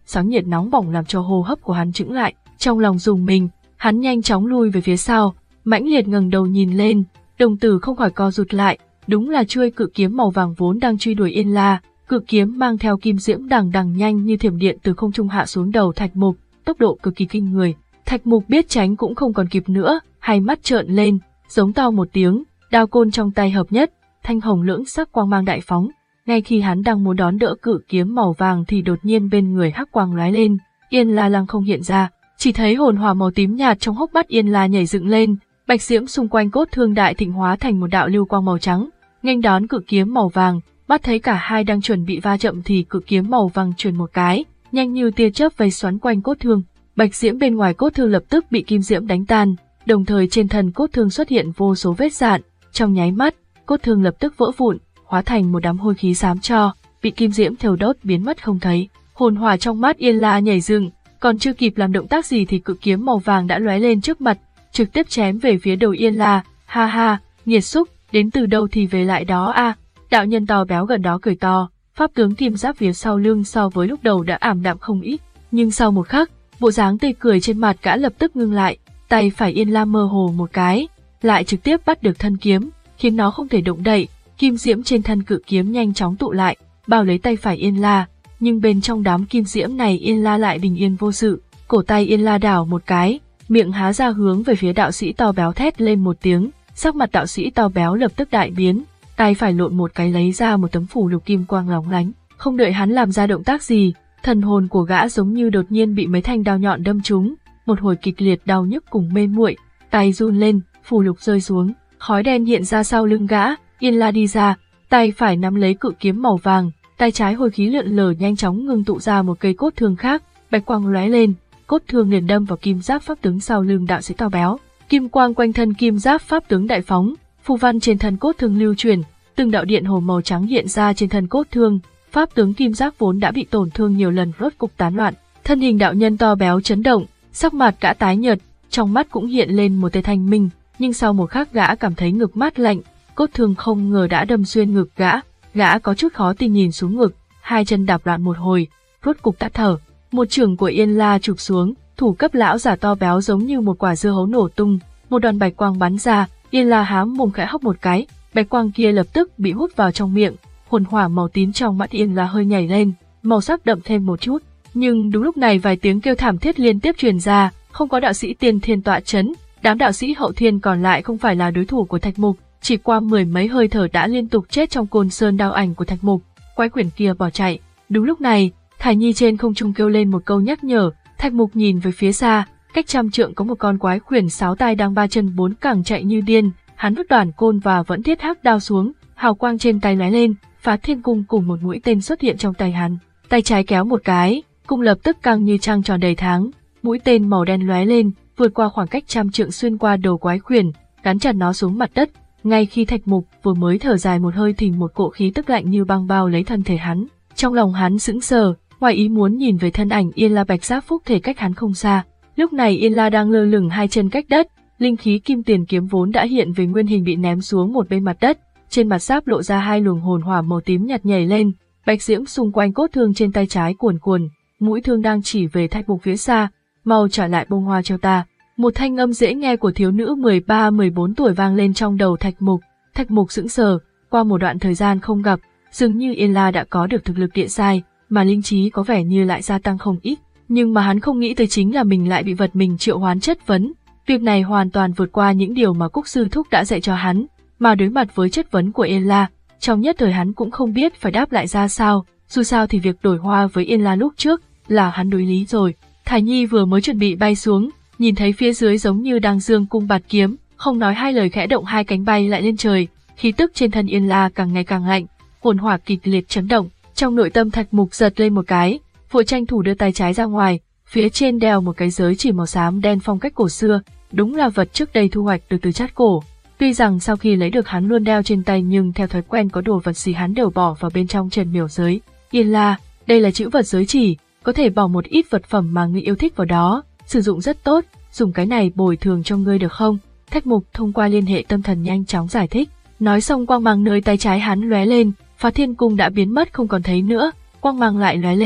S1: sóng nhiệt nóng bỏng làm cho hô hấp của hắn chững lại, trong lòng rùng mình, hắn nhanh chóng lui về phía sau, mãnh liệt ngẩng đầu nhìn lên, đồng tử không khỏi co rụt lại, đúng là chuôi cự kiếm màu vàng vốn đang truy đuổi Yên La, cự kiếm mang theo kim diễm đằng đằng nhanh như thiểm điện từ không trung hạ xuống đầu Thạch Mục, tốc độ cực kỳ kinh người. Thạch Mục biết tránh cũng không còn kịp nữa, hai mắt trợn lên, giống to một tiếng, đao côn trong tay hợp nhất, thanh hồng lưỡng sắc quang mang đại phóng. Ngay khi hắn đang muốn đón đỡ cự kiếm màu vàng thì đột nhiên bên người hắc quang lóe lên, Yên La lăng không hiện ra, chỉ thấy hồn hỏa màu tím nhạt trong hốc mắt Yên La nhảy dựng lên, bạch diễm xung quanh cốt thương đại thịnh hóa thành một đạo lưu quang màu trắng, nghênh đón cự kiếm màu vàng. Mắt thấy cả hai đang chuẩn bị va chậm thì cự kiếm màu vàng truyền một cái, nhanh như tia chớp vây xoắn quanh cốt thương. Bạch diễm bên ngoài cốt thương lập tức bị kim diễm đánh tan, đồng thời trên thân cốt thương xuất hiện vô số vết rạn, trong nháy mắt, cốt thương lập tức vỡ vụn, hóa thành một đám hôi khí xám tro, bị kim diễm thiêu đốt biến mất không thấy. Hồn hỏa trong mắt Yên La nhảy dựng, còn chưa kịp làm động tác gì thì cự kiếm màu vàng đã lóe lên trước mặt, trực tiếp chém về phía đầu Yên La. Ha ha, nghiệt xúc, đến từ đâu thì về lại đó a. À. Đạo nhân to béo gần đó cười to, pháp tướng kim giáp phía sau lưng so với lúc đầu đã ảm đạm không ít, nhưng sau một khắc, bộ dáng tươi cười trên mặt gã lập tức ngưng lại, tay phải Yên La mơ hồ một cái, lại trực tiếp bắt được thân kiếm, khiến nó không thể động đậy. Kim diễm trên thân cự kiếm nhanh chóng tụ lại, bao lấy tay phải Yên La, nhưng bên trong đám kim diễm này Yên La lại bình yên vô sự. Cổ tay Yên La đảo một cái, miệng há ra hướng về phía đạo sĩ to béo thét lên một tiếng, sắc mặt đạo sĩ to béo lập tức đại biến. Tay phải lộn một cái lấy ra một tấm phù lục kim quang lóng lánh, không đợi hắn làm ra động tác gì, thần hồn của gã giống như đột nhiên bị mấy thanh đao nhọn đâm trúng, một hồi kịch liệt đau nhức cùng mê muội, tay run lên, phù lục rơi xuống, khói đen hiện ra sau lưng gã. Yên La đi ra, tay phải nắm lấy cự kiếm màu vàng, tay trái hồi khí lượn lờ nhanh chóng ngưng tụ ra một cây cốt thương khác, bạch quang lóe lên, cốt thương liền đâm vào kim giáp pháp tướng sau lưng đạo sĩ to béo, kim quang quanh thân kim giáp pháp tướng đại phóng. Phù văn trên thân cốt thương lưu chuyển, từng đạo điện hồ màu trắng hiện ra trên thân cốt thương, pháp tướng kim giáp vốn đã bị tổn thương nhiều lần rốt cục tán loạn, thân hình đạo nhân to béo chấn động, sắc mặt gã tái nhợt, trong mắt cũng hiện lên một tia thanh minh, nhưng sau một khắc gã cảm thấy ngực mát lạnh, cốt thương không ngờ đã đâm xuyên ngực gã, gã có chút khó tin nhìn xuống ngực, hai chân đạp loạn một hồi, rốt cục tắt thở, một chưởng của Yên La chụp xuống, thủ cấp lão giả to béo giống như một quả dưa hấu nổ tung, một đoàn bạch quang bắn ra. Yên La há mồm khẽ hốc một cái, bạch quang kia lập tức bị hút vào trong miệng, hồn hỏa màu tím trong mắt Yên La hơi nhảy lên, màu sắc đậm thêm một chút. Nhưng đúng lúc này vài tiếng kêu thảm thiết liên tiếp truyền ra, không có đạo sĩ tiên thiên tọa chấn, đám đạo sĩ hậu thiên còn lại không phải là đối thủ của Thạch Mục, chỉ qua mười mấy hơi thở đã liên tục chết trong côn sơn đao ảnh của Thạch Mục. Quái quyển kia bỏ chạy. Đúng lúc này, Thải Nhi trên không trung kêu lên một câu nhắc nhở. Thạch Mục nhìn về phía xa, cách trăm trượng có một con quái quyển sáu tai đang ba chân bốn cẳng chạy như điên, hắn vứt đoàn côn và vẫn thiết hắc đao xuống, hào quang trên tay lóe lên, Phá Thiên Cung cùng một mũi tên xuất hiện trong tay hắn, tay trái kéo một cái, cung lập tức căng như trăng tròn đầy tháng, mũi tên màu đen lóe lên, vượt qua khoảng cách trăm trượng xuyên qua đầu quái quyển, gắn chặt nó xuống mặt đất. Ngay khi Thạch Mục vừa mới thở dài một hơi thì một cỗ khí tức lạnh như băng bao lấy thân thể hắn, trong lòng hắn sững sờ, ngoài ý muốn nhìn về thân ảnh Yên La bạch giáp phúc thể cách hắn không xa. Lúc này Yên La đang lơ lửng hai chân cách đất, linh khí kim tiền kiếm vốn đã hiện về nguyên hình bị ném xuống một bên mặt đất, trên mặt giáp lộ ra hai luồng hồn hỏa màu tím nhạt nhảy lên, bạch diễm xung quanh cốt thương trên tay trái cuồn cuồn, mũi thương đang chỉ về Thạch Mục phía xa, mau trả lại bông hoa cho ta. Một thanh âm dễ nghe của thiếu nữ mười ba mười bốn tuổi vang lên trong đầu Thạch Mục. Thạch Mục sững sờ, qua một đoạn thời gian không gặp, dường như Yên La đã có được thực lực địa giai, mà linh trí có vẻ như lại gia tăng không ít, nhưng mà hắn không nghĩ tới chính là mình lại bị vật mình triệu hoán chất vấn. Việc này hoàn toàn vượt qua những điều mà Cúc sư thúc đã dạy cho hắn, mà đối mặt với chất vấn của Yên La, trong nhất thời hắn cũng không biết phải đáp lại ra sao, dù sao thì việc đổi hoa với Yên La lúc trước là hắn đối lý rồi. Thải Nhi vừa mới chuẩn bị bay xuống, nhìn thấy phía dưới giống như đang giương cung bạt kiếm, không nói hai lời khẽ động hai cánh bay lại lên trời, khí tức trên thân Yên La càng ngày càng lạnh, hồn hỏa kịch liệt chấn động, trong nội tâm Thạch Mục giật lên một cái, vội tranh thủ đưa tay trái ra ngoài, phía trên đeo một cái giới chỉ màu xám đen phong cách cổ xưa, đúng là vật trước đây thu hoạch được từ chát cổ. Tuy rằng sau khi lấy được hắn luôn đeo trên tay nhưng theo thói quen có đồ vật gì hắn đều bỏ vào bên trong trần miểu giới. Yên La, đây là chữ vật giới chỉ, có thể bỏ một ít vật phẩm mà ngươi yêu thích vào đó, sử dụng rất tốt, dùng cái này bồi thường cho ngươi được không? Thạch Mục thông qua liên hệ tâm thần nhanh chóng giải thích, nói xong quang mang nơi tay trái hắn lóe lên, Phá Thiên Cung đã biến mất không còn thấy nữa, quang mang lại lóe lên,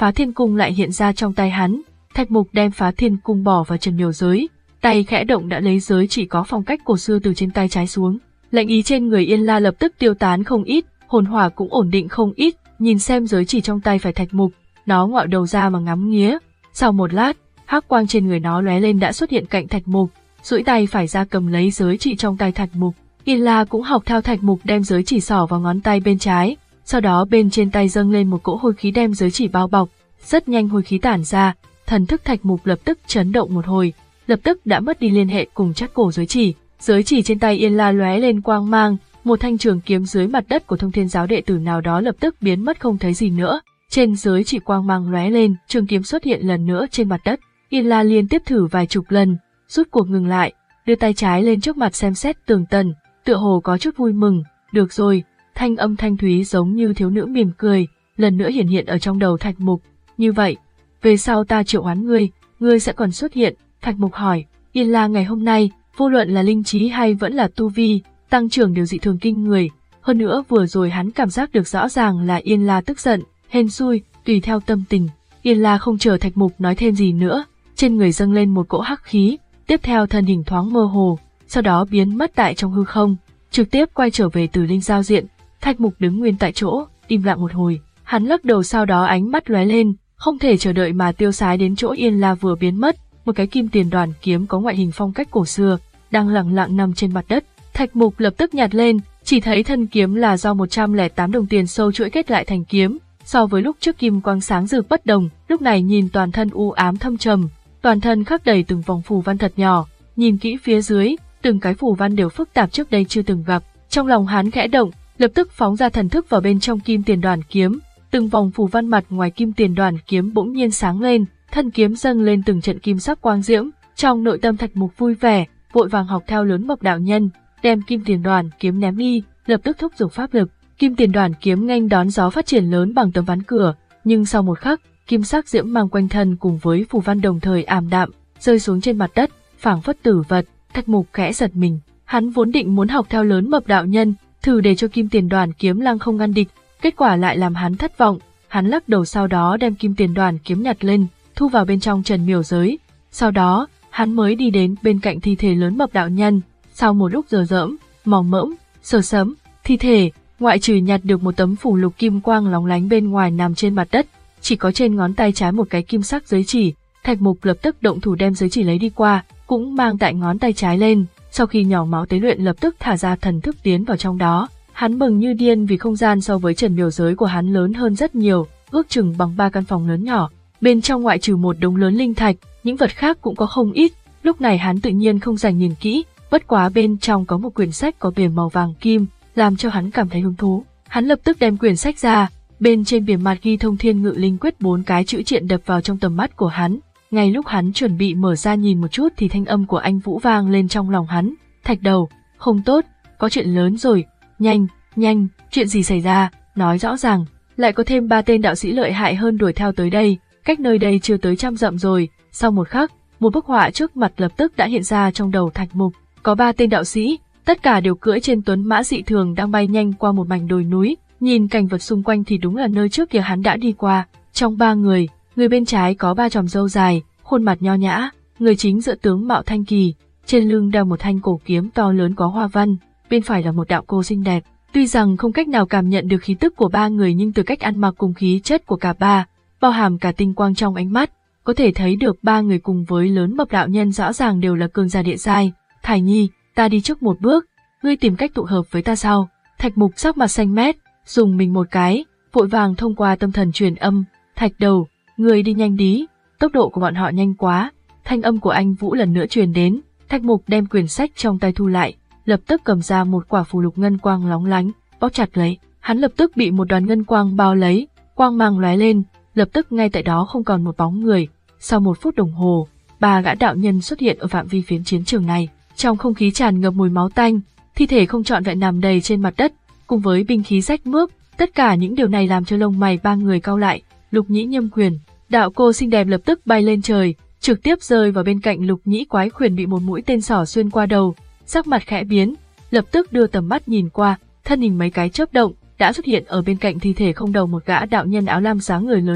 S1: Phá Thiên Cung lại hiện ra trong tay hắn. Thạch Mục đem Phá Thiên Cung bỏ vào trần miểu giới, tay khẽ động đã lấy giới chỉ có phong cách cổ xưa từ trên tay trái xuống. Lệnh ý trên người Yên La lập tức tiêu tán không ít, hồn hỏa cũng ổn định không ít, nhìn xem giới chỉ trong tay phải Thạch Mục, nó ngạo đầu ra mà ngắm nghía. Sau một lát, hắc quang trên người nó lóe lên đã xuất hiện cạnh Thạch Mục, duỗi tay phải ra cầm lấy giới chỉ trong tay Thạch Mục. Yên La cũng học theo Thạch Mục đem giới chỉ xỏ vào ngón tay bên trái, sau đó bên trên tay dâng lên một cỗ hôi khí đem giới chỉ bao bọc, rất nhanh hôi khí tản ra, thần thức Thạch Mục lập tức chấn động một hồi, lập tức đã mất đi liên hệ cùng chắc cổ giới chỉ. Giới chỉ trên tay Yên La lóe lên quang mang, một thanh trường kiếm dưới mặt đất của Thông Thiên giáo đệ tử nào đó lập tức biến mất không thấy gì nữa. Trên giới chỉ quang mang lóe lên, trường kiếm xuất hiện lần nữa trên mặt đất. Yên La liên tiếp thử vài chục lần, rút cuộc ngừng lại, đưa tay trái lên trước mặt xem xét tường tận, tựa hồ có chút vui mừng. Được rồi, thanh âm thanh thúy giống như thiếu nữ mỉm cười, lần nữa hiển hiện ở trong đầu Thạch Mục. Như vậy, về sau ta triệu hoán ngươi, ngươi sẽ còn xuất hiện. Thạch Mục hỏi. Yên La ngày hôm nay, vô luận là linh trí hay vẫn là tu vi, tăng trưởng đều dị thường kinh người. Hơn nữa vừa rồi hắn cảm giác được rõ ràng là Yên La tức giận, hên xui, tùy theo tâm tình. Yên La không chờ Thạch Mục nói thêm gì nữa, trên người dâng lên một cỗ hắc khí, tiếp theo thân hình thoáng mơ hồ, sau đó biến mất tại trong hư không, trực tiếp quay trở về Tử Linh giao diện. Thạch Mục đứng nguyên tại chỗ, im lặng một hồi, hắn lắc đầu sau đó ánh mắt lóe lên, không thể chờ đợi mà tiêu sái đến chỗ Yên La vừa biến mất. Một cái kim tiền đoàn kiếm có ngoại hình phong cách cổ xưa, đang lẳng lặng nằm trên mặt đất. Thạch Mục lập tức nhặt lên, chỉ thấy thân kiếm là do một trăm lẻ tám đồng tiền sâu chuỗi kết lại thành kiếm, so với lúc trước kim quang sáng rực bất đồng, lúc này nhìn toàn thân u ám thâm trầm, toàn thân khắc đầy từng vòng phù văn thật nhỏ, nhìn kỹ phía dưới, từng cái phù văn đều phức tạp trước đây chưa từng gặp. Trong lòng hắn khẽ động, lập tức phóng ra thần thức vào bên trong kim tiền đoàn kiếm, từng vòng phù văn mặt ngoài kim tiền đoàn kiếm bỗng nhiên sáng lên, thân kiếm dâng lên từng trận kim sắc quang diễm. Trong nội tâm Thạch Mục vui vẻ, vội vàng học theo Lớn Mộc đạo nhân, đem kim tiền đoàn kiếm ném đi, lập tức thúc giục pháp lực. Kim tiền đoàn kiếm nghênh đón gió phát triển lớn bằng tấm ván cửa, nhưng sau một khắc, kim sắc diễm mang quanh thân cùng với phù văn đồng thời ảm đạm, rơi xuống trên mặt đất, phảng phất tử vật. Thạch Mục khẽ giật mình, hắn vốn định muốn học theo Lớn Mộc đạo nhân, thử để cho kim tiền đoàn kiếm lăng không ngăn địch, kết quả lại làm hắn thất vọng. Hắn lắc đầu sau đó đem kim tiền đoàn kiếm nhặt lên, thu vào bên trong trần miểu giới. Sau đó, hắn mới đi đến bên cạnh thi thể Lớn Mộc đạo nhân. Sau một lúc dờ dẫm, mò mẫm, sờ sẫm, thi thể, ngoại trừ nhặt được một tấm phù lục kim quang lóng lánh bên ngoài nằm trên mặt đất, chỉ có trên ngón tay trái một cái kim sắc giới chỉ. Thạch Mục lập tức động thủ đem giới chỉ lấy đi qua, cũng mang tại ngón tay trái lên. Sau khi nhỏ máu tế luyện lập tức thả ra thần thức tiến vào trong đó. Hắn mừng như điên vì không gian so với trần miểu giới của hắn lớn hơn rất nhiều, ước chừng bằng ba căn phòng lớn nhỏ. Bên trong ngoại trừ một đống lớn linh thạch, những vật khác cũng có không ít. Lúc này hắn tự nhiên không dành nhìn kỹ, bất quá bên trong có một quyển sách có bìa màu vàng kim, làm cho hắn cảm thấy hứng thú. Hắn lập tức đem quyển sách ra, bên trên bìa mặt ghi Thông Thiên Ngự Linh Quyết bốn cái chữ triện đập vào trong tầm mắt của hắn. Ngay lúc hắn chuẩn bị mở ra nhìn một chút thì thanh âm của anh Vũ vang lên trong lòng hắn. Thạch đầu, không tốt, có chuyện lớn rồi, nhanh, nhanh, chuyện gì xảy ra, nói rõ ràng. Lại có thêm ba tên đạo sĩ lợi hại hơn đuổi theo tới đây, cách nơi đây chưa tới trăm dặm rồi. Sau một khắc, một bức họa trước mặt lập tức đã hiện ra trong đầu Thạch Mục. Có ba tên đạo sĩ, tất cả đều cưỡi trên tuấn mã dị thường đang bay nhanh qua một mảnh đồi núi. Nhìn cảnh vật xung quanh thì đúng là nơi trước kia hắn đã đi qua. Trong ba người, người bên trái có ba chòm râu dài, khuôn mặt nho nhã, người chính giữa tướng mạo thanh kỳ, trên lưng đeo một thanh cổ kiếm to lớn có hoa văn, bên phải là một đạo cô xinh đẹp. Tuy rằng không cách nào cảm nhận được khí tức của ba người nhưng từ cách ăn mặc cùng khí chất của cả ba, bao hàm cả tinh quang trong ánh mắt, có thể thấy được ba người cùng với Lớn Mộc đạo nhân rõ ràng đều là cường giả địa giai. Thải Nhi, ta đi trước một bước, ngươi tìm cách tụ hợp với ta sau. Thạch Mục sắc mặt xanh mét, dùng mình một cái, vội vàng thông qua tâm thần truyền âm. Thạch đầu, ngươi đi nhanh đi, tốc độ của bọn họ nhanh quá. Thanh âm của anh Vũ lần nữa truyền đến. Thạch Mục đem quyển sách trong tay thu lại, lập tức cầm ra một quả phù lục ngân quang lóng lánh, bóp chặt lấy. Hắn lập tức bị một đoàn ngân quang bao lấy, quang mang lóe lên, lập tức ngay tại đó không còn một bóng người. Sau một phút đồng hồ, ba gã đạo nhân xuất hiện ở phạm vi phiến chiến trường này. Trong không khí tràn ngập mùi máu tanh, thi thể không trọn vẹn nằm đầy trên mặt đất, cùng với binh khí rách mướp. Tất cả những điều này làm cho lông mày ba người cau lại. Lục Nhĩ Nhâm Quyền, đạo cô xinh đẹp lập tức bay lên trời, trực tiếp rơi vào bên cạnh Lục Nhĩ Quái Quyền bị một mũi tên xỏ xuyên qua đầu. Sắc mặt khẽ biến, lập tức đưa tầm mắt nhìn qua, thân hình mấy cái chớp động, đã xuất hiện ở bên cạnh thi thể không đầu một gã đạo nhân áo lam dáng người Lớn Mập.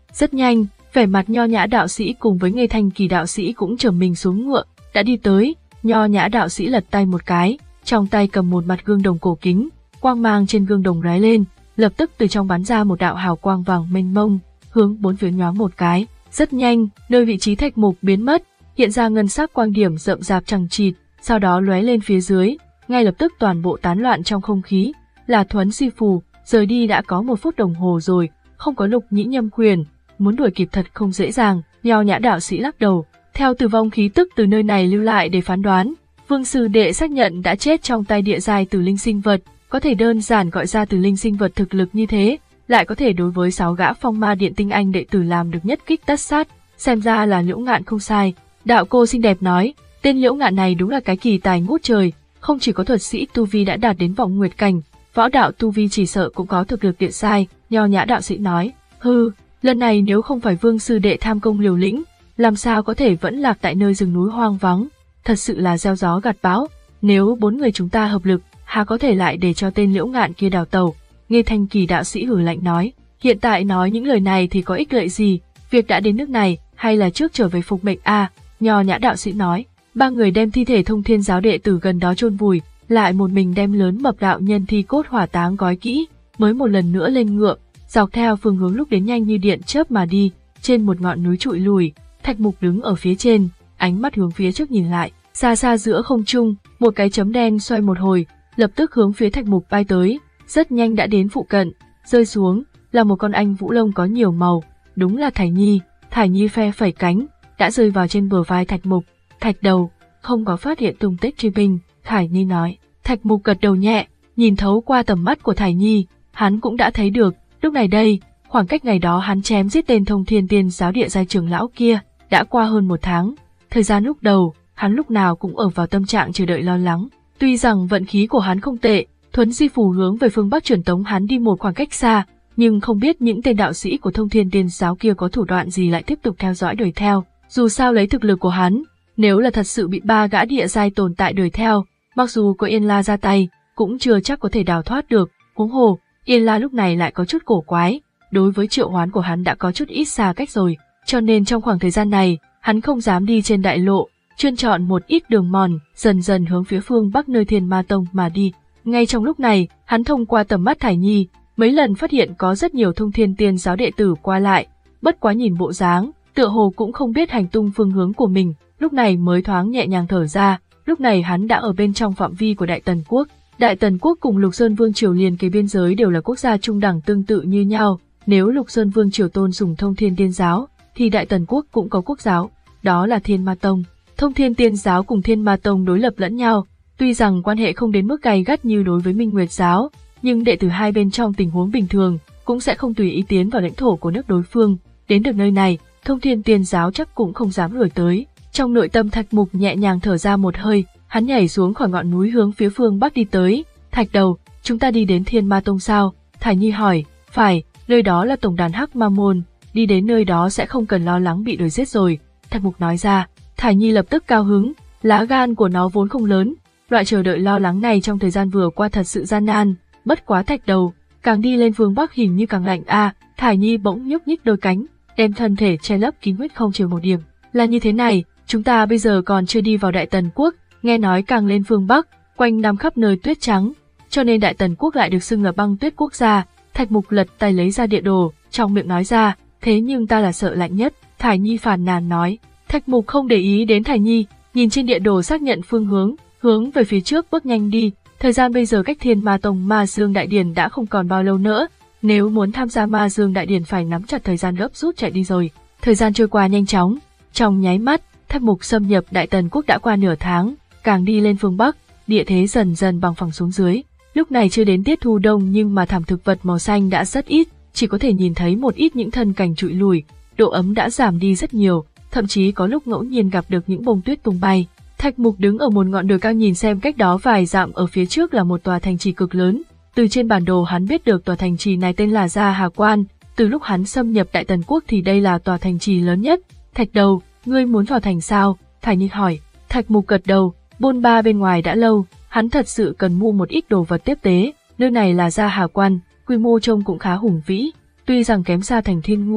S1: Rất nhanh, vẻ mặt Nho Nhã đạo sĩ cùng với Nghê Thanh Kỳ đạo sĩ cũng trầm mình xuống ngựa, đã đi tới. Nho Nhã đạo sĩ lật tay một cái, trong tay cầm một mặt gương đồng cổ kính, quang mang trên gương đồng lóe lên, lập tức từ trong bắn ra một đạo hào quang vàng mênh mông, hướng bốn phía nhoáng một cái. Rất nhanh, nơi vị trí thạch mục biến mất, hiện ra ngân sắc quang điểm rậm rạp chằng chịt, sau đó lóe lên phía dưới, ngay lập tức toàn bộ tán loạn trong không khí. Là Thuấn Di Phù, rời đi đã có một phút đồng hồ rồi, không có Lục Nhĩ Nhâm quyền, muốn đuổi kịp thật không dễ dàng. Nho Nhã đạo sĩ lắc đầu, theo tử vong khí tức từ nơi này lưu lại để phán đoán, Vương sư đệ xác nhận đã chết trong tay địa giai tử linh sinh vật, có thể đơn giản gọi ra tử linh sinh vật thực lực như thế, lại có thể đối với sáu gã phong ma điện tinh anh đệ tử làm được nhất kích tất sát, xem ra là Liễu Ngạn không sai. Đạo cô xinh đẹp nói, tên Liễu Ngạn này đúng là cái kỳ tài ngút trời, không chỉ có thuật sĩ tu vi đã đạt đến vọng nguyệt cảnh, võ đạo tu vi chỉ sợ cũng có thực lực địa giai. Nho Nhã đạo sĩ nói, hừ, lần này nếu không phải Vương sư đệ tham công liều lĩnh, làm sao có thể vẫn lạc tại nơi rừng núi hoang vắng, thật sự là gieo gió gặt bão, nếu bốn người chúng ta hợp lực, há có thể lại để cho tên Liễu Ngạn kia đào tẩu. Nghê Thanh Kỳ đạo sĩ hừ lạnh nói, hiện tại nói những lời này thì có ích lợi gì, việc đã đến nước này, hay là trước trở về phục mệnh a? À, Nho Nhã đạo sĩ nói, ba người đem thi thể Thông Thiên giáo đệ tử gần đó chôn vùi, lại một mình đem lớn mập đạo nhân thi cốt hỏa táng gói kỹ, mới một lần nữa lên ngựa, dọc theo phương hướng lúc đến nhanh như điện chớp mà đi. Trên một ngọn núi trụi lùi, Thạch Mục đứng ở phía trên, ánh mắt hướng phía trước nhìn lại, xa xa giữa không trung, một cái chấm đen xoay một hồi, lập tức hướng phía Thạch Mục bay tới, rất nhanh đã đến phụ cận, rơi xuống là một con anh vũ lông có nhiều màu, đúng là Thải Nhi. Thải Nhi phe phẩy cánh, đã rơi vào trên bờ vai Thạch Mục. Thạch đầu, không có phát hiện tung tích truy binh, Thải Nhi nói. Thạch Mục gật đầu nhẹ, nhìn thấu qua tầm mắt của Thải Nhi, hắn cũng đã thấy được, lúc này đây, khoảng cách ngày đó hắn chém giết tên Thông Thiên Tiên giáo địa giai trưởng lão kia, đã qua hơn một tháng. Thời gian lúc đầu, hắn lúc nào cũng ở vào tâm trạng chờ đợi lo lắng. Tuy rằng vận khí của hắn không tệ, Thuấn Di Phù hướng về phương Bắc truyền tống hắn đi một khoảng cách xa, nhưng không biết những tên đạo sĩ của Thông Thiên Tiên giáo kia có thủ đoạn gì lại tiếp tục theo dõi đuổi theo. Dù sao lấy thực lực của hắn, nếu là thật sự bị ba gã địa giai tồn tại đuổi theo, mặc dù có Yên La ra tay, cũng chưa chắc có thể đào thoát được. Huống hồ, Yên La lúc này lại có chút cổ quái, đối với triệu hoán của hắn đã có chút ít xa cách rồi, cho nên trong khoảng thời gian này, hắn không dám đi trên đại lộ, chuyên chọn một ít đường mòn, dần dần hướng phía phương Bắc nơi Thiên Ma Tông mà đi. Ngay trong lúc này, hắn thông qua tầm mắt Thải Nhi, mấy lần phát hiện có rất nhiều Thông Thiên Tiên giáo đệ tử qua lại, bất quá nhìn bộ dáng, tựa hồ cũng không biết hành tung phương hướng của mình, lúc này mới thoáng nhẹ nhàng thở ra. Lúc này hắn đã ở bên trong phạm vi của Đại Tần Quốc. Đại Tần Quốc cùng Lục Sơn Vương triều liền kế biên giới đều là quốc gia trung đẳng tương tự như nhau, nếu Lục Sơn Vương triều tôn sùng Thông Thiên Tiên giáo, thì Đại Tần Quốc cũng có quốc giáo, đó là Thiên Ma Tông. Thông Thiên Tiên giáo cùng Thiên Ma Tông đối lập lẫn nhau, tuy rằng quan hệ không đến mức gay gắt như đối với Minh Nguyệt giáo, nhưng đệ tử hai bên trong tình huống bình thường cũng sẽ không tùy ý tiến vào lãnh thổ của nước đối phương. Đến được nơi này, Thông Thiên Tiên giáo chắc cũng không dám đuổi tới. Trong nội tâm Thạch Mục nhẹ nhàng thở ra một hơi, hắn nhảy xuống khỏi ngọn núi hướng phía phương Bắc đi tới. Thạch đầu, chúng ta đi đến Thiên Ma Tông sao? Thải Nhi hỏi. Phải, nơi đó là tổng đàn Hắc Ma Môn, đi đến nơi đó sẽ không cần lo lắng bị đuổi giết rồi. Thạch Mục nói ra. Thải Nhi lập tức cao hứng, lá gan của nó vốn không lớn, loại chờ đợi lo lắng này trong thời gian vừa qua thật sự gian nan. Bất quá Thạch đầu, càng đi lên phương Bắc hình như càng lạnh a. À, Thải Nhi bỗng nhúc nhích đôi cánh, đem thân thể che lấp kín huyết không chiều một điểm. Là như thế này, chúng ta bây giờ còn chưa đi vào Đại Tần Quốc, nghe nói càng lên phương Bắc, quanh năm khắp nơi tuyết trắng, cho nên Đại Tần Quốc lại được xưng là băng tuyết quốc gia. Thạch Mục lật tay lấy ra địa đồ, trong miệng nói ra, thế nhưng ta là sợ lạnh nhất. Thải Nhi phàn nàn nói. Thạch Mục không để ý đến Thải Nhi, nhìn trên địa đồ xác nhận phương hướng, hướng về phía trước bước nhanh đi. Thời gian bây giờ cách Thiên Ma Tông Ma Dương Đại Điển đã không còn bao lâu nữa, nếu muốn tham gia Ma Dương Đại Điển phải nắm chặt thời gian gấp rút chạy đi rồi. Thời gian trôi qua nhanh chóng, trong nháy mắt, Thạch Mục xâm nhập Đại Tần Quốc đã qua nửa tháng, càng đi lên phương Bắc, địa thế dần dần bằng phẳng xuống dưới. Lúc này chưa đến tiết thu đông nhưng mà thảm thực vật màu xanh đã rất ít, chỉ có thể nhìn thấy một ít những thân cành trụi lùi, độ ấm đã giảm đi rất nhiều, thậm chí có lúc ngẫu nhiên gặp được những bông tuyết tung bay. Thạch Mục đứng ở một ngọn đồi cao nhìn xem cách đó vài dặm ở phía trước là một tòa thành trì cực lớn. Từ trên bản đồ hắn biết được tòa thành trì này tên là Gia Hà Quan, từ lúc hắn xâm nhập Đại Tần Quốc thì đây là tòa thành trì lớn nhất. Thạch đầu, ngươi muốn vào thành sao? Thải Nhi hỏi. Thạch Mục gật đầu, bôn ba bên ngoài đã lâu, hắn thật sự cần mua một ít đồ vật tiếp tế. Nơi này là Gia Hà Quan, quy mô trông cũng khá hùng vĩ, tuy rằng kém xa thành Thiên Ngu,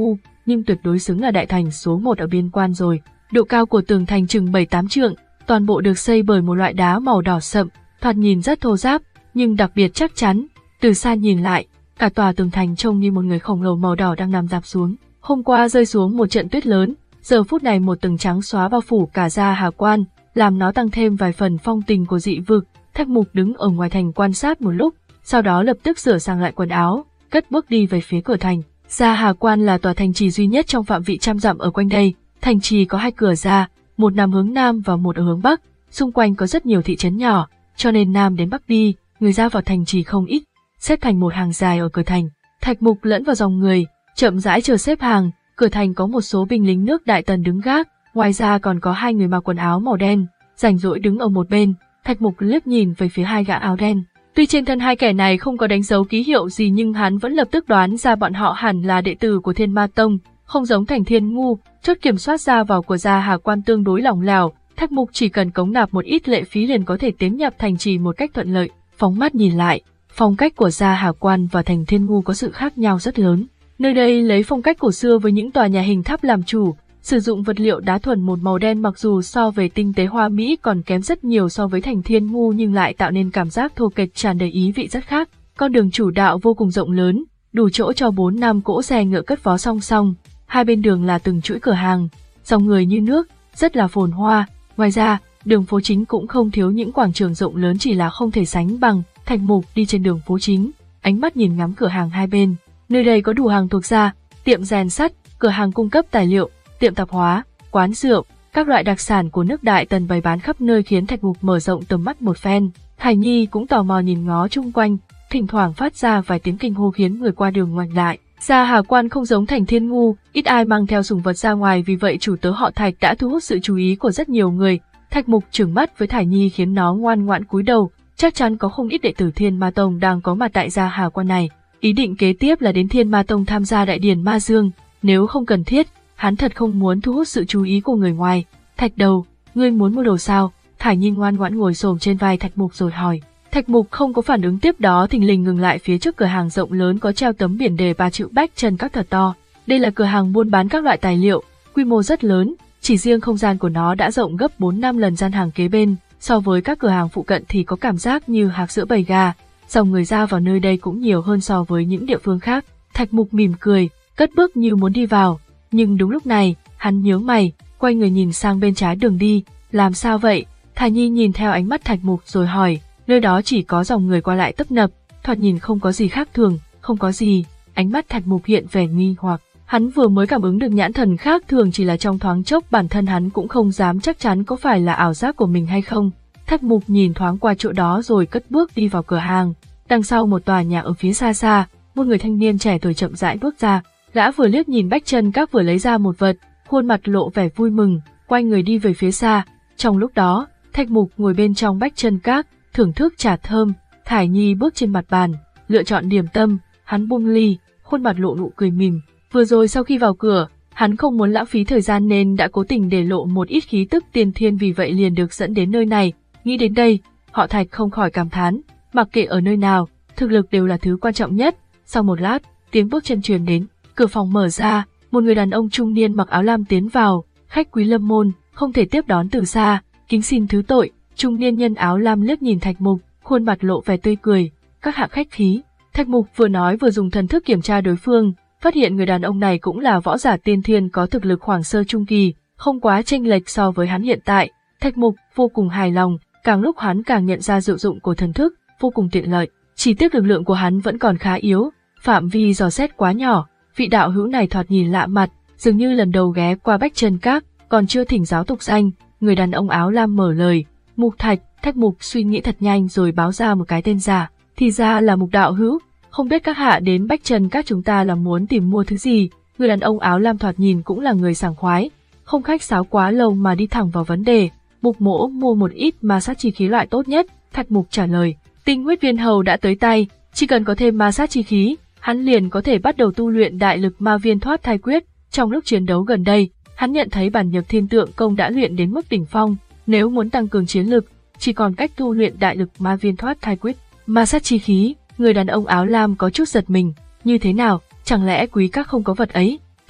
S1: nhưng tuyệt đối xứng là đại thành số một ở biên quan rồi. Độ cao của tường thành chừng bảy tám trượng, toàn bộ được xây bởi một loại đá màu đỏ sậm, thoạt nhìn rất thô ráp, nhưng đặc biệt chắc chắn. Từ xa nhìn lại, cả tòa tường thành trông như một người khổng lồ màu đỏ đang nằm rạp xuống. Hôm qua rơi xuống một trận tuyết lớn, giờ phút này một tầng trắng xóa bao phủ cả Gia Hà Quan, làm nó tăng thêm vài phần phong tình của dị vực. Thạch Mục đứng ở ngoài thành quan sát một lúc, sau đó lập tức sửa sang lại quần áo, cất bước đi về phía cửa thành. Gia Hà Quan là tòa thành trì duy nhất trong phạm vị trăm dặm ở quanh đây. Thành trì có hai cửa ra, một nằm hướng nam và một ở hướng bắc. Xung quanh có rất nhiều thị trấn nhỏ, cho nên nam đến bắc đi, người ra vào thành trì không ít, xếp thành một hàng dài ở cửa thành. Thạch Mục lẫn vào dòng người, chậm rãi chờ xếp hàng. Cửa thành có một số binh lính nước Đại Tần đứng gác, ngoài ra còn có hai người mặc quần áo màu đen, rảnh rỗi đứng ở một bên. Thạch Mục liếc nhìn về phía hai gã áo đen. Tuy trên thân hai kẻ này không có đánh dấu ký hiệu gì nhưng hắn vẫn lập tức đoán ra bọn họ hẳn là đệ tử của Thiên Ma Tông, không giống Thành Thiên Ngu. Chốt kiểm soát ra vào của Gia Hà Quan tương đối lỏng lẻo, Thạch Mục chỉ cần cống nạp một ít lệ phí liền có thể tiến nhập thành trì một cách thuận lợi. Phóng mắt nhìn lại, phong cách của Gia Hà Quan và Thành Thiên Ngu có sự khác nhau rất lớn. Nơi đây lấy phong cách cổ xưa với những tòa nhà hình tháp làm chủ, sử dụng vật liệu đá thuần một màu đen, mặc dù so về tinh tế hoa mỹ còn kém rất nhiều so với Thành Thiên Ngu nhưng lại tạo nên cảm giác thô kệch tràn đầy ý vị rất khác. Con đường chủ đạo vô cùng rộng lớn, đủ chỗ cho bốn năm cỗ xe ngựa cất vó song song. Hai bên đường là từng chuỗi cửa hàng, dòng người như nước, rất là phồn hoa. Ngoài ra, đường phố chính cũng không thiếu những quảng trường rộng lớn, chỉ là không thể sánh bằng. Thạch Mục đi trên đường phố chính, ánh mắt nhìn ngắm cửa hàng hai bên. Nơi đây có đủ hàng thuộc gia, tiệm rèn sắt, cửa hàng cung cấp tài liệu, tiệm tạp hóa, quán rượu, các loại đặc sản của nước Đại Tần bày bán khắp nơi khiến Thạch Mục mở rộng tầm mắt một phen. Hải Nhi cũng tò mò nhìn ngó chung quanh, thỉnh thoảng phát ra vài tiếng kinh hô khiến người qua đường ngoảnh lại. Gia Hà Quan không giống Thành Thiên Ngu, ít ai mang theo sủng vật ra ngoài, vì vậy chủ tớ họ Thạch đã thu hút sự chú ý của rất nhiều người. Thạch Mục trừng mắt với Thải Nhi khiến nó ngoan ngoãn cúi đầu, chắc chắn có không ít đệ tử Thiên Ma Tông đang có mặt tại Gia Hà Quan này. Ý định kế tiếp là đến Thiên Ma Tông tham gia đại điển Ma Dương, nếu không cần thiết, hắn thật không muốn thu hút sự chú ý của người ngoài. Thạch Đầu, ngươi muốn mua đồ sao? Thải Nhi ngoan ngoãn ngồi xổm trên vai Thạch Mục rồi hỏi. Thạch Mục không có phản ứng tiếp đó, thình lình ngừng lại phía trước cửa hàng rộng lớn có treo tấm biển đề ba chữ Bách Chân Các thật to. Đây là cửa hàng buôn bán các loại tài liệu, quy mô rất lớn, chỉ riêng không gian của nó đã rộng gấp bốn năm lần gian hàng kế bên, so với các cửa hàng phụ cận thì có cảm giác như hạc giữa bầy gà. Dòng người ra vào nơi đây cũng nhiều hơn so với những địa phương khác. Thạch Mục mỉm cười, cất bước như muốn đi vào, nhưng đúng lúc này, hắn nhướng mày, quay người nhìn sang bên trái đường đi. Làm sao vậy? Thải Nhi nhìn theo ánh mắt Thạch Mục rồi hỏi. Nơi đó chỉ có dòng người qua lại tấp nập, thoạt nhìn không có gì khác thường. Không có gì. Ánh mắt Thạch Mục hiện vẻ nghi hoặc. Hắn vừa mới cảm ứng được nhãn thần khác thường, chỉ là trong thoáng chốc, bản thân hắn cũng không dám chắc chắn có phải là ảo giác của mình hay không. Thạch Mục nhìn thoáng qua chỗ đó rồi cất bước đi vào cửa hàng. Đằng sau một tòa nhà ở phía xa xa, một người thanh niên trẻ tuổi chậm rãi bước ra. Gã vừa liếc nhìn Bách Chân Các vừa lấy ra một vật, khuôn mặt lộ vẻ vui mừng, quay người đi về phía xa. Trong lúc đó, Thạch Mục ngồi bên trong Bách Chân Các, thưởng thức trà thơm. Thải Nhi bước trên mặt bàn, lựa chọn điểm tâm. Hắn buông ly, khuôn mặt lộ nụ cười mỉm. Vừa rồi sau khi vào cửa, hắn không muốn lãng phí thời gian nên đã cố tình để lộ một ít khí tức tiên thiên, vì vậy liền được dẫn đến nơi này. Nghĩ đến đây, họ Thạch không khỏi cảm thán, mặc kệ ở nơi nào, thực lực đều là thứ quan trọng nhất. Sau một lát, tiếng bước chân truyền đến, cửa phòng mở ra, một người đàn ông trung niên mặc áo lam tiến vào. Khách quý lâm môn, không thể tiếp đón từ xa, kính xin thứ tội. Trung niên nhân áo lam liếc nhìn Thạch Mục, khuôn mặt lộ vẻ tươi cười. Các hạ khách khí. Thạch Mục vừa nói vừa dùng thần thức kiểm tra đối phương, phát hiện người đàn ông này cũng là võ giả tiên thiên có thực lực khoảng sơ trung kỳ, không quá chênh lệch so với hắn hiện tại. Thạch Mục vô cùng hài lòng, càng lúc hắn càng nhận ra diệu dụng của thần thức, vô cùng tiện lợi. Chỉ tiếc lực lượng của hắn vẫn còn khá yếu, phạm vi dò xét quá nhỏ. Vị đạo hữu này thoạt nhìn lạ mặt, dường như lần đầu ghé qua Bách Chân Các, còn chưa thỉnh giáo tục danh. Người đàn ông áo lam mở lời. Mục Thạch. Thạch Mục suy nghĩ thật nhanh rồi báo ra một cái tên giả. Thì ra là Mục đạo hữu, không biết các hạ đến Bách Chân Các chúng ta là muốn tìm mua thứ gì. Người đàn ông áo lam thoạt nhìn cũng là người sảng khoái, không khách sáo quá lâu mà đi thẳng vào vấn đề. Mục mỗ mua một ít ma sát chi khí loại tốt nhất. Thạch Mục trả lời. Tinh huyết viên hầu đã tới tay, chỉ cần có thêm ma sát chi khí, hắn liền có thể bắt đầu tu luyện đại lực ma viên thoát thai quyết. Trong lúc chiến đấu gần đây, hắn nhận thấy bản nhược thiên tượng công đã luyện đến mức đỉnh phong, nếu muốn tăng cường chiến lực, chỉ còn cách tu luyện đại lực ma viên thoát thai quyết. Ma sát chi khí, người đàn ông áo lam có chút giật mình, như thế nào, chẳng lẽ quý các không có vật ấy?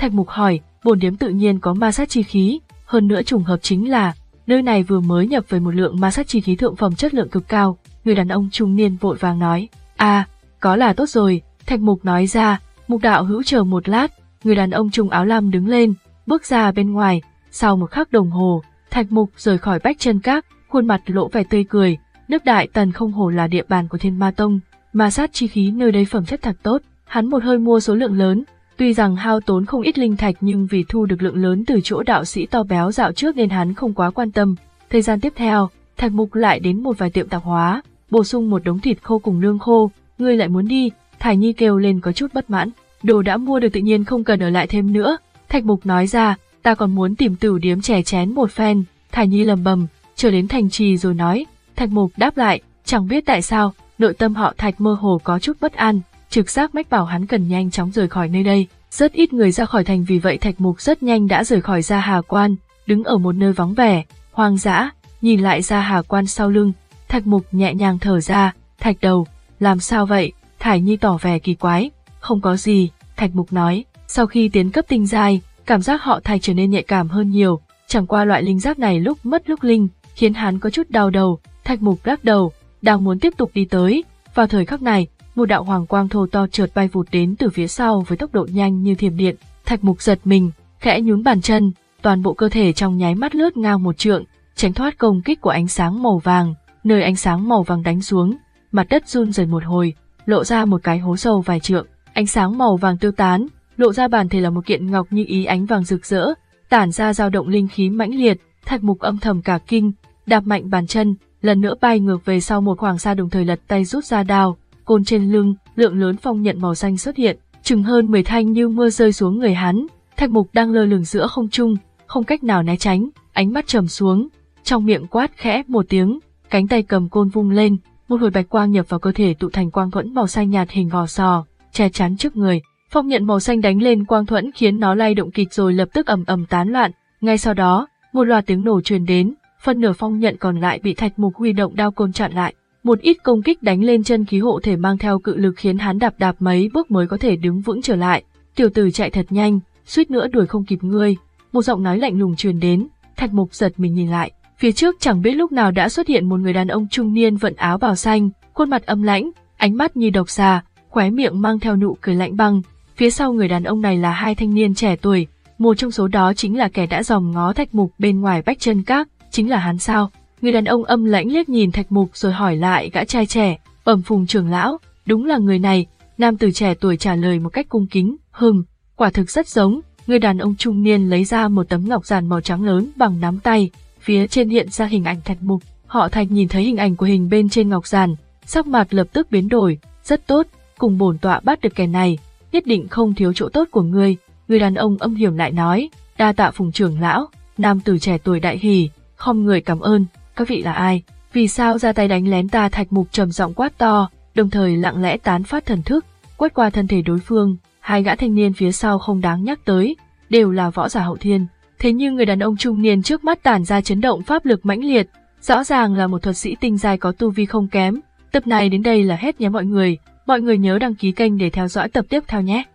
S1: Thạch Mục hỏi, bổn điếm tự nhiên có ma sát chi khí, hơn nữa trùng hợp chính là nơi này vừa mới nhập về một lượng ma sát chi khí thượng phẩm chất lượng cực cao. Người đàn ông trung niên vội vàng nói, à, có là tốt rồi. Thạch Mục nói ra. Mục đạo hữu chờ một lát. Người đàn ông trung áo lam đứng lên, bước ra bên ngoài. Sau một khắc đồng hồ, Thạch Mục rời khỏi Bách Chân Các, khuôn mặt lộ vẻ tươi cười. Nước Đại Tần không hổ là địa bàn của Thiên Ma Tông, ma sát chi khí nơi đây phẩm chất thật tốt. Hắn một hơi mua số lượng lớn, tuy rằng hao tốn không ít linh thạch nhưng vì thu được lượng lớn từ chỗ đạo sĩ to béo dạo trước nên hắn không quá quan tâm. Thời gian tiếp theo, Thạch Mục lại đến một vài tiệm tạp hóa, bổ sung một đống thịt khô cùng lương khô. Ngươi lại muốn đi? Thải Nhi kêu lên có chút bất mãn. Đồ đã mua được tự nhiên không cần ở lại thêm nữa. Thạch Mục nói ra, ta còn muốn tìm tửu điếm chè chén một phen. Thải Nhi lầm bầm, chờ đến thành trì rồi nói. Thạch Mục đáp lại, chẳng biết tại sao, nội tâm họ Thạch mơ hồ có chút bất an, trực giác mách bảo hắn cần nhanh chóng rời khỏi nơi đây. Rất ít người ra khỏi thành vì vậy Thạch Mục rất nhanh đã rời khỏi Gia Hà Quan, đứng ở một nơi vắng vẻ, hoang dã, nhìn lại Gia Hà Quan sau lưng. Thạch Mục nhẹ nhàng thở ra, Thạch đầu, làm sao vậy? Thải Nhi tỏ vẻ kỳ quái, không có gì, Thạch Mục nói. Sau khi tiến cấp tinh giai, cảm giác họ Thạch trở nên nhạy cảm hơn nhiều, chẳng qua loại linh giác này lúc mất lúc linh, khiến hắn có chút đau đầu. Thạch Mục lắc đầu, đang muốn tiếp tục đi tới. Vào thời khắc này, một đạo hoàng quang thô to chợt bay vụt đến từ phía sau với tốc độ nhanh như thiểm điện. Thạch Mục giật mình, khẽ nhún bàn chân, toàn bộ cơ thể trong nháy mắt lướt ngang một trượng, tránh thoát công kích của ánh sáng màu vàng. Nơi ánh sáng màu vàng đánh xuống, mặt đất run rẩy một hồi, lộ ra một cái hố sâu vài trượng. Ánh sáng màu vàng tiêu tán, lộ ra bản thể là một kiện ngọc như ý ánh vàng rực rỡ, tản ra dao động linh khí mãnh liệt. Thạch Mục âm thầm cả kinh, đạp mạnh bàn chân, lần nữa bay ngược về sau một khoảng xa, đồng thời lật tay rút ra đao, côn trên lưng, lượng lớn phong nhận màu xanh xuất hiện, chừng hơn mười thanh như mưa rơi xuống người hắn. Thạch Mục đang lơ lửng giữa không trung, không cách nào né tránh, ánh mắt trầm xuống, trong miệng quát khẽ một tiếng, cánh tay cầm côn vung lên, một hồi bạch quang nhập vào cơ thể tụ thành quang thuẫn màu xanh nhạt hình vỏ sò, che chắn trước người. Phong nhận màu xanh đánh lên quang thuẫn khiến nó lay động kịch rồi lập tức ầm ầm tán loạn. Ngay sau đó, một loạt tiếng nổ truyền đến, phần nửa phong nhận còn lại bị Thạch Mục huy động đao côn chặn lại. Một ít công kích đánh lên chân khí hộ thể mang theo cự lực khiến hắn đạp đạp mấy bước mới có thể đứng vững trở lại. Tiểu tử chạy thật nhanh, suýt nữa đuổi không kịp ngươi. Một giọng nói lạnh lùng truyền đến. Thạch Mục giật mình nhìn lại, phía trước chẳng biết lúc nào đã xuất hiện một người đàn ông trung niên vận áo bào xanh, khuôn mặt âm lãnh, ánh mắt như độc xà, khóe miệng mang theo nụ cười lạnh băng. Phía sau người đàn ông này là hai thanh niên trẻ tuổi, một trong số đó chính là kẻ đã dòm ngó Thạch Mục bên ngoài Bách Chân Các, chính là hắn sao? Người đàn ông âm lãnh liếc nhìn Thạch Mục rồi hỏi lại gã trai trẻ, bẩm Phùng trưởng lão, đúng là người này. Nam tử trẻ tuổi trả lời một cách cung kính, hừm, quả thực rất giống. Người đàn ông trung niên lấy ra một tấm ngọc giản màu trắng lớn bằng nắm tay, phía trên hiện ra hình ảnh Thạch Mục. Họ Thạch nhìn thấy hình ảnh của hình bên trên ngọc giản, sắc mặt lập tức biến đổi, rất tốt, cùng bổn tọa bắt được kẻ này, nhất định không thiếu chỗ tốt của ngươi. Người đàn ông âm hiểm lại nói, đa tạ Phùng trưởng lão. Nam tử trẻ tuổi đại hỉ, khom người cảm ơn. Các vị là ai? Vì sao ra tay đánh lén ta? Thạch Mục trầm giọng quát to, đồng thời lặng lẽ tán phát thần thức, quét qua thân thể đối phương. Hai gã thanh niên phía sau không đáng nhắc tới, đều là võ giả hậu thiên. Thế nhưng người đàn ông trung niên trước mắt tản ra chấn động pháp lực mãnh liệt, rõ ràng là một thuật sĩ tinh giai có tu vi không kém. Tập này đến đây là hết nhé mọi người. Mọi người nhớ đăng ký kênh để theo dõi tập tiếp theo nhé.